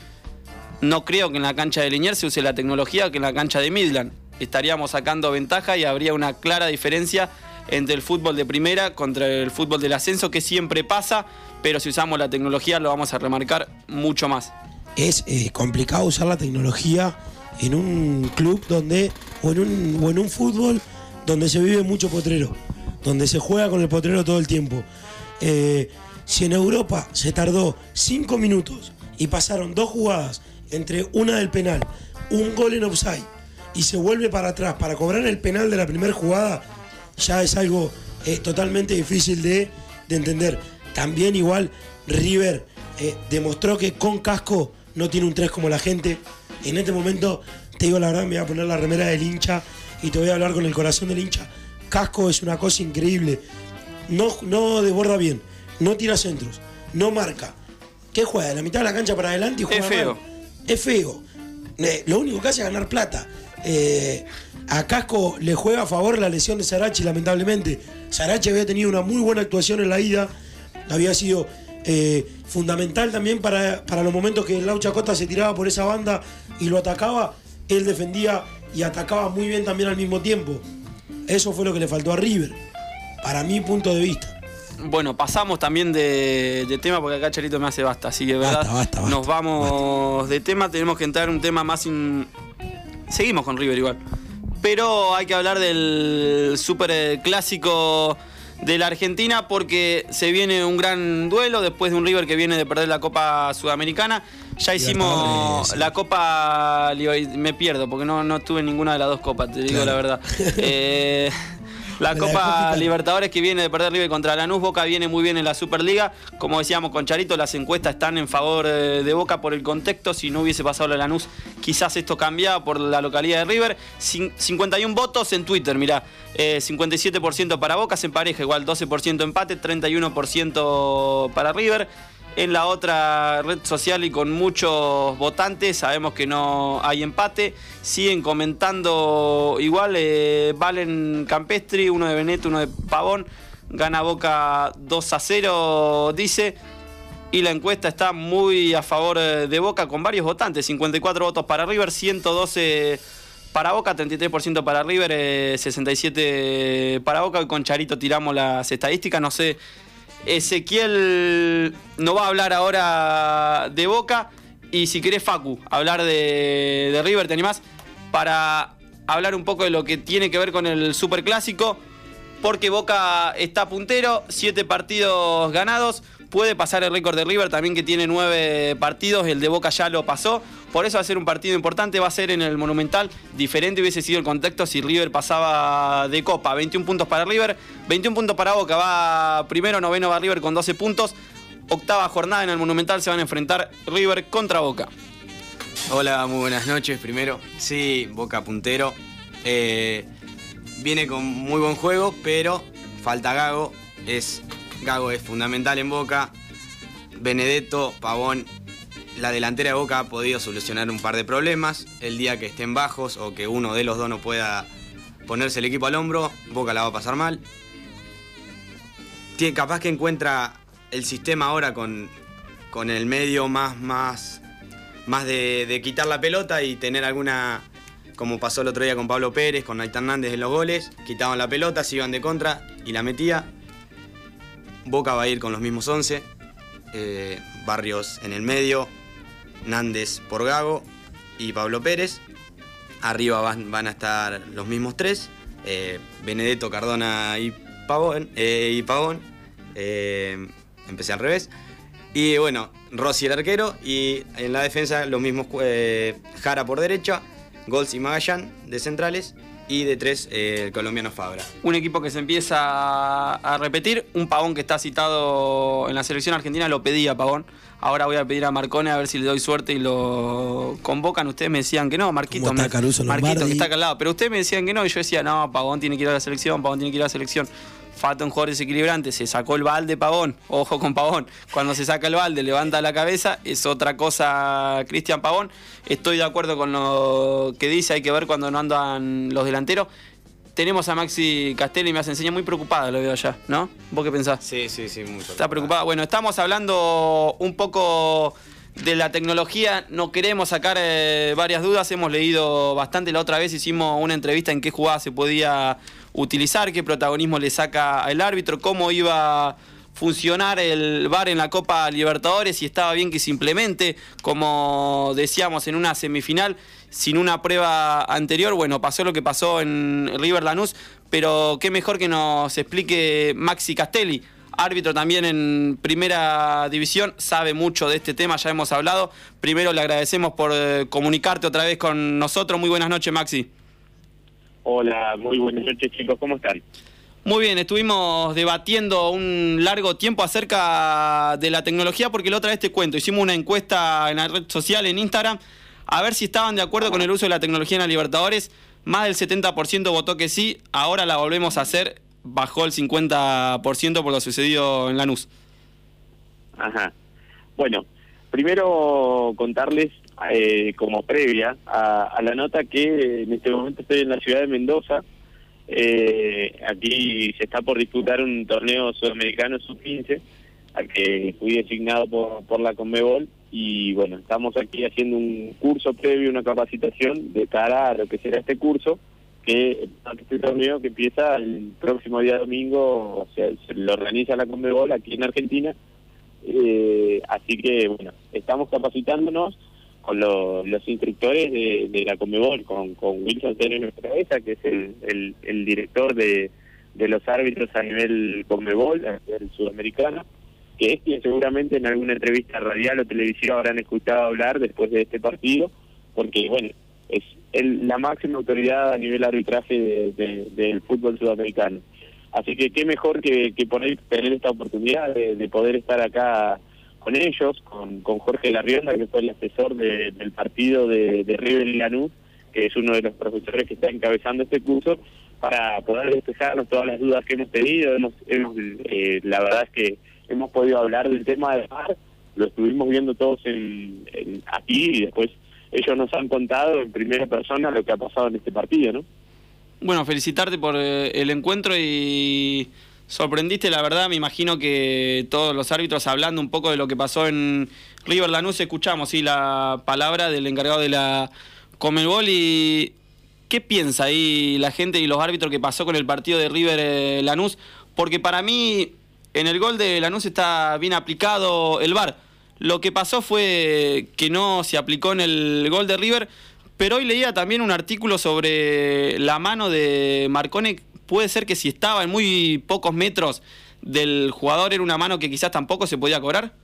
No creo que en la cancha de Liniers se use la tecnología que en la cancha de Midland. Estaríamos sacando ventaja y habría una clara diferencia entre el fútbol de primera contra el fútbol del ascenso, que siempre pasa, pero si usamos la tecnología lo vamos a remarcar mucho más. Es eh, complicado usar la tecnología en un club donde, o en un, o en un fútbol donde se vive mucho potrero, donde se juega con el potrero todo el tiempo. Eh, si en Europa se tardó cinco minutos y pasaron dos jugadas entre una del penal, un gol en offside, y se vuelve para atrás para cobrar el penal de la primera jugada, ya es algo eh, totalmente difícil de, de entender. También igual River eh, demostró que con Casco no tiene un tres como la gente. En este momento, te digo la verdad, me voy a poner la remera del hincha y te voy a hablar con el corazón del hincha. Casco es una cosa increíble. No, no desborda bien, no tira centros, no marca. ¿Qué juega? De la mitad de la cancha para adelante y juega Es feo. mal. Es feo. Eh, lo único que hace es ganar plata. Eh, a Casco le juega a favor la lesión de Sarachi, lamentablemente. Sarachi había tenido una muy buena actuación en la ida. Había sido eh, fundamental también para, para los momentos que el Laucha Costa se tiraba por esa banda y lo atacaba. Él defendía y atacaba muy bien también al mismo tiempo. Eso fue lo que le faltó a River, para mi punto de vista. Bueno, pasamos también de, de tema porque acá Charito me hace basta, así que verdad Basta, basta, basta, nos vamos basta. de tema, tenemos que entrar en un tema más... In... Seguimos con River igual, pero hay que hablar del super clásico de la Argentina porque se viene un gran duelo después de un River que viene de perder la Copa Sudamericana. Ya hicimos la Copa... Me pierdo porque no, no estuve en ninguna de las dos copas, te digo claro. la verdad. eh... La Copa Libertadores que viene de perder River contra Lanús. Boca viene muy bien en la Superliga. Como decíamos con Charito, las encuestas están en favor de Boca por el contexto. Si no hubiese pasado la Lanús, quizás esto cambiaba por la localidad de River. cincuenta y uno votos en Twitter, mirá. Eh, cincuenta y siete por ciento para Boca, se empareja igual, doce por ciento empate, treinta y uno por ciento para River. En la otra red social y con muchos votantes, sabemos que no hay empate. Siguen comentando igual, eh, Valen Campestri, uno de Beneto, uno de Pavón. Gana Boca dos a cero, dice. Y la encuesta está muy a favor de Boca con varios votantes. cincuenta y cuatro votos para River, ciento doce para Boca, treinta y tres por ciento para River, eh, sesenta y siete por ciento para Boca. Hoy con Charito tiramos las estadísticas, no sé... Ezequiel no va a hablar ahora de Boca. Y si querés, Facu, hablar de, de River, ¿te animás? Para hablar un poco de lo que tiene que ver con el Superclásico. Porque Boca está puntero, siete partidos ganados. Puede pasar el récord de River también, que tiene nueve partidos. El de Boca ya lo pasó. Por eso va a ser un partido importante. Va a ser en el Monumental. Diferente hubiese sido el contexto si River pasaba de Copa. veintiún puntos para River, veintiún puntos para Boca. Va primero, noveno va River con doce puntos. Octava jornada en el Monumental. Se van a enfrentar River contra Boca. Hola, muy buenas noches. Primero, sí, Boca puntero. Eh, viene con muy buen juego, pero falta Gago. Es... Gago es fundamental en Boca. Benedetto, Pavón, la delantera de Boca ha podido solucionar un par de problemas. El día que estén bajos o que uno de los dos no pueda ponerse el equipo al hombro, Boca la va a pasar mal. Tiene, capaz que encuentra el sistema ahora con, con el medio más, más, más de, de quitar la pelota y tener alguna... Como pasó el otro día con Pablo Pérez, con Naita Hernández en los goles. Quitaban la pelota, se iban de contra y la metía. Boca va a ir con los mismos once, eh, Barrios en el medio, Nández por Gago y Pablo Pérez. Arriba van, van a estar los mismos tres, eh, Benedetto, Cardona y Pavón. Eh, y Pavón. Eh, empecé al revés. Y bueno, Rossi el arquero y en la defensa los mismos, eh, Jara por derecha, Goltz y Magallán de centrales. Y de tres, eh, el colombiano Fabra. Un equipo que se empieza a repetir. Un Pavón que está citado en la selección argentina, lo pedía Pavón. Ahora voy a pedir a Marcone a ver si le doy suerte y lo convocan. Ustedes me decían que no, Marquito, me, Marquito que está acá al lado. Pero ustedes me decían que no y yo decía, no, Pavón tiene que ir a la selección, Pavón tiene que ir a la selección. Falta un jugador desequilibrante, se sacó el balde Pavón, ojo con Pavón, cuando se saca el balde levanta la cabeza, es otra cosa Cristian Pavón. Estoy de acuerdo con lo que dice, hay que ver cuando no andan los delanteros. Tenemos a Maxi Castelli y me hace enseñar muy preocupada, lo veo allá, ¿no? ¿Vos qué pensás? Sí, sí, sí, muy preocupada. Está preocupada. Bueno, estamos hablando un poco de la tecnología, no queremos sacar eh, varias dudas, hemos leído bastante. La otra vez hicimos una entrevista en qué jugada se podía utilizar, qué protagonismo le saca el árbitro, cómo iba a funcionar el V A R en la Copa Libertadores, si estaba bien que se implemente, como decíamos, en una semifinal, sin una prueba anterior. Bueno, pasó lo que pasó en River Lanús, pero qué mejor que nos explique Maxi Castelli, árbitro también en Primera División, sabe mucho de este tema, ya hemos hablado. Primero le agradecemos por eh, comunicarte otra vez con nosotros. Muy buenas noches, Maxi. Hola, muy buenas noches, chicos, ¿cómo están? Muy bien, estuvimos debatiendo un largo tiempo acerca de la tecnología, porque la otra vez te cuento, hicimos una encuesta en la red social, en Instagram, a ver si estaban de acuerdo con el uso de la tecnología en la Libertadores. Más del setenta por ciento votó que sí, ahora la volvemos a hacer, bajó el cincuenta por ciento por lo sucedido en Lanús. Ajá. Bueno, primero contarles eh, como previa a, a la nota que en este momento estoy en la ciudad de Mendoza. Eh, aquí se está por disputar un torneo sudamericano sub quince al que fui designado por, por la Conmebol, y bueno, estamos aquí haciendo un curso previo, una capacitación de cara a lo que será este curso, que este torneo que empieza el próximo día domingo, o sea, se lo organiza la Conmebol aquí en Argentina. Eh, así que bueno, estamos capacitándonos con lo, los instructores de, de la Conmebol, con, con Wilson Tene en nuestra cabeza, que es el, el, el director de, de los árbitros a nivel Conmebol, a nivel sudamericano, que es quien seguramente en alguna entrevista radial o televisiva habrán escuchado hablar después de este partido, porque bueno, es el, la máxima autoridad a nivel arbitraje de, de, del fútbol sudamericano. Así que qué mejor que, que poder tener esta oportunidad de, de poder estar acá con ellos, con, con Jorge Larrionda, que fue el asesor de, del partido de, de River y Lanús, que es uno de los profesores que está encabezando este curso, para poder despejarnos todas las dudas que hemos tenido. Hemos, hemos eh, la verdad es que hemos podido hablar del tema del V A R, lo estuvimos viendo todos en, en, aquí, y después ellos nos han contado en primera persona lo que ha pasado en este partido, ¿no? Bueno, felicitarte por eh, el encuentro y sorprendiste, la verdad. Me imagino que todos los árbitros, hablando un poco de lo que pasó en River Lanús, escuchamos sí la palabra del encargado de la Conmebol. Y ¿qué piensa ahí la gente y los árbitros que pasó con el partido de River eh, Lanús? Porque para mí en el gol de Lanús está bien aplicado el V A R. Lo que pasó fue que no se aplicó en el gol de River, pero hoy leía también un artículo sobre la mano de Marcone. Puede ser que si estaba en muy pocos metros del jugador era una mano que quizás tampoco se podía cobrar.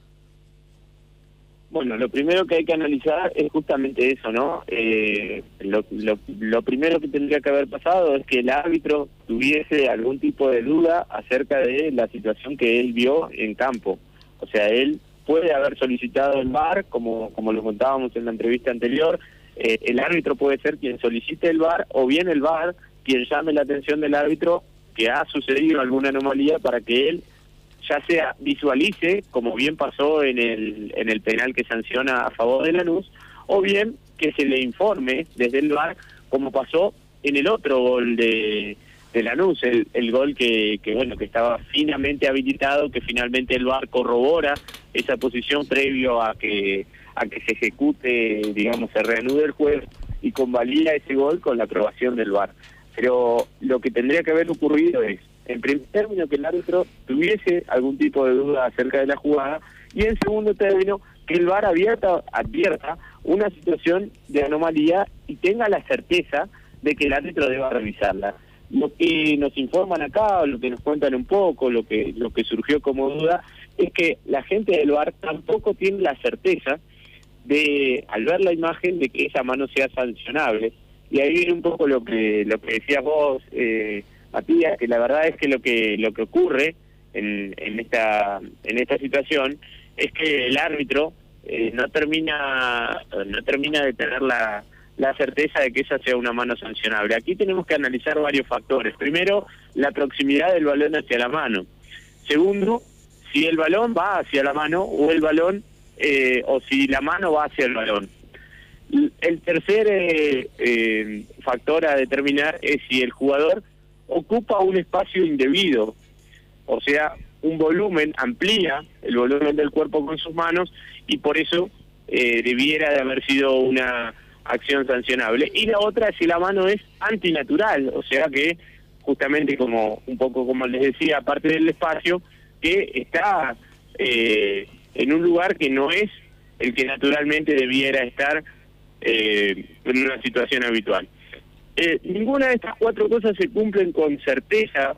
Bueno, lo primero que hay que analizar es justamente eso, ¿no? Eh, lo, lo, lo primero que tendría que haber pasado es que el árbitro tuviese algún tipo de duda acerca de la situación que él vio en campo. O sea, él puede haber solicitado el V A R, como, como lo contábamos en la entrevista anterior. Eh, el árbitro puede ser quien solicite el V A R, o bien el V A R quien llame la atención del árbitro que ha sucedido alguna anomalía, para que él ya sea visualice, como bien pasó en el en el penal que sanciona a favor de Lanús, o bien que se le informe desde el V A R, como pasó en el otro gol de, de Lanús, el, el gol que, que bueno que estaba finamente habilitado, que finalmente el V A R corrobora esa posición previo a que a que se ejecute, digamos, se reanude el juego, y convalida ese gol con la aprobación del V A R. Pero lo que tendría que haber ocurrido es, en primer término, que el árbitro tuviese algún tipo de duda acerca de la jugada, y en segundo término, que el V A R abierta, advierta una situación de anomalía y tenga la certeza de que el árbitro deba revisarla. Lo que nos informan acá, o lo que nos cuentan un poco, lo que, lo que surgió como duda, es que la gente del V A R tampoco tiene la certeza de, al ver la imagen, de que esa mano sea sancionable. Y ahí viene un poco lo que lo que decías vos, eh, Matías, que la verdad es que lo que lo que ocurre en, en esta en esta situación es que el árbitro eh, no termina no termina de tener la, la certeza de que esa sea una mano sancionable. Aquí tenemos que analizar varios factores. Primero, la proximidad del balón hacia la mano. Segundo, si el balón va hacia la mano o el balón eh, o si la mano va hacia el balón. El tercer eh, eh, factor a determinar es si el jugador ocupa un espacio indebido, o sea, un volumen, amplía el volumen del cuerpo con sus manos, y por eso eh, debiera de haber sido una acción sancionable. Y la otra es si la mano es antinatural, o sea que justamente, como un poco como les decía, aparte del espacio, que está eh, en un lugar que no es el que naturalmente debiera estar Eh, en una situación habitual. Eh, ninguna de estas cuatro cosas se cumplen con certeza,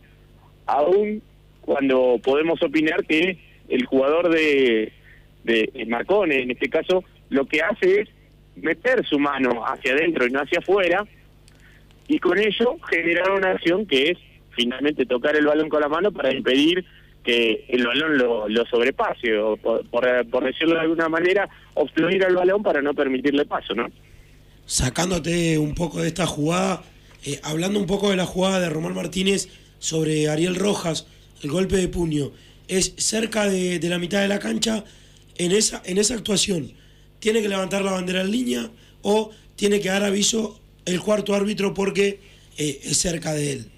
aún cuando podemos opinar que el jugador de, de Marcone, en este caso, lo que hace es meter su mano hacia adentro y no hacia afuera, y con ello generar una acción que es finalmente tocar el balón con la mano para impedir que el balón lo, lo sobrepase, o por, por, por decirlo de alguna manera, obstruir al balón para no permitirle paso, ¿no? Sacándote un poco de esta jugada, eh, hablando un poco de la jugada de Román Martínez sobre Ariel Rojas, el golpe de puño, es cerca de, de la mitad de la cancha. En esa, en esa actuación, ¿tiene que levantar la bandera en línea o tiene que dar aviso el cuarto árbitro porque eh, es cerca de él?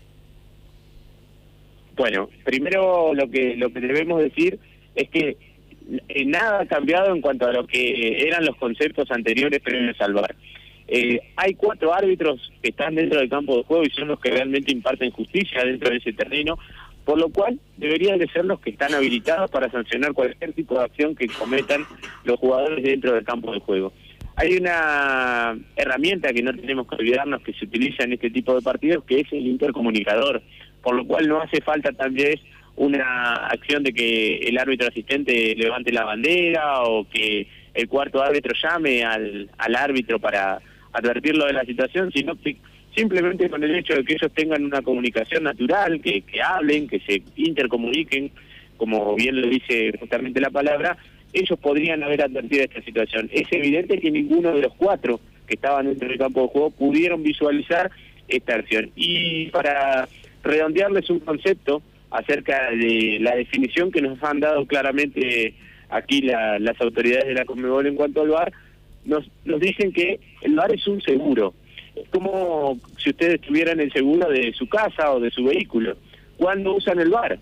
Bueno, primero lo que lo que debemos decir es que eh, nada ha cambiado en cuanto a lo que eran los conceptos anteriores previos al V A R. Eh, hay cuatro árbitros que están dentro del campo de juego y son los que realmente imparten justicia dentro de ese terreno, por lo cual deberían de ser los que están habilitados para sancionar cualquier tipo de acción que cometan los jugadores dentro del campo de juego. Hay una herramienta que no tenemos que olvidarnos que se utiliza en este tipo de partidos, que es el intercomunicador, por lo cual no hace falta tal vez una acción de que el árbitro asistente levante la bandera o que el cuarto árbitro llame al, al árbitro para, advertirlo de la situación, sino que simplemente con el hecho de que ellos tengan una comunicación natural, que, que hablen, que se intercomuniquen, como bien lo dice justamente la palabra, ellos podrían haber advertido esta situación. Es evidente que ninguno de los cuatro que estaban dentro del campo de juego pudieron visualizar esta acción. Y para redondearles un concepto acerca de la definición que nos han dado claramente aquí la, las autoridades de la Conmebol en cuanto al V A R, nos, nos dicen que el V A R es un seguro. Es como si ustedes tuvieran el seguro de su casa o de su vehículo. ¿Cuándo usan el V A R?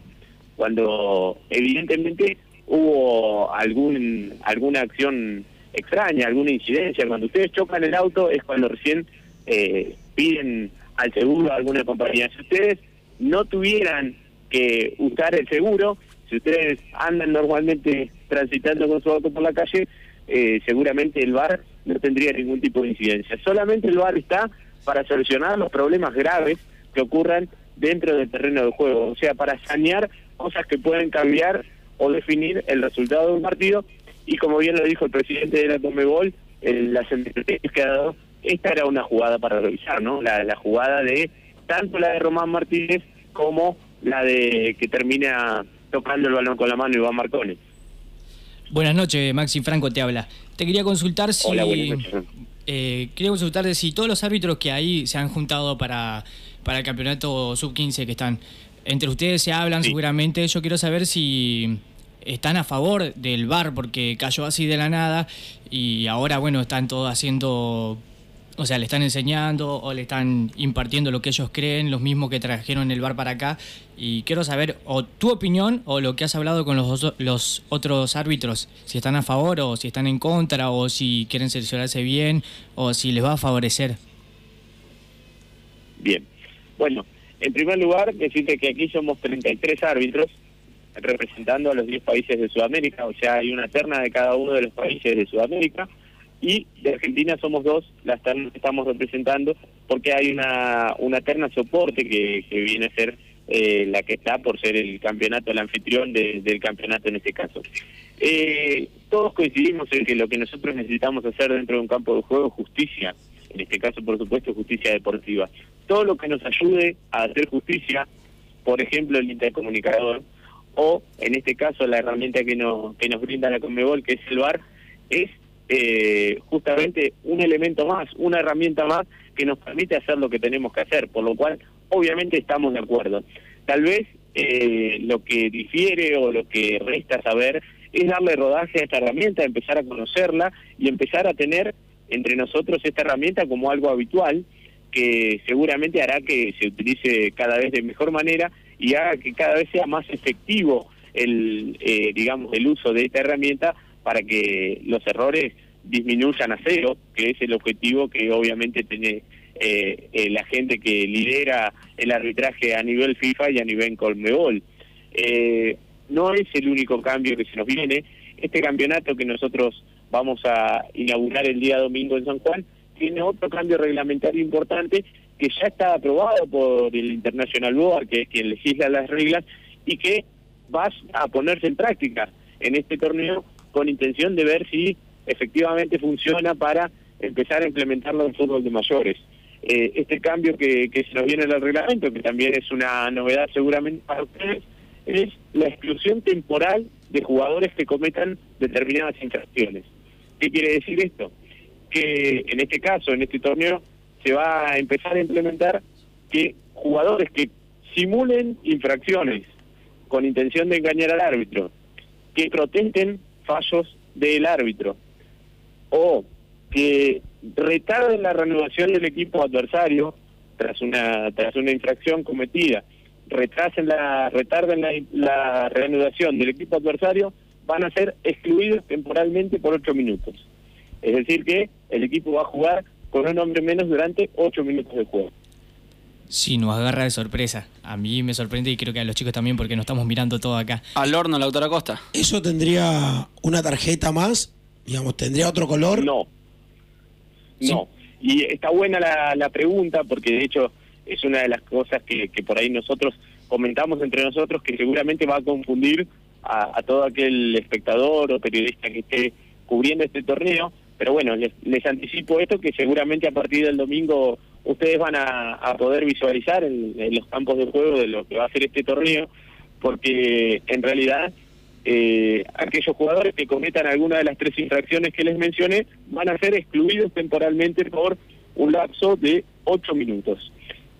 Cuando evidentemente hubo algún alguna acción extraña, alguna incidencia. Cuando ustedes chocan el auto es cuando recién eh, piden al seguro a alguna compañía. Si ustedes no tuvieran que usar el seguro, si ustedes andan normalmente transitando con su auto por la calle, eh, seguramente el V A R no tendría ningún tipo de incidencia. Solamente el V A R está para solucionar los problemas graves que ocurran dentro del terreno de juego, o sea, para sanear cosas que pueden cambiar o definir el resultado de un partido. Y como bien lo dijo el presidente de la Conmebol, en las entrevistas que ha dado, esta era una jugada para revisar, ¿no? La, la jugada de, tanto la de Román Martínez como la de que termina tocando el balón con la mano Iván Marcone. Buenas noches, Maxi Franco te habla. Te quería consultar si... Hola, buenas noches. Eh, quería consultarte si todos los árbitros que ahí se han juntado para, para el campeonato sub quince que están, entre ustedes se hablan sí. seguramente. Yo quiero saber si están a favor del V A R, porque cayó así de la nada y ahora, bueno, están todos haciendo... O sea, le están enseñando o le están impartiendo lo que ellos creen, los mismos que trajeron el V A R para acá. Y quiero saber o tu opinión o lo que has hablado con los, los otros árbitros, si están a favor o si están en contra o si quieren cerciorarse bien o si les va a favorecer. Bien. Bueno, en primer lugar, decirte que aquí somos treinta y tres árbitros representando a los diez países de Sudamérica, o sea, hay una terna de cada uno de los países de Sudamérica. Y de Argentina somos dos, la estamos representando, porque hay una una terna soporte que, que viene a ser eh, la que está por ser el campeonato, el anfitrión de, del campeonato en este caso. Eh, todos coincidimos en que lo que nosotros necesitamos hacer dentro de un campo de juego es justicia, en este caso por supuesto justicia deportiva. Todo lo que nos ayude a hacer justicia, por ejemplo el intercomunicador, o en este caso la herramienta que nos, que nos brinda la Conmebol, que es el V A R, es Eh, justamente un elemento más, una herramienta más que nos permite hacer lo que tenemos que hacer, por lo cual obviamente estamos de acuerdo. Tal vez eh, lo que difiere o lo que resta saber es darle rodaje a esta herramienta, empezar a conocerla y empezar a tener entre nosotros esta herramienta como algo habitual, que seguramente hará que se utilice cada vez de mejor manera y haga que cada vez sea más efectivo el, eh, digamos, el uso de esta herramienta, para que los errores disminuyan a cero, que es el objetivo que obviamente tiene eh, eh, la gente que lidera el arbitraje a nivel FIFA y a nivel Conmebol. Eh, no es el único cambio que se nos viene. Este campeonato que nosotros vamos a inaugurar el día domingo en San Juan tiene otro cambio reglamentario importante que ya está aprobado por el International Board, que es quien legisla las reglas, y que va a ponerse en práctica en este torneo con intención de ver si efectivamente funciona para empezar a implementarlo en fútbol de mayores. Eh, este cambio que, que se nos viene en el reglamento, que también es una novedad seguramente para ustedes, es la exclusión temporal de jugadores que cometan determinadas infracciones. ¿Qué quiere decir esto? Que en este caso, en este torneo, se va a empezar a implementar que jugadores que simulen infracciones con intención de engañar al árbitro, que protesten fallos del árbitro o que retarden la reanudación del equipo adversario tras una tras una infracción cometida, retrasen la retarden la, la reanudación del equipo adversario, van a ser excluidos temporalmente por ocho minutos. Es decir que el equipo va a jugar con un hombre menos durante ocho minutos de juego. Sí, nos agarra de sorpresa. A mí me sorprende y creo que a los chicos también, porque nos estamos mirando todo acá. Al horno, Lautaro Acosta. ¿Eso tendría una tarjeta más? Digamos, ¿tendría otro color? No. ¿Sí? No. Y está buena la, la pregunta, porque de hecho es una de las cosas que, que por ahí nosotros comentamos entre nosotros, que seguramente va a confundir a, a todo aquel espectador o periodista que esté cubriendo este torneo, pero bueno, les, les anticipo esto, que seguramente a partir del domingo ustedes van a, a poder visualizar en, en los campos de juego de lo que va a ser este torneo, porque en realidad eh, aquellos jugadores que cometan alguna de las tres infracciones que les mencioné van a ser excluidos temporalmente por un lapso de ocho minutos.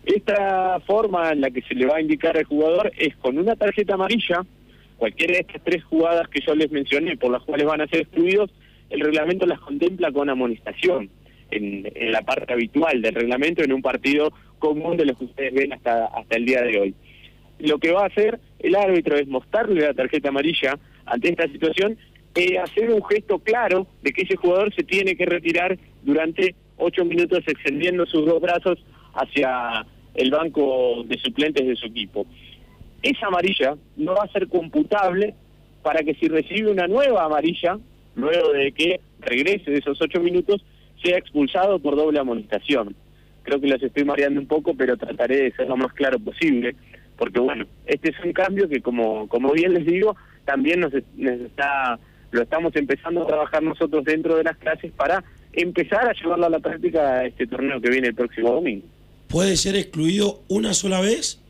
Esta forma en la que se le va a indicar al jugador es con una tarjeta amarilla. Cualquiera de estas tres jugadas que yo les mencioné, por las cuales van a ser excluidos, el reglamento las contempla con amonestación en, en la parte habitual del reglamento, en un partido común de los que ustedes ven hasta, hasta el día de hoy. Lo que va a hacer el árbitro es mostrarle la tarjeta amarilla ante esta situación y hacer un gesto claro de que ese jugador se tiene que retirar durante ocho minutos, extendiendo sus dos brazos hacia el banco de suplentes de su equipo. Esa amarilla no va a ser computable para que si recibe una nueva amarilla, luego de que regrese de esos ocho minutos, sea expulsado por doble amonestación. Creo que los estoy mareando un poco, pero trataré de ser lo más claro posible, porque bueno, este es un cambio que como, como bien les digo, también nos, nos está, lo estamos empezando a trabajar nosotros dentro de las clases para empezar a llevarlo a la práctica a este torneo que viene el próximo domingo. ¿Puede ser excluido una sola vez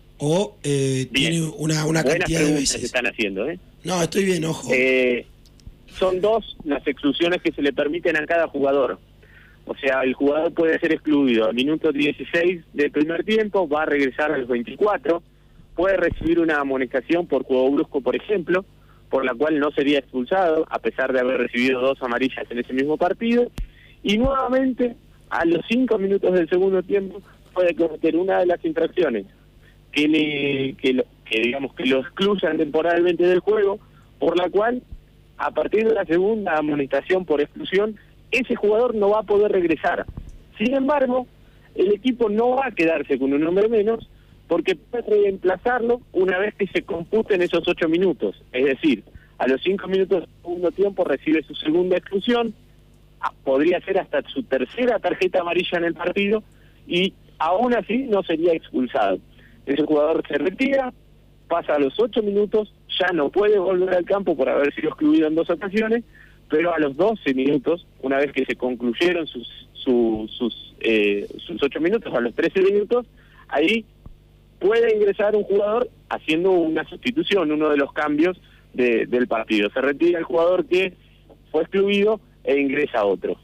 o eh, tiene una, una cantidad de veces? Se están haciendo, ¿eh? No, estoy bien, ojo. Eh, son dos las exclusiones que se le permiten a cada jugador. O sea, el jugador puede ser excluido al minuto dieciséis del primer tiempo, va a regresar a los veinticuatro, puede recibir una amonestación por juego brusco, por ejemplo, por la cual no sería expulsado, a pesar de haber recibido dos amarillas en ese mismo partido, y nuevamente, a los cinco minutos del segundo tiempo, puede cometer una de las infracciones que, le, que, lo, que digamos que lo excluyan temporalmente del juego, por la cual, a partir de la segunda amonestación por exclusión, ese jugador no va a poder regresar. Sin embargo, el equipo no va a quedarse con un hombre menos, porque puede reemplazarlo una vez que se computen esos ocho minutos. Es decir, a los cinco minutos del segundo tiempo recibe su segunda exclusión, podría ser hasta su tercera tarjeta amarilla en el partido, y aún así no sería expulsado. Ese jugador se retira, pasa a los ocho minutos, ya no puede volver al campo por haber sido excluido en dos ocasiones, pero a los doce minutos, una vez que se concluyeron sus su, sus eh, sus ocho minutos, a los trece minutos, ahí puede ingresar un jugador haciendo una sustitución, uno de los cambios de, del partido. Se retira el jugador que fue excluido e ingresa otro.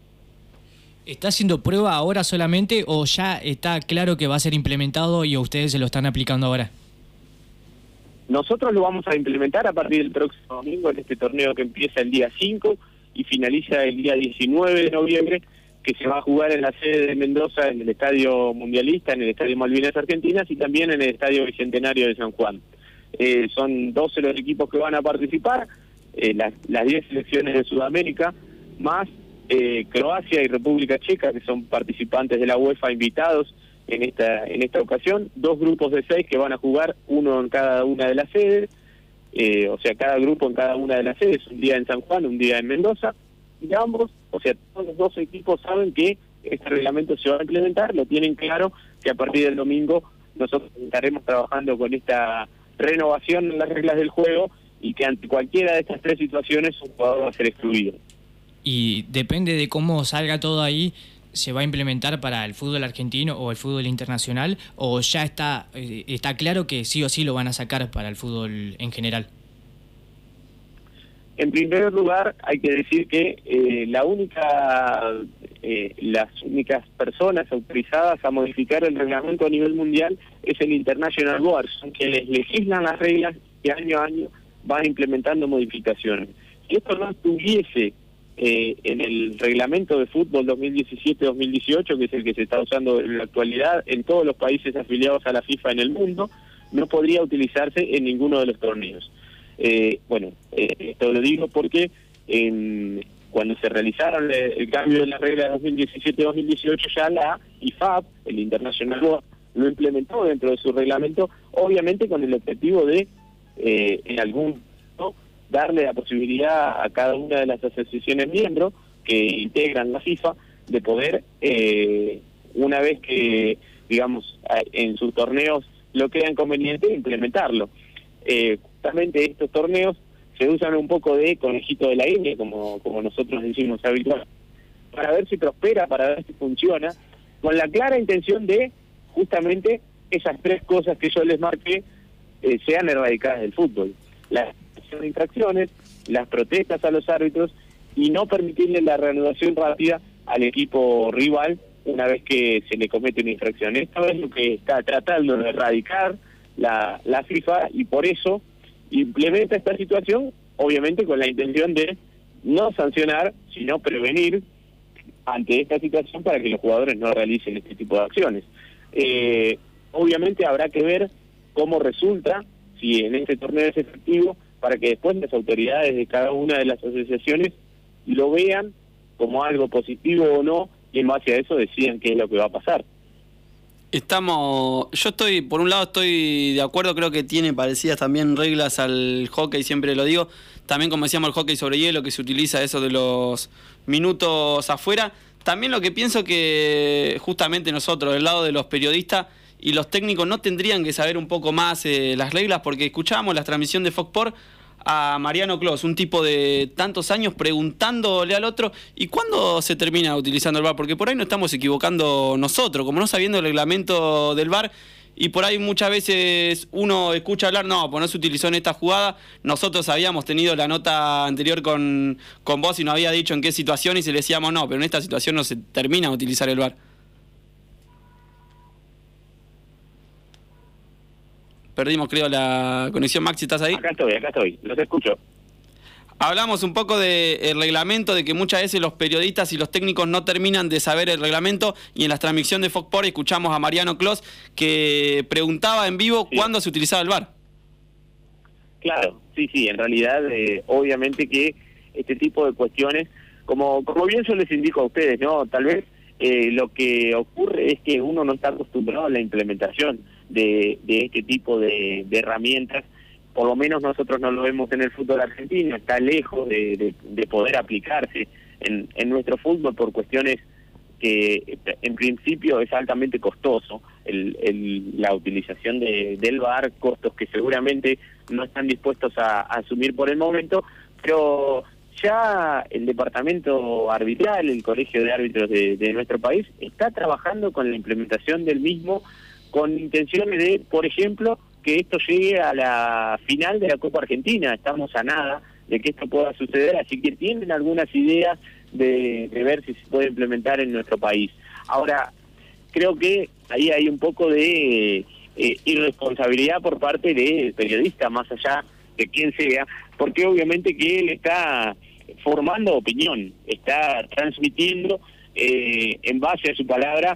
¿Está haciendo prueba ahora solamente o ya está claro que va a ser implementado y a ustedes se lo están aplicando ahora? Nosotros lo vamos a implementar a partir del próximo domingo en este torneo que empieza el día cinco y finaliza el día diecinueve de noviembre, que se va a jugar en la sede de Mendoza, en el Estadio Mundialista, en el Estadio Malvinas Argentinas y también en el Estadio Bicentenario de San Juan. Eh, son doce los equipos que van a participar, eh, las, las diez selecciones de Sudamérica, más eh, Croacia y República Checa, que son participantes de la UEFA invitados en esta en esta ocasión, dos grupos de seis que van a jugar, uno en cada una de las sedes, eh, o sea, cada grupo en cada una de las sedes, un día en San Juan, un día en Mendoza, y ambos, o sea, todos los dos equipos saben que este reglamento se va a implementar, lo tienen claro, que a partir del domingo nosotros estaremos trabajando con esta renovación en las reglas del juego y que ante cualquiera de estas tres situaciones un jugador va a ser excluido. Y depende de cómo salga todo ahí, ¿se va a implementar para el fútbol argentino o el fútbol internacional? ¿O ya está, eh, está claro que sí o sí lo van a sacar para el fútbol en general? En primer lugar, hay que decir que eh, la única, eh, las únicas personas autorizadas a modificar el reglamento a nivel mundial es el International Board, son quienes legislan las reglas y año a año van implementando modificaciones. Si esto no estuviese eh, en el reglamento de fútbol dos mil diecisiete dos mil dieciocho, que es el que se está usando en la actualidad en todos los países afiliados a la FIFA en el mundo, no podría utilizarse en ninguno de los torneos. Eh, bueno, eh, esto lo digo porque en, cuando se realizaron el, el cambio de la regla de dos mil diecisiete dos mil dieciocho, ya la I F A B, el International Board, lo implementó dentro de su reglamento, obviamente con el objetivo de, eh, en algún ¿no? darle la posibilidad a cada una de las asociaciones miembros que integran la FIFA de poder, eh, una vez que, digamos, en sus torneos lo crean conveniente, implementarlo. Eh, justamente estos torneos se usan un poco de conejito de la India, como, como nosotros decimos habitualmente, para ver si prospera, para ver si funciona, con la clara intención de justamente esas tres cosas que yo les marqué eh, sean erradicadas del fútbol. La de infracciones, las protestas a los árbitros y no permitirle la reanudación rápida al equipo rival una vez que se le comete una infracción. Esto es lo que está tratando de erradicar la, la FIFA y por eso implementa esta situación, obviamente con la intención de no sancionar, sino prevenir ante esta situación para que los jugadores no realicen este tipo de acciones. Eh, obviamente habrá que ver cómo resulta, si en este torneo es efectivo, para que después las autoridades de cada una de las asociaciones lo vean como algo positivo o no, y en base a eso decidan qué es lo que va a pasar. Estamos, yo estoy, por un lado estoy de acuerdo, creo que tiene parecidas también reglas al hockey, siempre lo digo, también como decíamos el hockey sobre hielo, que se utiliza eso de los minutos afuera. También lo que pienso que justamente nosotros, del lado de los periodistas y los técnicos, no tendrían que saber un poco más eh, las reglas, porque escuchábamos la transmisión de Fox Sports a Mariano Clos, un tipo de tantos años, preguntándole al otro, ¿y cuándo se termina utilizando el V A R? Porque por ahí no estamos equivocando nosotros, como no sabiendo el reglamento del V A R, y por ahí muchas veces uno escucha hablar, no, pues no se utilizó en esta jugada. Nosotros habíamos tenido la nota anterior con, con vos y nos había dicho en qué situación y se le decíamos no, pero en esta situación no se termina de utilizar el V A R. Perdimos, creo, la conexión. Maxi, ¿estás ahí? Acá estoy, acá estoy, los escucho. Hablamos un poco del reglamento, de que muchas veces los periodistas y los técnicos no terminan de saber el reglamento, y en la transmisión de Fox Sports escuchamos a Mariano Clos que preguntaba en vivo sí. cuándo se utilizaba el V A R. Claro, sí, sí, en realidad, eh, obviamente que este tipo de cuestiones, como, como bien yo les indico a ustedes, ¿no? Tal vez eh, lo que ocurre es que uno no está acostumbrado a la implementación de, de este tipo de, de herramientas. Por lo menos nosotros no lo vemos en el fútbol argentino, está lejos de, de, de poder aplicarse en, en nuestro fútbol por cuestiones que en principio es altamente costoso el, el, la utilización de, del V A R, costos que seguramente no están dispuestos a, a asumir por el momento, pero ya el departamento arbitral, el colegio de árbitros de, de nuestro país, está trabajando con la implementación del mismo, con intenciones de, por ejemplo, que esto llegue a la final de la Copa Argentina. Estamos a nada de que esto pueda suceder, así que tienen algunas ideas de, de ver si se puede implementar en nuestro país. Ahora, creo que ahí hay un poco de eh, irresponsabilidad por parte del periodista, más allá de quién sea, porque obviamente que él está formando opinión, está transmitiendo eh, en base a su palabra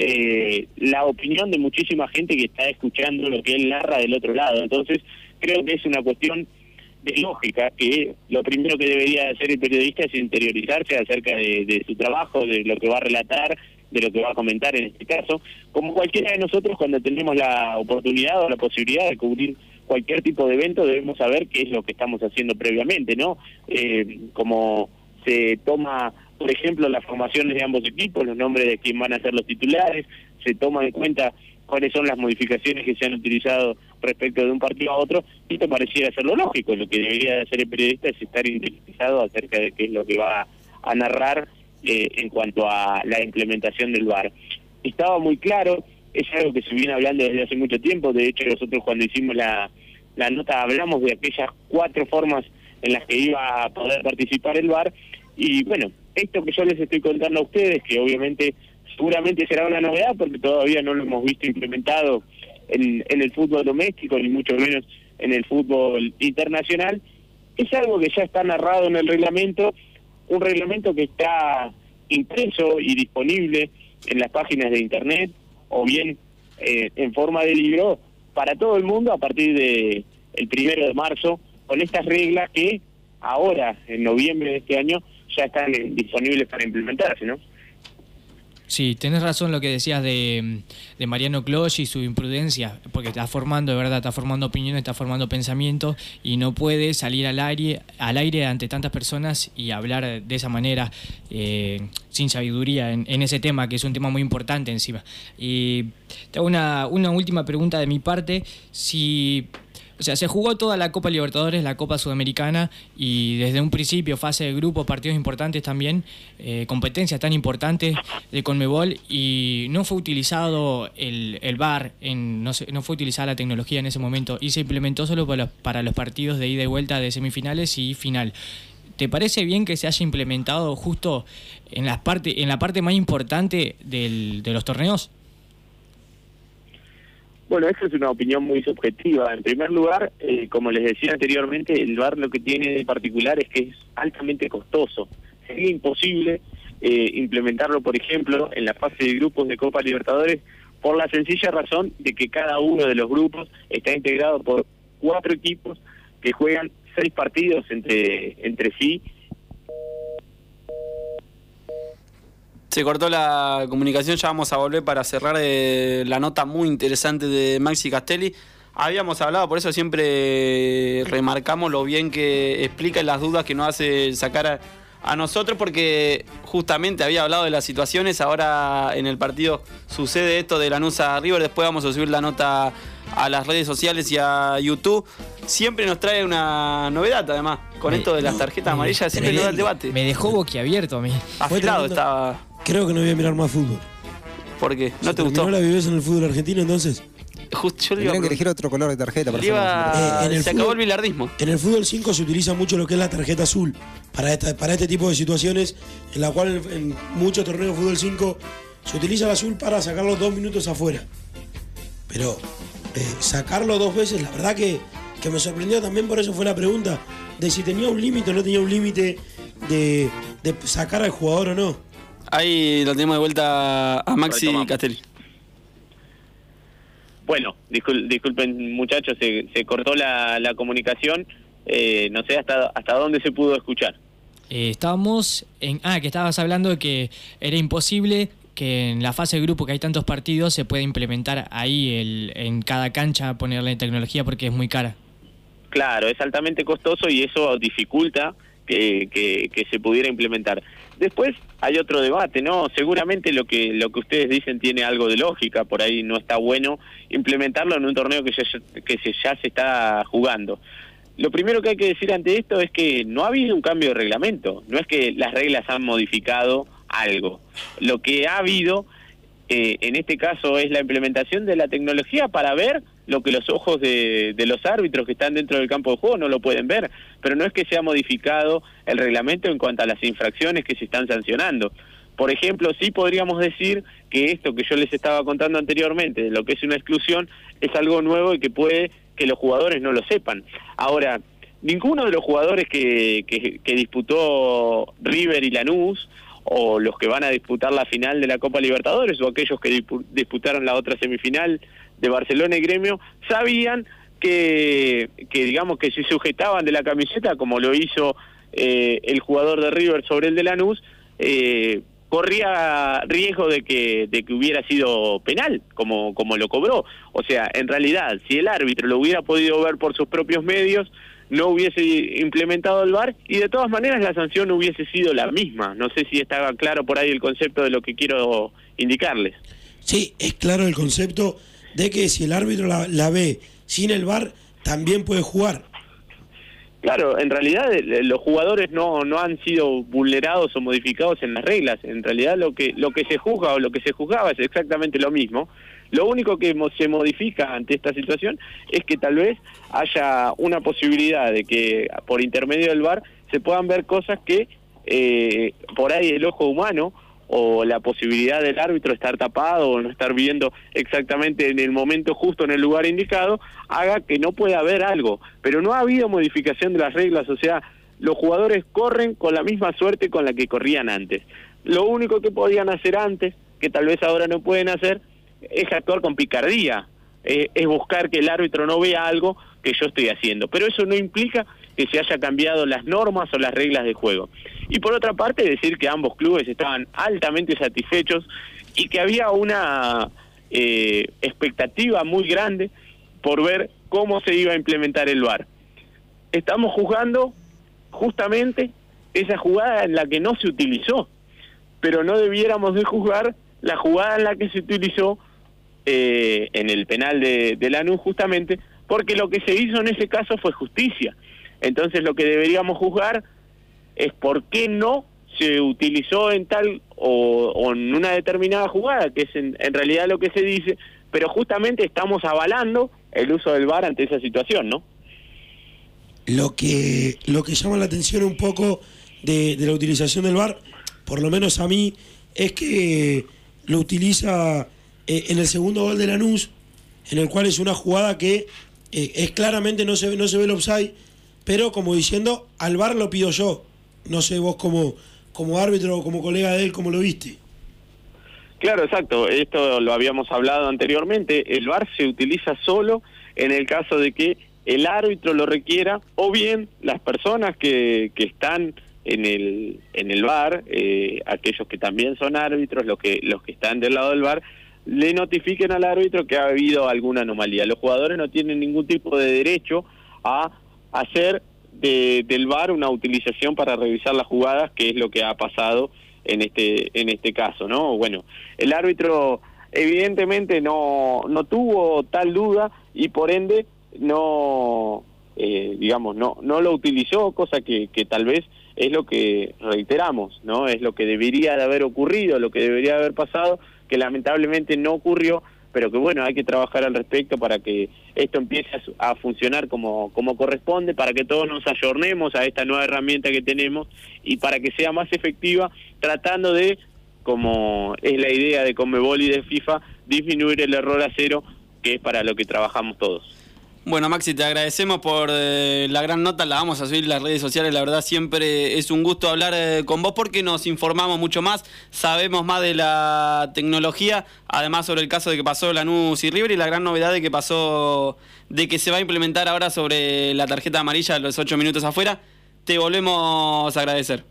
Eh, la opinión de muchísima gente que está escuchando lo que él narra del otro lado. Entonces creo que es una cuestión de lógica, que lo primero que debería hacer el periodista es interiorizarse acerca de, de su trabajo, de lo que va a relatar, de lo que va a comentar en este caso, como cualquiera de nosotros cuando tenemos la oportunidad o la posibilidad de cubrir cualquier tipo de evento, debemos saber qué es lo que estamos haciendo previamente, ¿no? Eh, como se toma, por ejemplo, las formaciones de ambos equipos, los nombres de quién van a ser los titulares, se toma en cuenta cuáles son las modificaciones que se han utilizado respecto de un partido a otro, y esto pareciera ser lo lógico. Lo que debería de hacer el periodista es estar interesado acerca de qué es lo que va a narrar eh, en cuanto a la implementación del V A R. Estaba muy claro, es algo que se viene hablando desde hace mucho tiempo. De hecho, nosotros cuando hicimos la, la nota hablamos de aquellas cuatro formas en las que iba a poder participar el V A R, y bueno, esto que yo les estoy contando a ustedes, que obviamente seguramente será una novedad porque todavía no lo hemos visto implementado en, en el fútbol doméstico, ni mucho menos en el fútbol internacional, es algo que ya está narrado en el reglamento, un reglamento que está impreso y disponible en las páginas de internet, o bien eh, en forma de libro para todo el mundo a partir de el primero de marzo, con estas reglas que ahora, en noviembre de este año, ya están disponibles para implementarse, ¿no? Sí, tenés razón lo que decías de, de Mariano Clos y su imprudencia, porque está formando, de verdad, está formando opiniones, está formando pensamientos, y no puede salir al aire, al aire ante tantas personas y hablar de esa manera, eh, sin sabiduría en, en ese tema, que es un tema muy importante encima. Y te hago una, una última pregunta de mi parte, si O sea, se jugó toda la Copa Libertadores, la Copa Sudamericana y desde un principio, fase de grupo, partidos importantes también, eh, competencias tan importantes de Conmebol y no fue utilizado el, el V A R, en, no, se, no fue utilizada la tecnología en ese momento y se implementó solo para los, para los partidos de ida y vuelta de semifinales y final. ¿Te parece bien que se haya implementado justo en, las parte, en la parte más importante del, de los torneos? Bueno, esa es una opinión muy subjetiva. En primer lugar, eh, como les decía anteriormente, el V A R lo que tiene de particular es que es altamente costoso. Sería imposible eh, implementarlo, por ejemplo, en la fase de grupos de Copa Libertadores, por la sencilla razón de que cada uno de los grupos está integrado por cuatro equipos que juegan seis partidos entre, entre sí. Se cortó la comunicación, ya vamos a volver para cerrar eh, la nota muy interesante de Maxi Castelli. Habíamos hablado, por eso siempre remarcamos lo bien que explica las dudas que nos hace sacar a, a nosotros, porque justamente había hablado de las situaciones, ahora en el partido sucede esto de Lanús a River, después vamos a subir la nota a las redes sociales y a YouTube. Siempre nos trae una novedad, además, con me, esto de las tarjetas no, amarillas, siempre nos da el debate. Me dejó boquiabierto a mí. Afilado estaba. Creo que no voy a mirar más fútbol. ¿Por qué? ¿No ¿Se te gustó? ¿No la vivés en el fútbol argentino entonces? Justo, yo le iba Tendrían que elegir otro color de tarjeta para iba... eh, en el Se fútbol, acabó el bilardismo. En el fútbol cinco se utiliza mucho lo que es la tarjeta azul para, esta, para este tipo de situaciones, en la cual en muchos torneos de fútbol cinco se utiliza el azul para sacarlo dos minutos afuera. Pero eh, sacarlo dos veces, la verdad que, que me sorprendió también, por eso fue la pregunta de si tenía un límite o no tenía un límite de, de sacar al jugador o no. Ahí lo tenemos de vuelta a Maxi Castelli. Bueno, discul disculpen muchachos, se, se cortó la, la comunicación, eh, no sé hasta hasta dónde se pudo escuchar. Eh, estábamos en... Ah, que estabas hablando de que era imposible que en la fase de grupo, que hay tantos partidos, se pueda implementar ahí el, en cada cancha ponerle tecnología porque es muy cara. Claro, es altamente costoso y eso dificulta que, que, que se pudiera implementar. Después hay otro debate, ¿no? Seguramente lo que lo que ustedes dicen tiene algo de lógica, por ahí no está bueno implementarlo en un torneo que ya, que se, ya se está jugando. Lo primero que hay que decir ante esto es que no ha habido un cambio de reglamento, no es que las reglas han modificado algo. Lo que ha habido, eh, en este caso, es la implementación de la tecnología para ver lo que los ojos de, de los árbitros que están dentro del campo de juego no lo pueden ver, pero no es que se ha modificado el reglamento en cuanto a las infracciones que se están sancionando. Por ejemplo, sí podríamos decir que esto que yo les estaba contando anteriormente, de lo que es una exclusión, es algo nuevo y que puede que los jugadores no lo sepan. Ahora, ninguno de los jugadores que, que, que disputó River y Lanús, o los que van a disputar la final de la Copa Libertadores, o aquellos que disputaron la otra semifinal de Barcelona y Gremio, sabían que, que digamos que si sujetaban de la camiseta, como lo hizo eh, el jugador de River sobre el de Lanús, eh, corría riesgo de que de que hubiera sido penal, como, como lo cobró. O sea, en realidad, si el árbitro lo hubiera podido ver por sus propios medios, no hubiese implementado el V A R y de todas maneras la sanción hubiese sido la misma. No sé si estaba claro por ahí el concepto de lo que quiero indicarles. Sí, es claro el concepto de que si el árbitro la, la ve sin el V A R, también puede jugar. Claro, en realidad los jugadores no no han sido vulnerados o modificados en las reglas. En realidad lo que lo que se juzga o lo que se juzgaba es exactamente lo mismo. Lo único que se modifica ante esta situación es que tal vez haya una posibilidad de que por intermedio del V A R se puedan ver cosas que eh, por ahí el ojo humano o la posibilidad del árbitro estar tapado o no estar viendo exactamente en el momento justo en el lugar indicado, haga que no pueda haber algo. Pero no ha habido modificación de las reglas, o sea, los jugadores corren con la misma suerte con la que corrían antes. Lo único que podían hacer antes, que tal vez ahora no pueden hacer, es actuar con picardía, eh, es buscar que el árbitro no vea algo que yo estoy haciendo. Pero eso no implica que se haya cambiado las normas o las reglas de juego. Y por otra parte, decir que ambos clubes estaban altamente satisfechos y que había una eh, expectativa muy grande por ver cómo se iba a implementar el V A R. Estamos juzgando justamente esa jugada en la que no se utilizó, pero no debiéramos de juzgar la jugada en la que se utilizó eh, en el penal de, de Lanús, justamente porque lo que se hizo en ese caso fue justicia. Entonces lo que deberíamos juzgar es por qué no se utilizó en tal o, o en una determinada jugada, que es en, en realidad lo que se dice, pero justamente estamos avalando el uso del V A R ante esa situación, ¿no? Lo que, lo que llama la atención un poco de, de la utilización del V A R, por lo menos a mí, es que lo utiliza eh, en el segundo gol de Lanús, en el cual es una jugada que eh, es claramente no se, no se ve el offside, pero como diciendo, al V A R lo pido yo. No sé vos como, como árbitro o como colega de él, ¿cómo lo viste? Claro, exacto. Esto lo habíamos hablado anteriormente. El V A R se utiliza solo en el caso de que el árbitro lo requiera, o bien las personas que, que están en el en el V A R, eh, aquellos que también son árbitros, los que los que están del lado del V A R, le notifiquen al árbitro que ha habido alguna anomalía. Los jugadores no tienen ningún tipo de derecho a hacer de, del V A R una utilización para revisar las jugadas, que es lo que ha pasado en este en este caso, ¿no? Bueno, el árbitro evidentemente no no tuvo tal duda y por ende no eh, digamos no no lo utilizó, cosa que, que tal vez es lo que reiteramos, ¿no? Es lo que debería de haber ocurrido, lo que debería de haber pasado, que lamentablemente no ocurrió, pero que bueno, hay que trabajar al respecto para que esto empiece a, a funcionar como, como corresponde, para que todos nos ayornemos a esta nueva herramienta que tenemos y para que sea más efectiva, tratando de, como es la idea de Conmebol y de FIFA, disminuir el error a cero, que es para lo que trabajamos todos. Bueno, Maxi, te agradecemos por eh, la gran nota, la vamos a subir en las redes sociales, la verdad siempre es un gusto hablar eh, con vos porque nos informamos mucho más, sabemos más de la tecnología, además sobre el caso de que pasó Lanús y River y la gran novedad de que pasó, de que se va a implementar ahora sobre la tarjeta amarilla de los ocho minutos afuera, te volvemos a agradecer.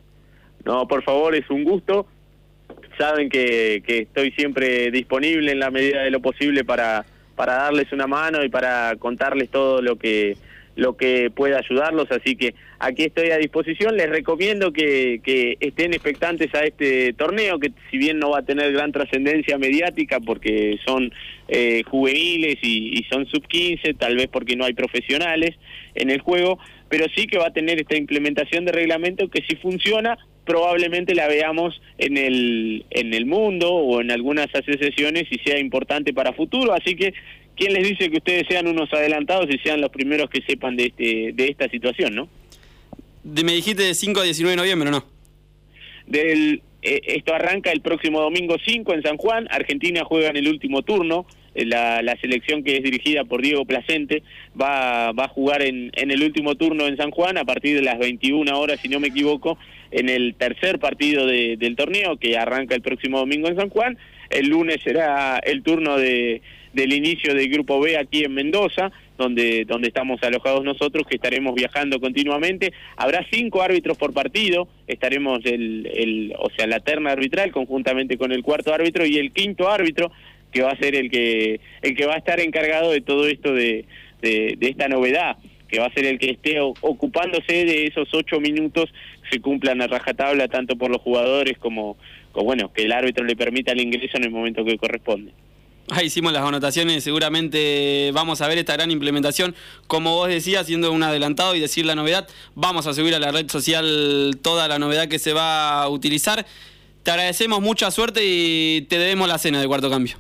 No, por favor, es un gusto, saben que, que estoy siempre disponible en la medida de lo posible para... para darles una mano y para contarles todo lo que lo que pueda ayudarlos, así que aquí estoy a disposición. Les recomiendo que, que estén expectantes a este torneo, que si bien no va a tener gran trascendencia mediática porque son eh, juveniles y, y son sub quince, tal vez porque no hay profesionales en el juego, pero sí que va a tener esta implementación de reglamento que si funciona probablemente la veamos en el en el mundo o en algunas asociaciones y sea importante para futuro, así que ¿quién les dice que ustedes sean unos adelantados y sean los primeros que sepan de este de esta situación, no? De, me dijiste de cinco a diecinueve de noviembre, ¿no? Del, eh, esto arranca el próximo domingo cinco en San Juan, Argentina juega en el último turno, la, la selección que es dirigida por Diego Placente va, va a jugar en, en el último turno en San Juan a partir de las veintiuna horas, si no me equivoco, en el tercer partido de, del torneo que arranca el próximo domingo en San Juan. El lunes será el turno de, del inicio del Grupo B aquí en Mendoza, donde, donde estamos alojados nosotros, que estaremos viajando continuamente. Habrá cinco árbitros por partido, estaremos el, el, o sea, la terna arbitral conjuntamente con el cuarto árbitro y el quinto árbitro, que va a ser el que el que va a estar encargado de todo esto de, de, de esta novedad, que va a ser el que esté ocupándose de esos ocho minutos que se cumplan a rajatabla tanto por los jugadores como, como bueno, que el árbitro le permita el ingreso en el momento que corresponde. Ahí hicimos las anotaciones, seguramente vamos a ver esta gran implementación, como vos decías, siendo un adelantado y decir la novedad, vamos a subir a la red social toda la novedad que se va a utilizar. Te agradecemos, mucha suerte y te debemos la cena de cuarto cambio.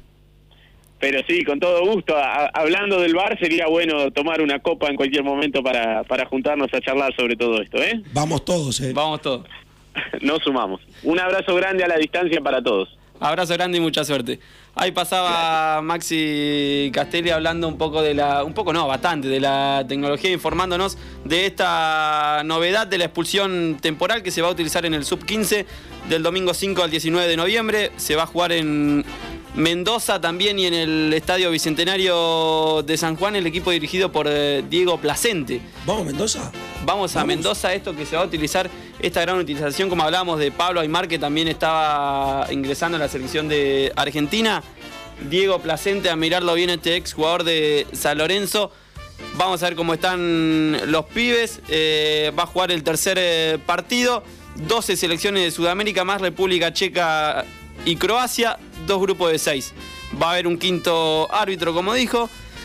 Pero sí, con todo gusto. A, hablando del V A R, sería bueno tomar una copa en cualquier momento para, para juntarnos a charlar sobre todo esto, ¿eh? Vamos todos, ¿eh? Vamos todos. Nos sumamos. Un abrazo grande a la distancia para todos. Abrazo grande y mucha suerte. Ahí pasaba Gracias. Maxi Castelli hablando un poco de la, un poco no, bastante, de la tecnología, informándonos de esta novedad de la expulsión temporal que se va a utilizar en el sub quince del domingo cinco al diecinueve de noviembre. Se va a jugar en Mendoza también y en el Estadio Bicentenario de San Juan, el equipo dirigido por eh, Diego Placente. ¿Vamos a Mendoza? Vamos a Vamos. Mendoza, esto que se va a utilizar, esta gran utilización, como hablábamos de Pablo Aymar, que también estaba ingresando en la selección de Argentina. Diego Placente, a mirarlo bien, este ex jugador de San Lorenzo. Vamos a ver cómo están los pibes. Eh, va a jugar el tercer eh, partido. doce selecciones de Sudamérica, más República Checa y Croacia, dos grupos de seis. Va a haber un quinto árbitro, como dijo,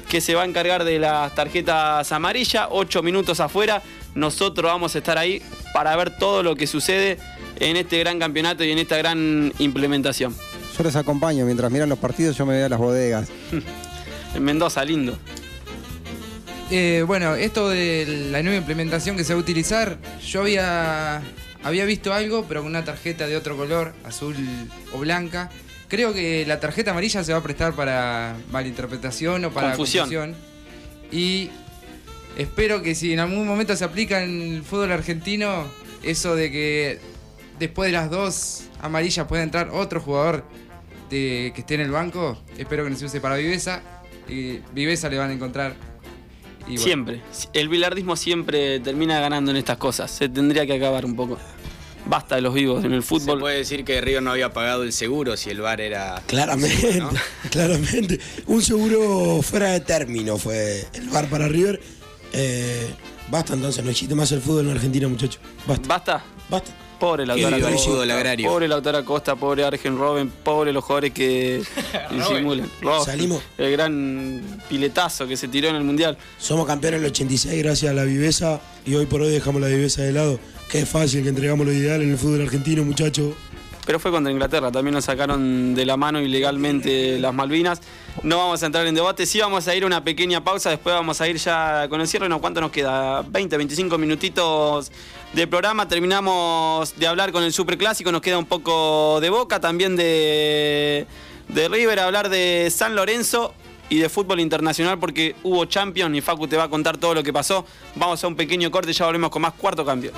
que se va a encargar de las tarjetas amarillas. Ocho minutos afuera. Nosotros vamos a estar ahí para ver todo lo que sucede en este gran campeonato y en esta gran implementación. Yo los acompaño. Mientras miran los partidos, yo me voy a las bodegas. En Mendoza, lindo. Eh, bueno, esto de la nueva implementación que se va a utilizar, yo había, había visto algo, pero con una tarjeta de otro color, azul o blanca. Creo que la tarjeta amarilla se va a prestar para malinterpretación o para Confusión. confusión. Y espero que si en algún momento se aplica en el fútbol argentino, eso de que después de las dos amarillas pueda entrar otro jugador de, que esté en el banco, espero que no se use para Viveza. Y Viveza le van a encontrar. Y bueno. Siempre. El bilardismo siempre termina ganando en estas cosas. Se tendría que acabar un poco. Basta de los vivos en el fútbol. Se puede decir que River no había pagado el seguro si el V A R era... Claramente, ¿no? claramente. Un seguro fuera de término fue el V A R para River. Eh, basta entonces, no existe más el fútbol en Argentina, muchachos. Basta. ¿Basta? Basta. Pobre Lautaro viva el Acosta, fútbol agrario. pobre Lautaro Acosta, pobre Arjen Robben, pobre los jugadores que disimulan. Robben, Salimos. El gran piletazo que se tiró en el Mundial. Somos campeones en el ochenta y seis gracias a la viveza y hoy por hoy dejamos la viveza de lado. Qué fácil que entregamos lo ideal en el fútbol argentino, muchachos. Pero fue contra Inglaterra, también nos sacaron de la mano ilegalmente las Malvinas. No vamos a entrar en debate, sí vamos a ir a una pequeña pausa, después vamos a ir ya con el cierre. No, ¿cuánto nos queda? veinte, veinticinco minutitos de programa. Terminamos de hablar con el Superclásico, nos queda un poco de Boca, también de, de River, hablar de San Lorenzo y de fútbol internacional porque hubo Champions y Facu te va a contar todo lo que pasó. Vamos a un pequeño corte y ya volvemos con más Cuarto Cambio.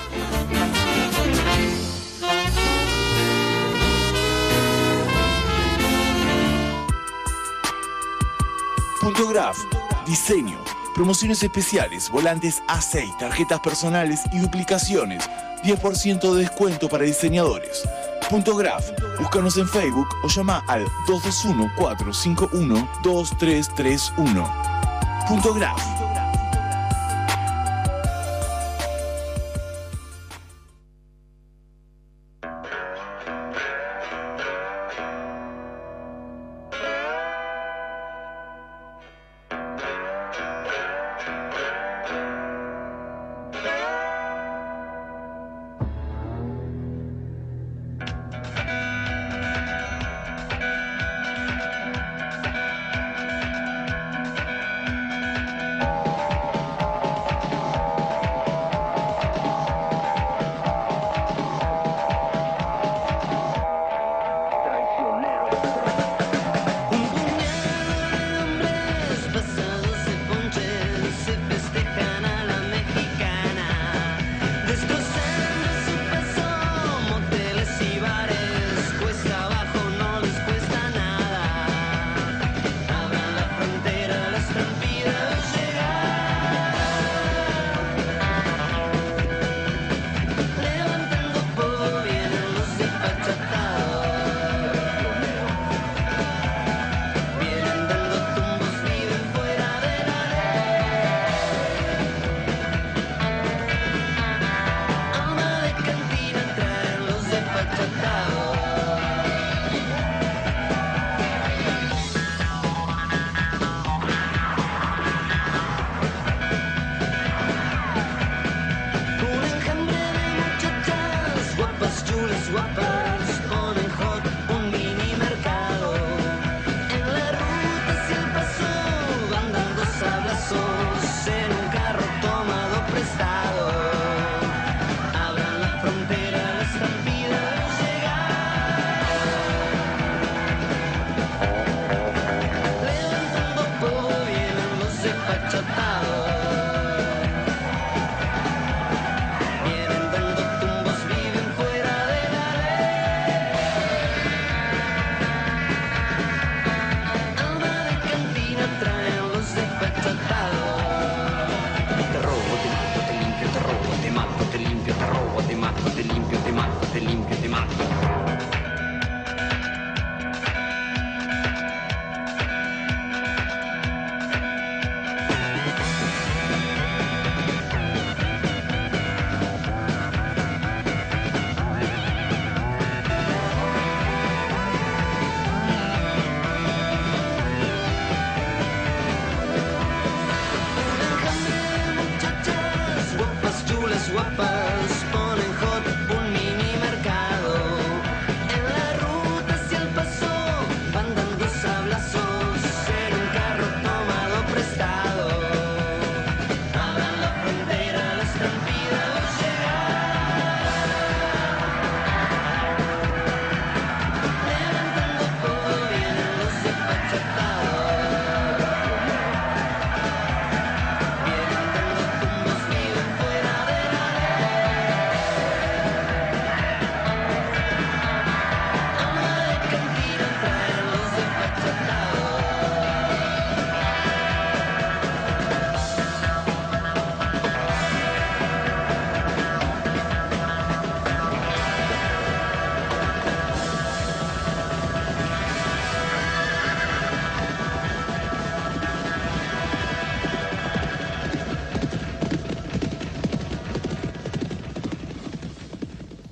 Puntograph, diseño, promociones especiales, volantes A seis, tarjetas personales y duplicaciones. diez por ciento de descuento para diseñadores. Puntograph, búscanos en Facebook o llama al dos dos uno, cuatro cinco uno, dos tres tres uno. Puntograph. Vienen dando tumbos, viven fuera de la ley.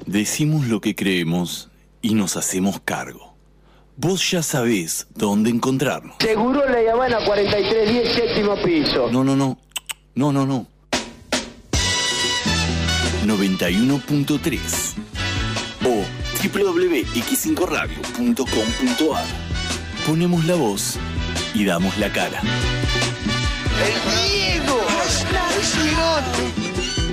Decimos lo que creemos y nos hacemos cargo. Vos ya sabés dónde encontrarnos. Seguro La Habana cuarenta y tres diez, séptimo piso. No, no, no. No, no, no. noventa y uno punto tres o doble u doble u doble u punto equis cinco radio punto com punto a r. Ponemos la voz y damos la cara. ¡El Diego! ¡Es gigante!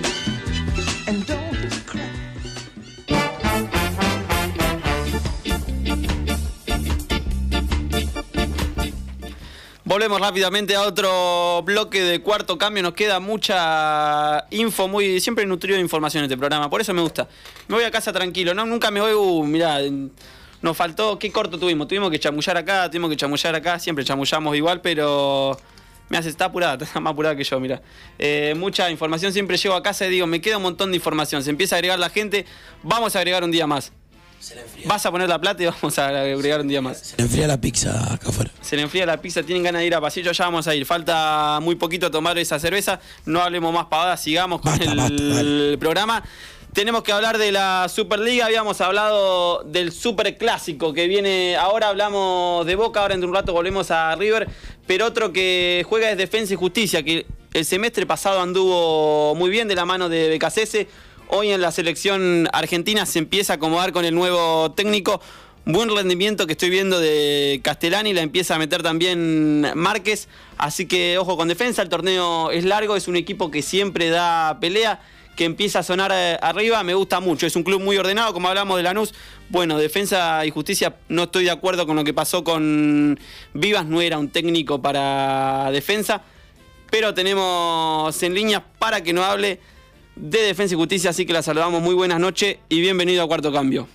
Volvemos rápidamente a otro bloque de Cuarto Cambio. Nos queda mucha info, muy siempre nutrido de información este programa. Por eso me gusta. Me voy a casa tranquilo. No, nunca me voy, uh, mirá, nos faltó, qué corto tuvimos. Tuvimos que chamullar acá, tuvimos que chamullar acá. Siempre chamullamos igual, pero me hace, está apurada, está más apurada que yo, mirá. Eh, mucha información, siempre llego a casa y digo, me queda un montón de información. Se empieza a agregar la gente, vamos a agregar un día más. Vas a poner la plata y vamos a agregar un día más. Se le enfría la pizza acá afuera. Se le enfría la pizza, tienen ganas de ir a pasillo, ya vamos a ir. Falta muy poquito a tomar esa cerveza. No hablemos más pavadas, sigamos con basta, el, basta, el programa. Tenemos que hablar de la Superliga. Habíamos hablado del Superclásico que viene. Ahora hablamos de Boca, ahora en un rato volvemos a River. Pero otro que juega es Defensa y Justicia, que el semestre pasado anduvo muy bien de la mano de Becasese. Hoy en la selección argentina se empieza a acomodar con el nuevo técnico. Buen rendimiento que estoy viendo de Castellani, la empieza a meter también Márquez. Así que ojo con Defensa, el torneo es largo, es un equipo que siempre da pelea, que empieza a sonar arriba, me gusta mucho. Es un club muy ordenado, como hablamos de Lanús. Bueno, Defensa y Justicia, no estoy de acuerdo con lo que pasó con Vivas, no era un técnico para Defensa. Pero tenemos en línea para que nos hable de Defensa y Justicia, así que la saludamos. Muy buenas noches y bienvenido a Cuarto Cambio.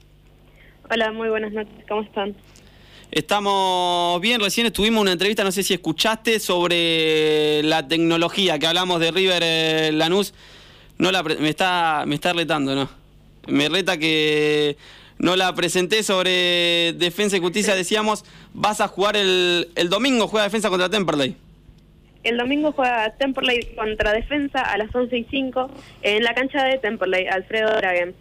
Hola, muy buenas noches, ¿cómo están? Estamos bien, recién estuvimos en una entrevista, no sé si escuchaste, sobre la tecnología que hablamos de River eh, Lanús. No la me está me está retando, ¿no? Me reta que no la presenté sobre Defensa y Justicia. Decíamos, vas a jugar el, el domingo, juega Defensa contra Temperley. El domingo juega Temperley contra Defensa a las once y cinco en la cancha de Temperley, Alfredo Dragen.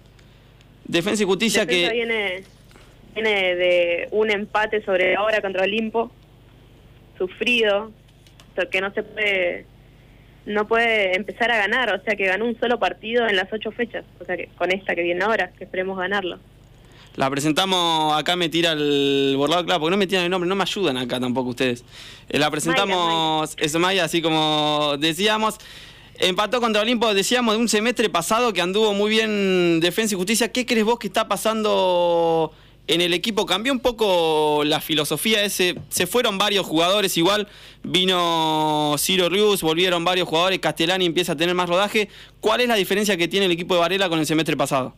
Defensa y Justicia Defensa que... viene, viene de un empate sobre ahora contra Olimpo, sufrido, que no se puede, no puede empezar a ganar, o sea que ganó un solo partido en las ocho fechas, o sea que con esta que viene ahora, que esperemos ganarlo. La presentamos, acá me tira el borrador, claro, porque no me tiran el nombre, no me ayudan acá tampoco ustedes. Eh, la presentamos, es Maya, así como decíamos. Empató contra Olimpo, decíamos, de un semestre pasado que anduvo muy bien Defensa y Justicia. ¿Qué crees vos que está pasando en el equipo? Cambió un poco la filosofía, ese, se fueron varios jugadores igual, vino Ciro Rius, volvieron varios jugadores, Castellani empieza a tener más rodaje. ¿Cuál es la diferencia que tiene el equipo de Varela con el semestre pasado?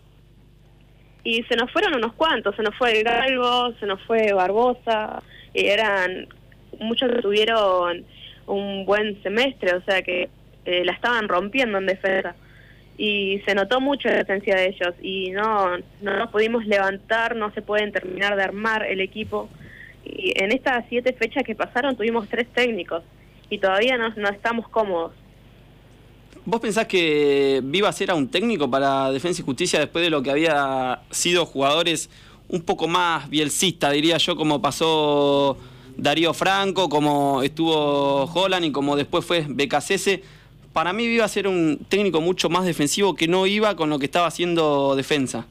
Y se nos fueron unos cuantos, se nos fue Galgo, se nos fue Barbosa, y eran muchos que tuvieron un buen semestre, o sea que eh, la estaban rompiendo en defensa. Y se notó mucho la presencia de ellos, y no, no nos pudimos levantar, no se pueden terminar de armar el equipo. Y en estas siete fechas que pasaron tuvimos tres técnicos, y todavía no, no estamos cómodos. ¿Vos pensás que Vivas era un técnico para Defensa y Justicia después de lo que había sido jugadores un poco más bielcista, diría yo, como pasó Darío Franco, como estuvo Holland y como después fue Becasese? Para mí Vivas era un técnico mucho más defensivo que no iba con lo que estaba haciendo Defensa.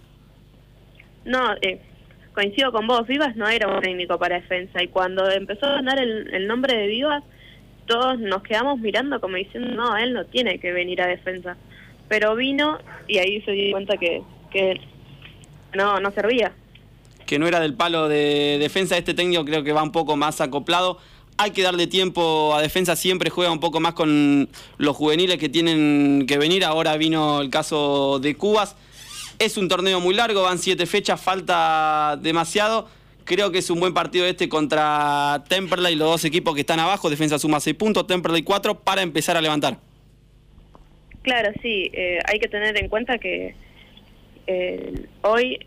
No, eh, coincido con vos, Vivas no era un técnico para Defensa, y cuando empezó a ganar el, el nombre de Vivas, todos nos quedamos mirando como diciendo, no, él no tiene que venir a Defensa. Pero vino y ahí se dio cuenta que, que no, no servía. Que no era del palo de Defensa. Este técnico creo que va un poco más acoplado. Hay que darle tiempo a Defensa, siempre juega un poco más con los juveniles que tienen que venir. Ahora vino el caso de Cubas. Es un torneo muy largo, van siete fechas, falta demasiado. Creo que es un buen partido este contra Temperley, los dos equipos que están abajo. Defensa suma seis puntos, Temperley cuatro, para empezar a levantar. Claro, sí, eh, hay que tener en cuenta que eh, hoy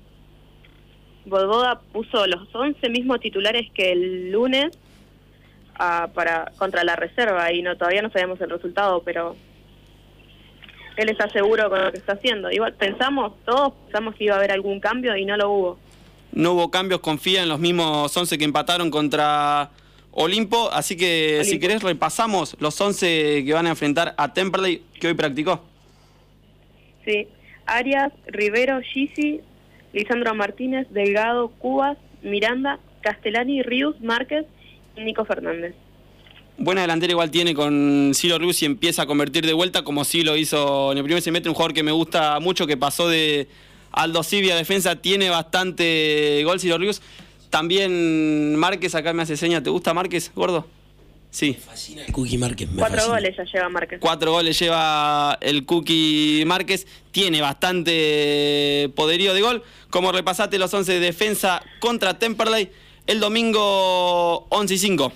Bododa puso los once mismos titulares que el lunes uh, para contra la reserva, y no todavía no sabemos el resultado, pero él está seguro con lo que está haciendo. Igual pensamos, todos pensamos que iba a haber algún cambio y no lo hubo. No hubo cambios, confía en los mismos once que empataron contra Olimpo, así que Olimpo. Si querés repasamos los once que van a enfrentar a Temperley, que hoy practicó. Sí, Arias, Rivero, Gisi, Lisandro Martínez, Delgado, Cubas, Miranda, Castellani, Rius, Márquez y Nico Fernández. Buena delantera igual tiene con Ciro Rius y empieza a convertir de vuelta como sí lo hizo en el primer semestre, un jugador que me gusta mucho, que pasó de Aldo Civi a defensa, tiene bastante gol Ciro Rius. También Márquez, acá me hace seña, ¿te gusta Márquez, gordo? Sí. Me fascina el Cookie Márquez. Me Cuatro fascina. goles ya lleva Márquez. Cuatro goles lleva el Cookie Márquez, tiene bastante poderío de gol. Como repasaste los once de defensa contra Temperley, el domingo once y cinco.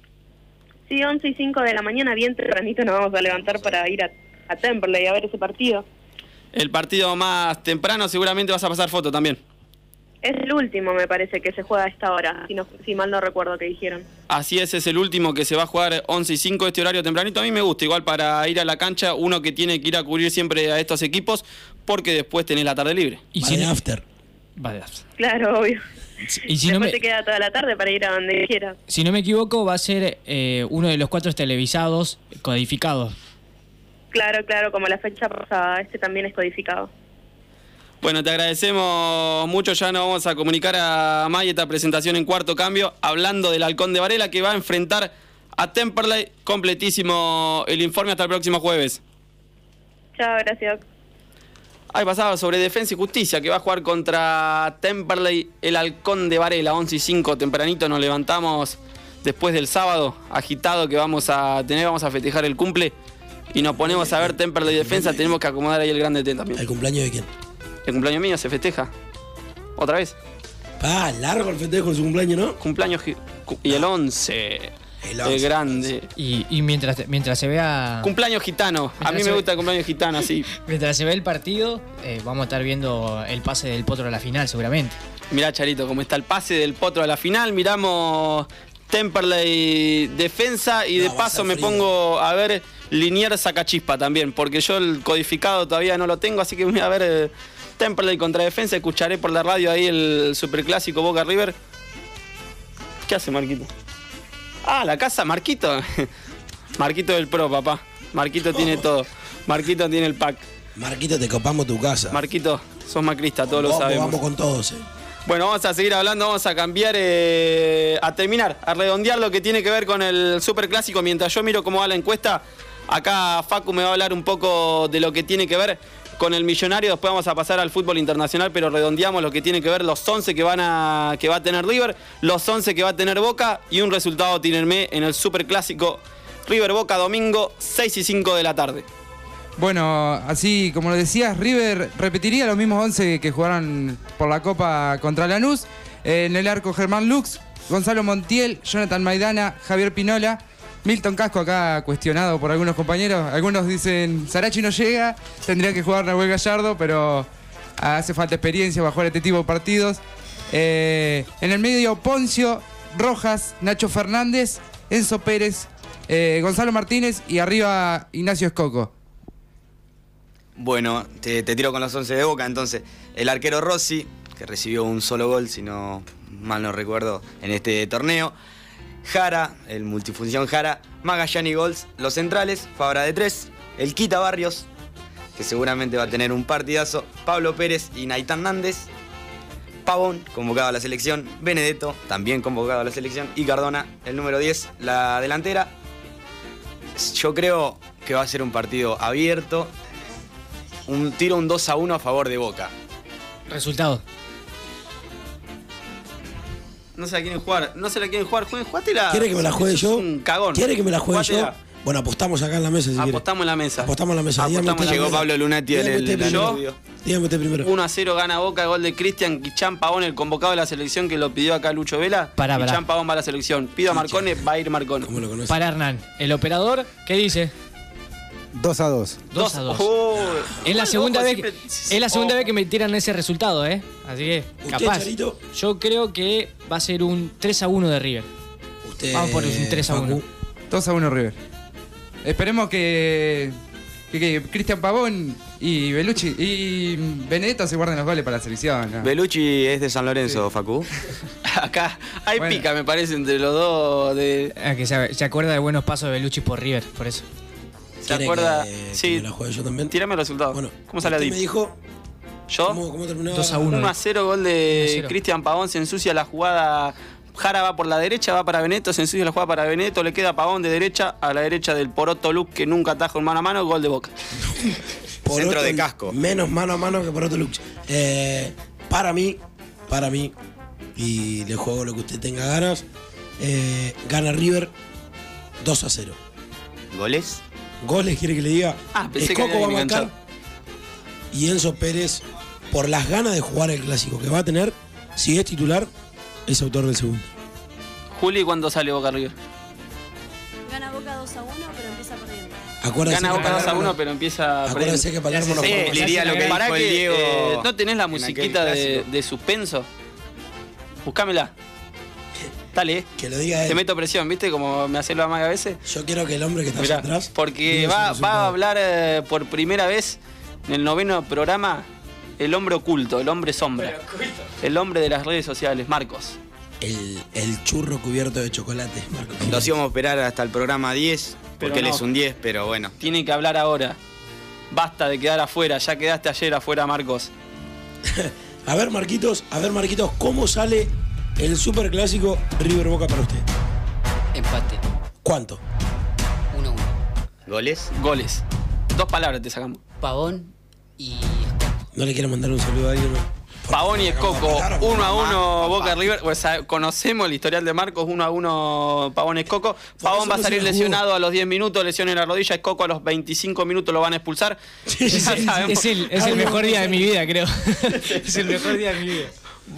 Sí, once y cinco de la mañana, bien tempranito nos vamos a levantar para ir a, a Temperley a ver ese partido. El partido más temprano, seguramente vas a pasar foto también. Es el último, me parece, que se juega a esta hora, si, no, si mal no recuerdo que dijeron. Así es, es el último que se va a jugar once y cinco, este horario tempranito. A mí me gusta, igual para ir a la cancha, uno que tiene que ir a cubrir siempre a estos equipos, porque después tenés la tarde libre. Y sin after. Va de after. Claro, obvio. Y si después no me, te queda toda la tarde para ir a donde quieras. si no me equivoco, va a ser eh, uno de los cuatro televisados codificados. Claro, claro, como la fecha pasada, este también es codificado. Bueno, te agradecemos mucho, ya nos vamos a comunicar a May esta presentación en cuarto cambio, hablando del Halcón de Varela que va a enfrentar a Temperley. Completísimo el informe, hasta el próximo jueves. Chao, gracias. Ahí pasaba sobre Defensa y Justicia, que va a jugar contra Temperley, el Halcón de Varela, once y cinco, tempranito nos levantamos después del sábado agitado que vamos a tener, vamos a festejar el cumple y nos ponemos a ver Temperley Defensa, tenemos que acomodar ahí el grande T también. ¿El cumpleaños de quién? El cumpleaños mío se festeja. ¿Otra vez? Ah, largo el festejo de su cumpleaños, ¿no? Cumpleaños y el once. El, once, el grande. Y, y mientras, mientras se vea... Cumpleaños gitano. A mí me gusta el cumpleaños gitano, así. Mientras se ve el partido, eh, vamos a estar viendo el pase del Potro a la final, seguramente. Mirá, Charito, cómo está el pase del Potro a la final. Miramos Temperley Defensa y no, de paso me pongo a ver Liniers Sacachispa también, porque yo el codificado todavía no lo tengo, así que voy a ver eh, Temperley contra Defensa. Escucharé por la radio ahí el superclásico Boca River. ¿Qué hace Marquito? Ah, la casa, Marquito. Marquito del Pro, papá. Marquito tiene todo. Marquito tiene el pack. Marquito, te copamos tu casa. Marquito, sos macrista, todos vamos, lo sabemos. Vamos con todos, eh. Bueno, vamos a seguir hablando, vamos a cambiar, eh, a terminar, a redondear lo que tiene que ver con el superclásico. Mientras yo miro cómo va la encuesta, acá Facu me va a hablar un poco de lo que tiene que ver con el Millonario. Después vamos a pasar al fútbol internacional, pero redondeamos lo que tiene que ver los once que van a que va a tener River, los once que va a tener Boca y un resultado tírenme en el superclásico River Boca domingo seis y cinco de la tarde. Bueno, así como lo decías, River repetiría los mismos once que jugaron por la Copa contra Lanús. En el arco Germán Lux, Gonzalo Montiel, Jonathan Maidana, Javier Pinola, Milton Casco acá cuestionado por algunos compañeros. Algunos dicen, Sarachi no llega, tendría que jugar Nahuel Gallardo, pero hace falta experiencia para jugar este tipo de partidos. Eh, en el medio, Poncio, Rojas, Nacho Fernández, Enzo Pérez, eh, Gonzalo Martínez y arriba Ignacio Escoco. Bueno, te, te tiro con los once de Boca, entonces. El arquero Rossi, que recibió un solo gol, si no mal no recuerdo, en este torneo. Jara, el multifunción Jara, Magallani Gols, los centrales, Fabra de tres, el Quita Barrios, que seguramente va a tener un partidazo, Pablo Pérez y Naitán Nández, Pavón, convocado a la selección, Benedetto, también convocado a la selección, y Cardona, el número diez, la delantera. Yo creo que va a ser un partido abierto, un tiro un dos a uno a favor de Boca. Resultado. No se la quieren jugar, no se la quieren jugar, jueguen, jugátela. ¿Quiere que me la juegue yo? Un cagón. ¿Quiere que me la juegue Jugátela. yo? Bueno, apostamos acá en la mesa si quiere. Apostamos en la mesa. Apostamos en la mesa. Apostamos Dígame en la usted Llegó primero. Pablo Lunati en Dígame el, usted el primero. estudio. Dígame usted primero. uno a cero gana Boca, gol de Cristian Guichán Pavón, el convocado de la selección que lo pidió acá Lucho Vela. Para, para. Guichán Pavón va a la selección. Pido a Marcone, va a ir Marcone. ¿Cómo lo conoce? Para Hernán, el operador, ¿qué dice? dos a dos. dos a dos. Oh, Es la segunda ojo, vez que, siempre- es la segunda oh. vez que me tiran ese resultado, ¿eh? Así que, ¿Usted, capaz. Charito? Yo creo que va a ser un tres a uno de River. Usted, Vamos por un tres a uno. Facu. dos a uno River. Esperemos que, que, que Cristian Pavón y Bellucci y Benedetto se guardan los goles para la selección. ¿no? Bellucci es de San Lorenzo, sí. Facu. Acá hay Bueno. pica, me parece, entre los dos. De... Ah, que se, se acuerda de buenos pasos de Bellucci por River, por eso. ¿Se ¿Quiere acuerda? que- Sí. que me la juegue yo también? Tírame el resultado. Bueno, ¿Cómo sale usted Adip? me dijo... ¿Yo? ¿Cómo, cómo terminaba? dos a uno. uno a cero, gol uno a de cero. Cristian Pavón. Se ensucia la jugada. Jara va por la derecha, va para Benedetto. Se ensucia la jugada para Benedetto. Le queda Pavón de derecha a la derecha del Poroto Luke, que nunca ataja un mano a mano. Gol de Boca. Por Centro otro- de casco. Menos mano a mano que por otro Lux. Eh, para mí, para mí, y le juego lo que usted tenga ganas, eh, gana River dos a cero. ¿Goles? Goles, quiere que le diga. Ah, pensé que Escoco había va a marcar. enganchado. Y Enzo Pérez, por las ganas de jugar el clásico que va a tener, si es titular, es autor del segundo. Juli, ¿cuándo sale Boca River? Gana Boca dos a uno, pero empieza perdiendo. Acuérdense Gana que Boca dos a Palermo- uno, pero empieza. Acuérdense que Palermo no Sí, juega. diría lo que Pará dijo el que, Diego eh, ¿no tenés la en aquel musiquita de, clásico. de suspenso? Buscámela. Dale, eh. Que lo diga Te él. meto presión, ¿viste? Como me hace lo amaga a veces. Yo quiero que el hombre que está Mirá, allá atrás. porque diga su va, va resultado. a hablar eh, por primera vez en el noveno programa el hombre oculto, el hombre sombra. El hombre de las redes sociales, Marcos. El, el churro cubierto de chocolate, Marcos. Los íbamos a esperar hasta el programa diez, porque Pero él no. es un diez, pero bueno. Tiene que hablar ahora. Basta de quedar afuera, ya quedaste ayer afuera, Marcos. A ver, Marquitos, a ver, Marquitos, ¿cómo sale el superclásico River Boca para usted? Empate. ¿Cuánto? uno a uno. ¿Goles? Goles. Dos palabras te sacamos. Pavón y ¿No le quiero mandar un saludo a alguien? No? Pavón y Escoco, Claro, uno a mamá, uno papá. Boca River. O sea, conocemos el historial de Marcos, uno a uno Pavón Escoco. Pavón eso va a no salir se la jugó. lesionado a los diez minutos, lesión en la rodilla. Escoco a los veinticinco minutos lo van a expulsar. Ya Es, sabemos. es el, es el mejor día de mi vida, creo. Es el mejor día de mi vida.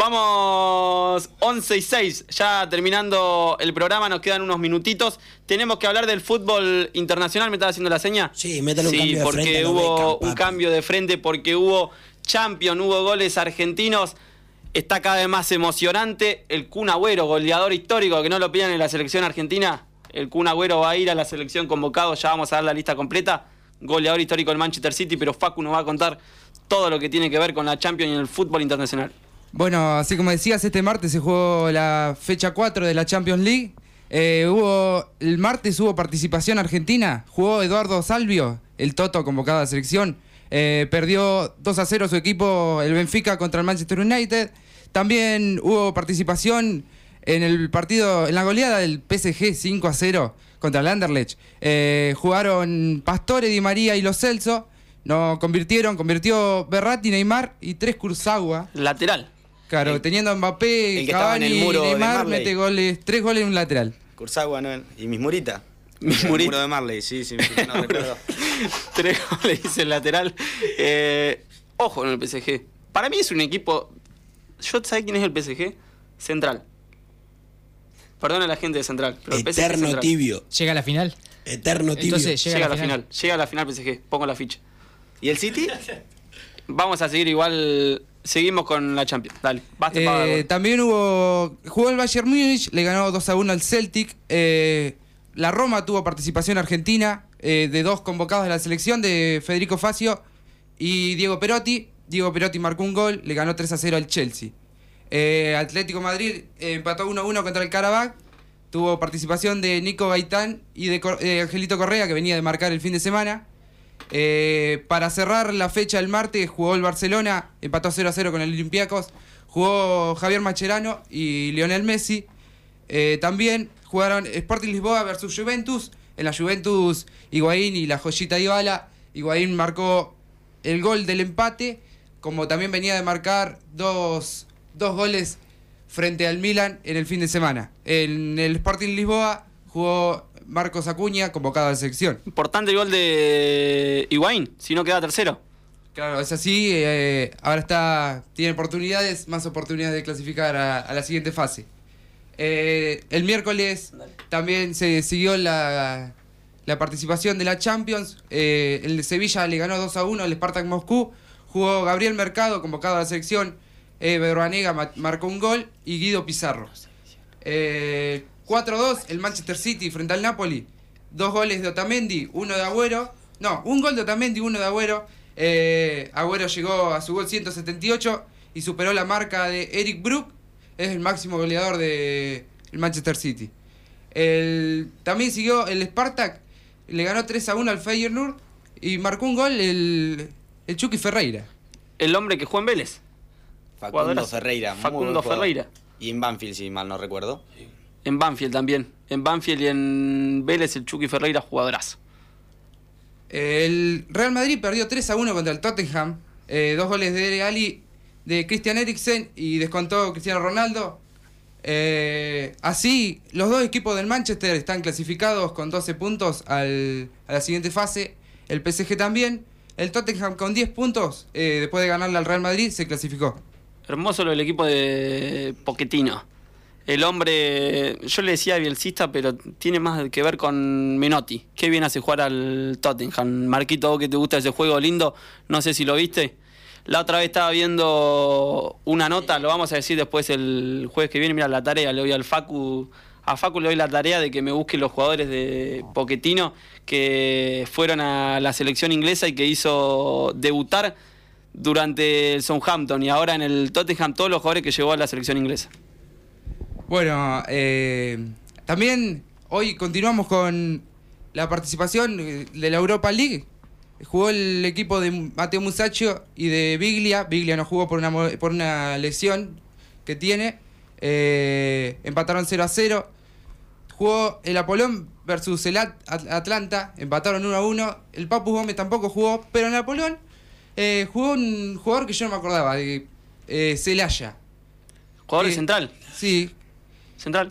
Vamos once y seis, ya terminando el programa, nos quedan unos minutitos. Tenemos que hablar del fútbol internacional, ¿me estás haciendo la seña? Sí, métale un Sí, cambio de porque frente a lo hubo Beckham, un papi. cambio de frente, porque hubo Champions, hubo goles argentinos. Está cada vez más emocionante. El Kun Agüero, goleador histórico, que no lo pidan en la selección argentina. El Kun Agüero va a ir a la selección convocado, ya vamos a dar la lista completa. Goleador histórico del Manchester City, pero Facu nos va a contar todo lo que tiene que ver con la Champions y el fútbol internacional. Bueno, así como decías, este martes se jugó la fecha cuatro de la Champions League. Eh, hubo, el martes hubo participación argentina. Jugó Eduardo Salvio, el Toto convocado a la selección. Eh, perdió dos a cero su equipo, el Benfica, contra el Manchester United. También hubo participación en el partido, en la goleada del P S G cinco a cero contra el Anderlecht. Eh, jugaron Pastore, Di María y Lo Celso. No convirtieron, convirtió Berratti, Neymar y tres Kurzawa. Lateral. Claro, El- teniendo a Mbappé, el que estaba en Cavani el y muro de Neymar, Marley. mete goles, tres goles en un lateral. Cursagua, ¿no? Y Mismurita. Mismurita. El muro de Marley, sí, sí, no recuerdo. Tres goles dice el lateral. Eh, ojo en el P S G. Para mí es un equipo. ¿Yo sabés quién es el P S G? Central. Perdona a la gente de Central. Pero el P S G es Eterno Central. tibio. ¿Llega a la final? Eterno tibio. Entonces, Llega, llega a la final. Llega a la final P S G. Pongo la ficha. ¿Y el City? Vamos a seguir igual. Seguimos con la Champions. Dale. Basta, Eh, Pablo. también hubo. Jugó el Bayern Múnich, le ganó dos a uno al Celtic. Eh, la Roma tuvo participación argentina eh, de dos convocados de la selección, de Federico Facio y Diego Perotti. Diego Perotti marcó un gol, le ganó tres a cero al Chelsea. Eh, Atlético Madrid eh, empató uno a uno contra el Karabakh. Tuvo participación de Nico Gaitán y de Cor- eh, Angelito Correa, que venía de marcar el fin de semana. Eh, para cerrar la fecha el martes jugó el Barcelona, empató cero a cero con el Olympiacos. Jugó Javier Mascherano y Lionel Messi. Eh, también jugaron Sporting Lisboa versus Juventus. En la Juventus, Higuaín y la joyita Dybala. Higuaín marcó el gol del empate, como también venía de marcar dos, dos goles frente al Milan en el fin de semana. En el Sporting Lisboa jugó Marcos Acuña, convocado a la selección. Importante el gol de Higuaín, si no queda tercero. Claro, es así. Eh, ahora está tiene oportunidades, más oportunidades de clasificar a, a la siguiente fase. Eh, el miércoles también se siguió la, la participación de la Champions. Eh, el de Sevilla le ganó dos a uno al Spartak Moscú. Jugó Gabriel Mercado, convocado a la selección. Eh, Berbanega ma- marcó un gol y Guido Pizarro. Eh, cuatro a dos el Manchester City frente al Napoli. Dos goles de Otamendi, uno de Agüero. No, un gol de Otamendi, uno de Agüero. Eh, Agüero llegó a su gol ciento setenta y ocho y superó la marca de Eric Brook. Es el máximo goleador del Manchester City. El, también siguió el Spartak, le ganó tres a uno al Feyenoord y marcó un gol el, el Chucky Ferreira. El hombre que juega en Vélez. Facundo Jugadoras. Ferreira. muy Facundo buen jugador. Ferreira. Y en Banfield, si mal no recuerdo. En Banfield también. En Banfield y en Vélez el Chucky Ferreira, jugadorazo. El Real Madrid perdió tres a uno contra el Tottenham. Eh, dos goles de Ali, de Christian Eriksen y descontó Cristiano Ronaldo. Eh, así, los dos equipos del Manchester están clasificados con doce puntos al, a la siguiente fase. El P S G también. El Tottenham con diez puntos, eh, después de ganarle al Real Madrid, se clasificó. Hermoso lo del equipo de Pochettino. El hombre, yo le decía bielcista, pero tiene más que ver con Menotti. Qué bien hace jugar al Tottenham. Marquito, vos que te gusta ese juego lindo, no sé si lo viste. La otra vez estaba viendo una nota, lo vamos a decir después el jueves que viene. Mira, la tarea, le doy al Facu, a Facu le doy la tarea de que me busque los jugadores de Pochettino que fueron a la selección inglesa y que hizo debutar durante el Southampton y ahora en el Tottenham todos los jugadores que llevó a la selección inglesa. Bueno, eh, también hoy continuamos con la participación de la Europa League. Jugó el equipo de Matteo Musacchio y de Biglia. Biglia no jugó por una, por una lesión que tiene. Eh, empataron cero a cero. Jugó el Apolón versus el At Atlanta. Empataron uno a uno. El Papu Gómez tampoco jugó. Pero en el Apolón eh, jugó un jugador que yo no me acordaba. De eh, Celaya. ¿Jugador eh, central? Sí. ¿Central?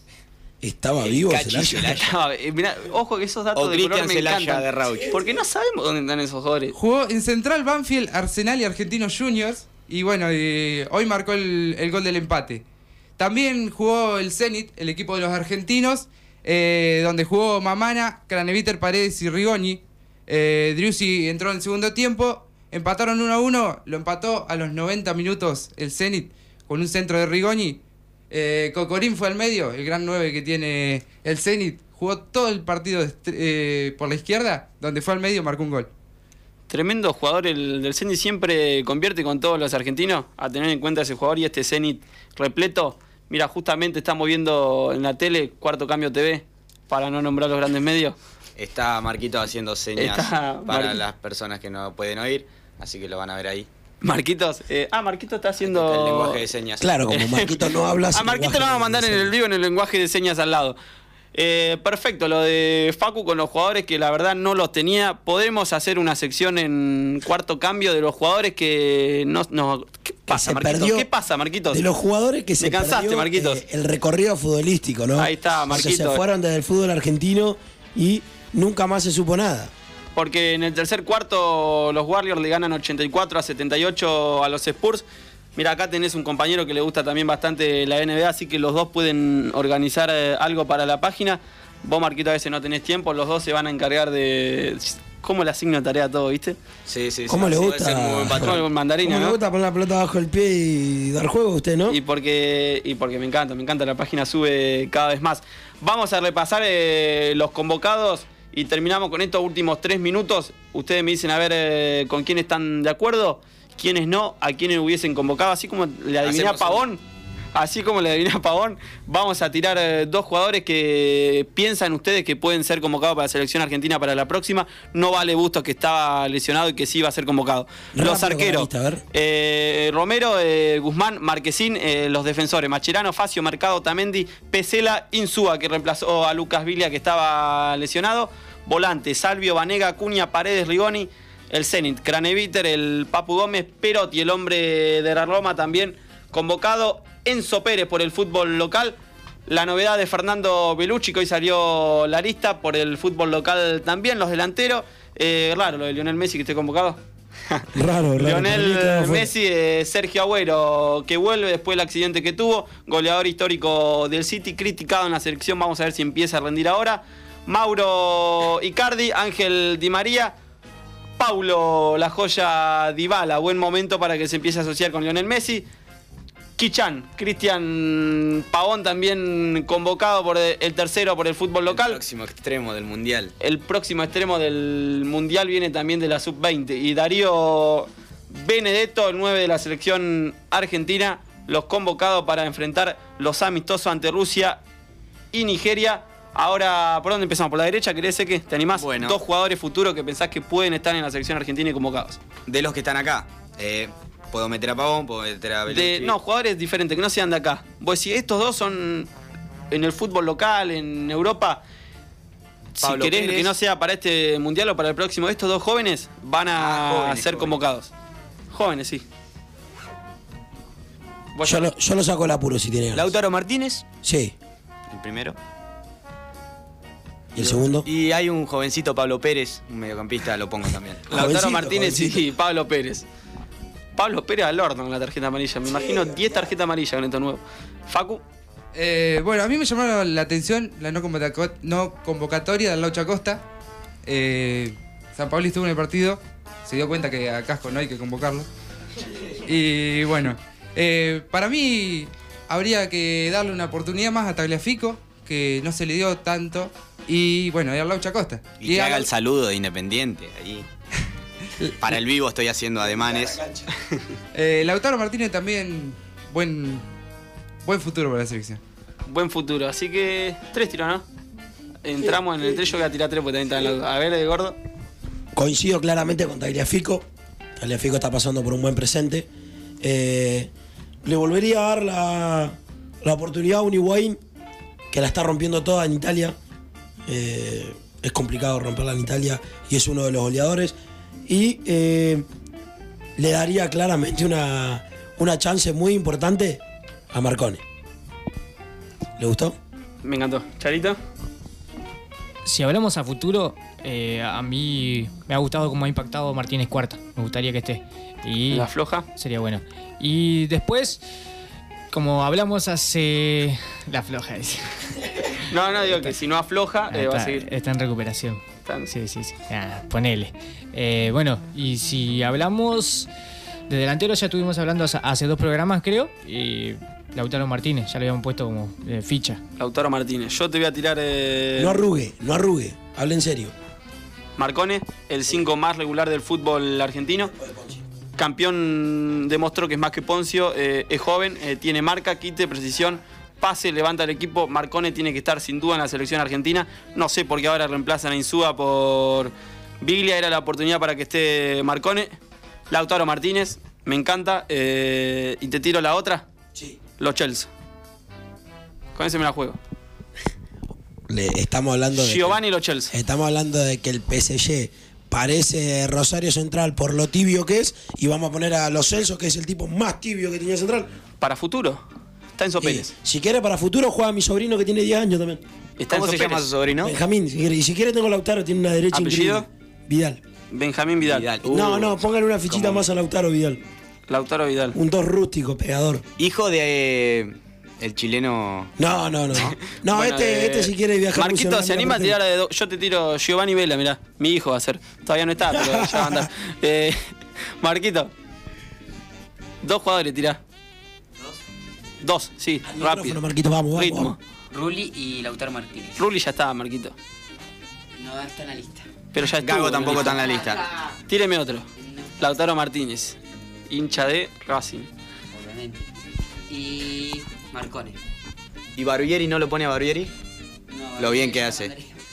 ¿Estaba vivo Cachi Celaya? Estaba, eh, mirá, ojo que esos datos O de color Cristian me Celaya encantan. de Rauch. Porque no sabemos dónde están esos jugadores. Jugó en Central, Banfield, Arsenal y Argentinos Juniors. Y bueno, eh, hoy marcó el, el gol del empate. También jugó el Zenit, el equipo de los argentinos, eh, donde jugó Mamana, Craneviter, Paredes y Rigoni. Eh, Driussi entró en el segundo tiempo. Empataron uno a uno. Lo empató a los noventa minutos el Zenit con un centro de Rigoni. Eh, Cocorín fue al medio, el gran nueve que tiene el Zenit. Jugó todo el partido eh, por la izquierda, donde fue al medio, marcó un gol. Tremendo jugador el del Zenit, siempre convierte con todos los argentinos a tener en cuenta ese jugador y este Zenit repleto. Mira, justamente estamos viendo en la tele, Cuarto Cambio T V, para no nombrar los grandes medios. Está Marquito haciendo señas Está para Mar... las personas que no pueden oír, así que lo van a ver ahí. Marquitos, eh, ah, Marquito está haciendo... El lenguaje de señas. Claro, como Marquito no habla... A Marquito lo vamos a mandar en el vivo en el lenguaje de señas al lado. Eh, perfecto, lo de Facu con los jugadores que la verdad no los tenía. Podemos hacer una sección en Cuarto Cambio de los jugadores que no... no ¿Qué pasa, Marquitos? ¿Qué pasa, Marquitos? De los jugadores que se Me cansaste, perdió, Marquitos. eh, el recorrido futbolístico, ¿no? Ahí está, Porque Marquito. se fueron desde el fútbol argentino y nunca más se supo nada. Porque en el tercer cuarto los Warriors le ganan ochenta y cuatro a setenta y ocho a los Spurs. Mira, acá tenés un compañero que le gusta también bastante la N B A, así que los dos pueden organizar eh, algo para la página. Vos, Marquito, a veces no tenés tiempo, los dos se van a encargar de... ¿Cómo le asigno tarea a todo, viste? Sí, sí, sí. ¿Cómo le sí, gusta? debe ser muy buen patrón. Como el mandarina, ¿Cómo ¿no? le gusta poner la pelota bajo el pie y dar juego a usted, no? Y porque, y porque me encanta, me encanta, la página sube cada vez más. Vamos a repasar eh, los convocados y terminamos con estos últimos tres minutos. Ustedes me dicen a ver eh, con quién están de acuerdo, quiénes no, a quiénes hubiesen convocado, así como le adiviné a Pavón. Así como le adiviné a Pavón, vamos a tirar eh, dos jugadores que piensan ustedes que pueden ser convocados para la selección argentina para la próxima. No vale Bustos, que estaba lesionado y que sí va a ser convocado. Rápido, Los arqueros, lista, a ver. eh, Romero, eh, Guzmán, Marquesín, eh, los defensores, Mascherano, Facio, Mercado, Tamendi, Pesela, Insúa, que reemplazó a Lucas Viglia, que estaba lesionado. Volante, Salvio, Vanega, Acuña, Paredes, Rigoni. El Zenit, Craneviter, el Papu Gómez, Perotti, el hombre de la Roma también convocado. Enzo Pérez por el fútbol local. La novedad de Fernando Bellucci, que hoy salió la lista por el fútbol local también. Los delanteros. Eh, raro lo de Lionel Messi que esté convocado. Raro, raro. Lionel Messi, eh, Sergio Agüero, que vuelve después del accidente que tuvo. Goleador histórico del City, criticado en la selección. Vamos a ver si empieza a rendir ahora. Mauro Icardi, Ángel Di María. Paulo La Joya Dybala, buen momento para que se empiece a asociar con Lionel Messi. Kichan, Cristian Pavón también convocado por el tercero por el fútbol local. El próximo extremo del Mundial. El próximo extremo del Mundial viene también de la sub veinte. Y Darío Benedetto, el nueve de la selección argentina, los convocados para enfrentar los amistosos ante Rusia y Nigeria. Ahora, ¿por dónde empezamos? ¿Por la derecha? ¿Querés que te animás? Bueno. Dos jugadores futuros que pensás que pueden estar en la selección argentina y convocados. De los que están acá. Eh, Puedo meter a Pavón, puedo meter a Bellucci. De, no, jugadores diferentes, que no sean de acá. Vos decís, estos dos son en el fútbol local, en Europa. Pablo si querés Pérez. que no sea para este mundial o para el próximo, estos dos jóvenes van a Ah, jóvenes, ser jóvenes. convocados. Jóvenes, sí. Vos Yo ya- lo, yo lo saco el apuro si tiene ganas. Lautaro Martínez, Sí. el primero. ¿Y el segundo? Y hay un jovencito, Pablo Pérez, un mediocampista, lo pongo también. Lautaro Jovencito, Martínez jovencito. y Pablo Pérez. Pablo Pérez al horno con la tarjeta amarilla. Me imagino diez tarjetas amarillas con esto nuevo. Facu, Eh, bueno, a mí me llamaron la atención la no, convocato- no convocatoria del Laucha Costa. Eh, San Pablo estuvo en el partido, se dio cuenta que a Casco no hay que convocarlo. Y bueno, eh, para mí habría que darle una oportunidad más a Tagliafico, que no se le dio tanto. Y bueno, y al Laucha Costa. Y que haga al- el saludo de Independiente ahí. Para el vivo estoy haciendo ademanes. eh, Lautaro Martínez también, buen, buen futuro para la selección. buen futuro. Así que tres tiros, ¿no? Entramos en el tres, yo voy a tirar tres porque también está en la... A ver, de gordo. Coincido claramente con Tagliafico. Tagliafico está pasando por un buen presente. Eh, le volvería a dar la, la oportunidad a un Higuaín que la está rompiendo toda en Italia. Eh, es complicado romperla en Italia y es uno de los goleadores. Y eh, le daría claramente una, una chance muy importante a Marcone. ¿Le gustó? Me encantó. Charito. Si hablamos a futuro, eh, a mí me ha gustado cómo ha impactado Martínez Cuarta. Me gustaría que esté. Y La floja. sería bueno. Y después, como hablamos hace... La floja, dice. No, no, digo que si no afloja, eh, va a está, seguir. está en recuperación. Está- Sí, sí, sí. Ah, ponele. Eh, bueno, y si hablamos de delantero, ya estuvimos hablando hace, hace dos programas, creo. Y Lautaro Martínez, ya lo habíamos puesto como eh, ficha. Lautaro Martínez. Yo te voy a tirar. Eh, No arrugue, no arrugue. Hable en serio. Marcone, el cinco más regular del fútbol argentino. Campeón, demostró que es más que Poncio. eh, es joven, eh, tiene marca, quite, precisión. Pase, levanta el equipo. Marcone tiene que estar sin duda en la selección argentina. No sé por qué ahora reemplazan a Insúa por Biglia. Era la oportunidad para que esté Marcone. Lautaro Martínez, me encanta. Eh, y te tiro la otra. Sí. Los Chelsea. Con ese me la juego. Le estamos hablando de. Giovanni y los Chelsea. Estamos hablando de que el P S G parece Rosario Central por lo tibio que es y vamos a poner a Los Celsos, que es el tipo más tibio que tenía Central. Para futuro. Está Enzo Y, Pérez. si quiere para futuro juega mi sobrino que tiene diez años también. Está ¿Cómo Enzo se llama Pérez. su sobrino? Benjamín, si quiere. Y si quiere tengo Lautaro, tiene una derecha ¿Apellido? increíble. Vidal. Benjamín Vidal. Vidal. no, Uh, no, póngale una fichita ¿cómo? más a Lautaro Vidal. Lautaro Vidal. Un dos rústico, pegador. Hijo de eh, el chileno. No, no, no. No, Bueno, este, eh, este si quiere viajar muy Marquito, seguro, ¿se anima a portero. tirar de do- Yo te tiro Giovanni Vela, mirá. Mi hijo va a ser. Todavía no está, pero ya va a andar. Eh, Marquito. Dos jugadores, tirá. ¿Dos? Dos, sí, Al rápido. micrófono, Marquito, vamos, vamos, Ritmo. vamos. Rulli y Lautaro Martínez. Rulli ya está, Marquito. No está en la lista. Pero ya estuvo. Gago tampoco está en la lista. Tíreme otro. Lautaro Martínez. Hincha de Racing. Obviamente. Y Marcone. ¿Y Barbieri no lo pone a Barbieri? No, Lo bien que hace.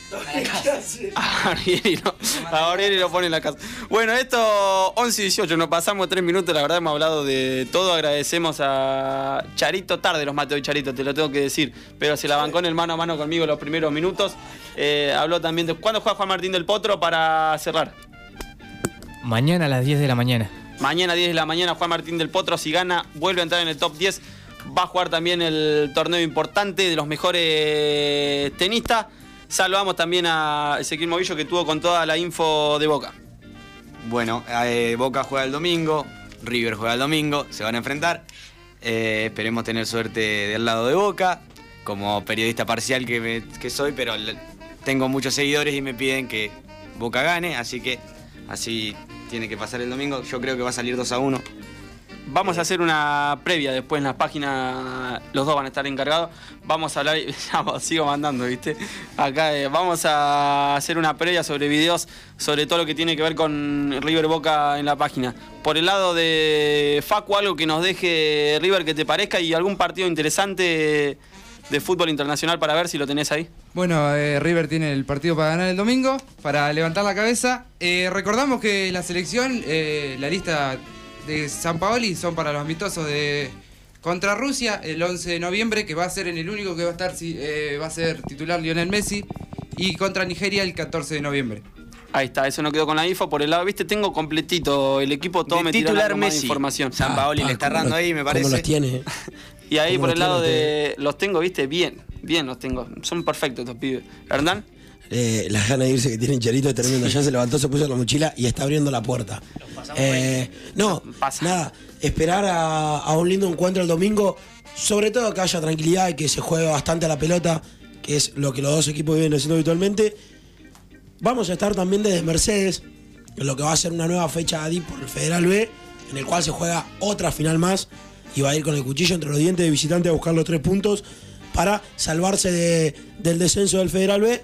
A Barbieri no. A Barbieri lo pone en la casa. Bueno, esto once y dieciocho, nos pasamos tres minutos, la verdad hemos hablado de todo. Agradecemos a Charito, tarde los Mateo y Charito, te lo tengo que decir, pero se la bancó en el mano a mano conmigo los primeros minutos. Eh, habló también de cuándo juega Juan Martín del Potro para cerrar. Mañana a las diez de la mañana. Mañana diez de la mañana Juan Martín del Potro, si gana vuelve a entrar en el top diez. Va a jugar también el torneo importante de los mejores tenistas. Saludamos también a Ezequiel Movillo, que tuvo con toda la info de Boca. Bueno, eh, Boca juega el domingo, River juega el domingo, se van a enfrentar. Eh, esperemos tener suerte del lado de Boca, como periodista parcial que, me- que soy, pero le- tengo muchos seguidores y me piden que Boca gane, así que así tiene que pasar el domingo. Yo creo que va a salir dos a uno. Vamos a hacer una previa después en la página, los dos van a estar encargados. Vamos a hablar, ya sigo mandando, ¿viste? Acá eh, vamos a hacer una previa sobre videos, sobre todo lo que tiene que ver con River Boca en la página. Por el lado de Facu, algo que nos deje River que te parezca y algún partido interesante de fútbol internacional para ver si lo tenés ahí. Bueno, eh, River tiene el partido para ganar el domingo, para levantar la cabeza. Eh, recordamos que la selección, eh, la lista de Sampaoli son para los amistosos de contra Rusia el once de noviembre, que va a ser en el único que va a estar eh, va a ser titular Lionel Messi, y contra Nigeria el catorce de noviembre. Ahí está, eso no quedó con la info. Por el lado, viste, tengo completito el equipo, todo de me titular tiraron más información. Sampaoli ah, le está errando ahí, me parece. ¿Cómo los tiene? Y ahí por el lado de... Los tengo, viste, bien, bien los tengo. Son perfectos estos pibes. ¿Hernán? Eh, las ganas de irse que tienen Charito tremendo. Ya se levantó, se puso la mochila y está abriendo la puerta. Eh, no, Pasa. nada, esperar a, a un lindo encuentro el domingo, sobre todo que haya tranquilidad y que se juegue bastante a la pelota, que es lo que los dos equipos vienen haciendo habitualmente. Vamos a estar también desde Mercedes, en lo que va a ser una nueva fecha A D I por el Federal B, en el cual se juega otra final más y va a ir con el cuchillo entre los dientes de visitante a buscar los tres puntos para salvarse de, del descenso del Federal B.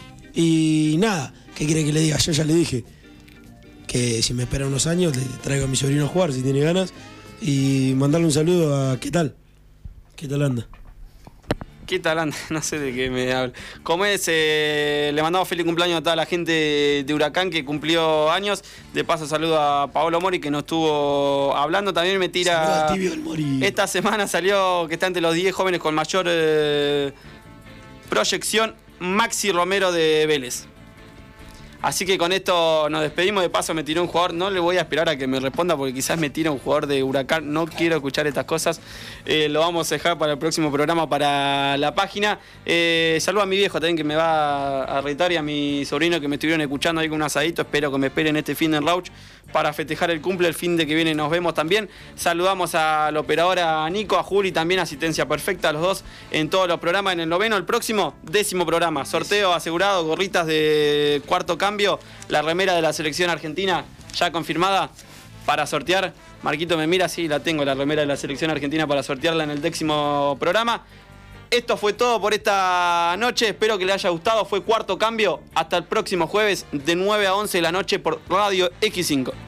Y nada, ¿qué quiere que le diga? Yo ya le dije que si me espera unos años le traigo a mi sobrino a jugar si tiene ganas y mandarle un saludo a ¿qué tal? ¿Qué tal anda? ¿Qué tal anda? No sé de qué me habla. Como es, eh, le mandamos feliz cumpleaños a toda la gente de Huracán que cumplió años. De paso saludo a Paolo Mori que nos estuvo hablando. También me tira... Tibio del Mori. Esta semana salió que está entre los diez jóvenes con mayor eh, proyección Maxi Romero de Vélez. Así que con esto nos despedimos. De paso me tiró un jugador, no le voy a esperar a que me responda porque quizás me tira un jugador de Huracán, no quiero escuchar estas cosas. Eh, lo vamos a dejar para el próximo programa, para la página. Eh, saludo a mi viejo también que me va a retar y a mi sobrino que me estuvieron escuchando ahí con un asadito. Espero que me esperen este fin de Rauch para festejar el cumple. El fin de que viene nos vemos también. Saludamos a la operadora a Nico, a Juli, también asistencia perfecta a los dos en todos los programas. En el noveno, el próximo, décimo programa. Sorteo asegurado, gorritas de cuarto cambio, la remera de la selección argentina ya confirmada para sortear. Marquito me mira, sí, la tengo, la remera de la selección argentina para sortearla en el décimo programa. Esto fue todo por esta noche, espero que les haya gustado. Fue Cuarto Cambio, hasta el próximo jueves de nueve a once de la noche por Radio X cinco.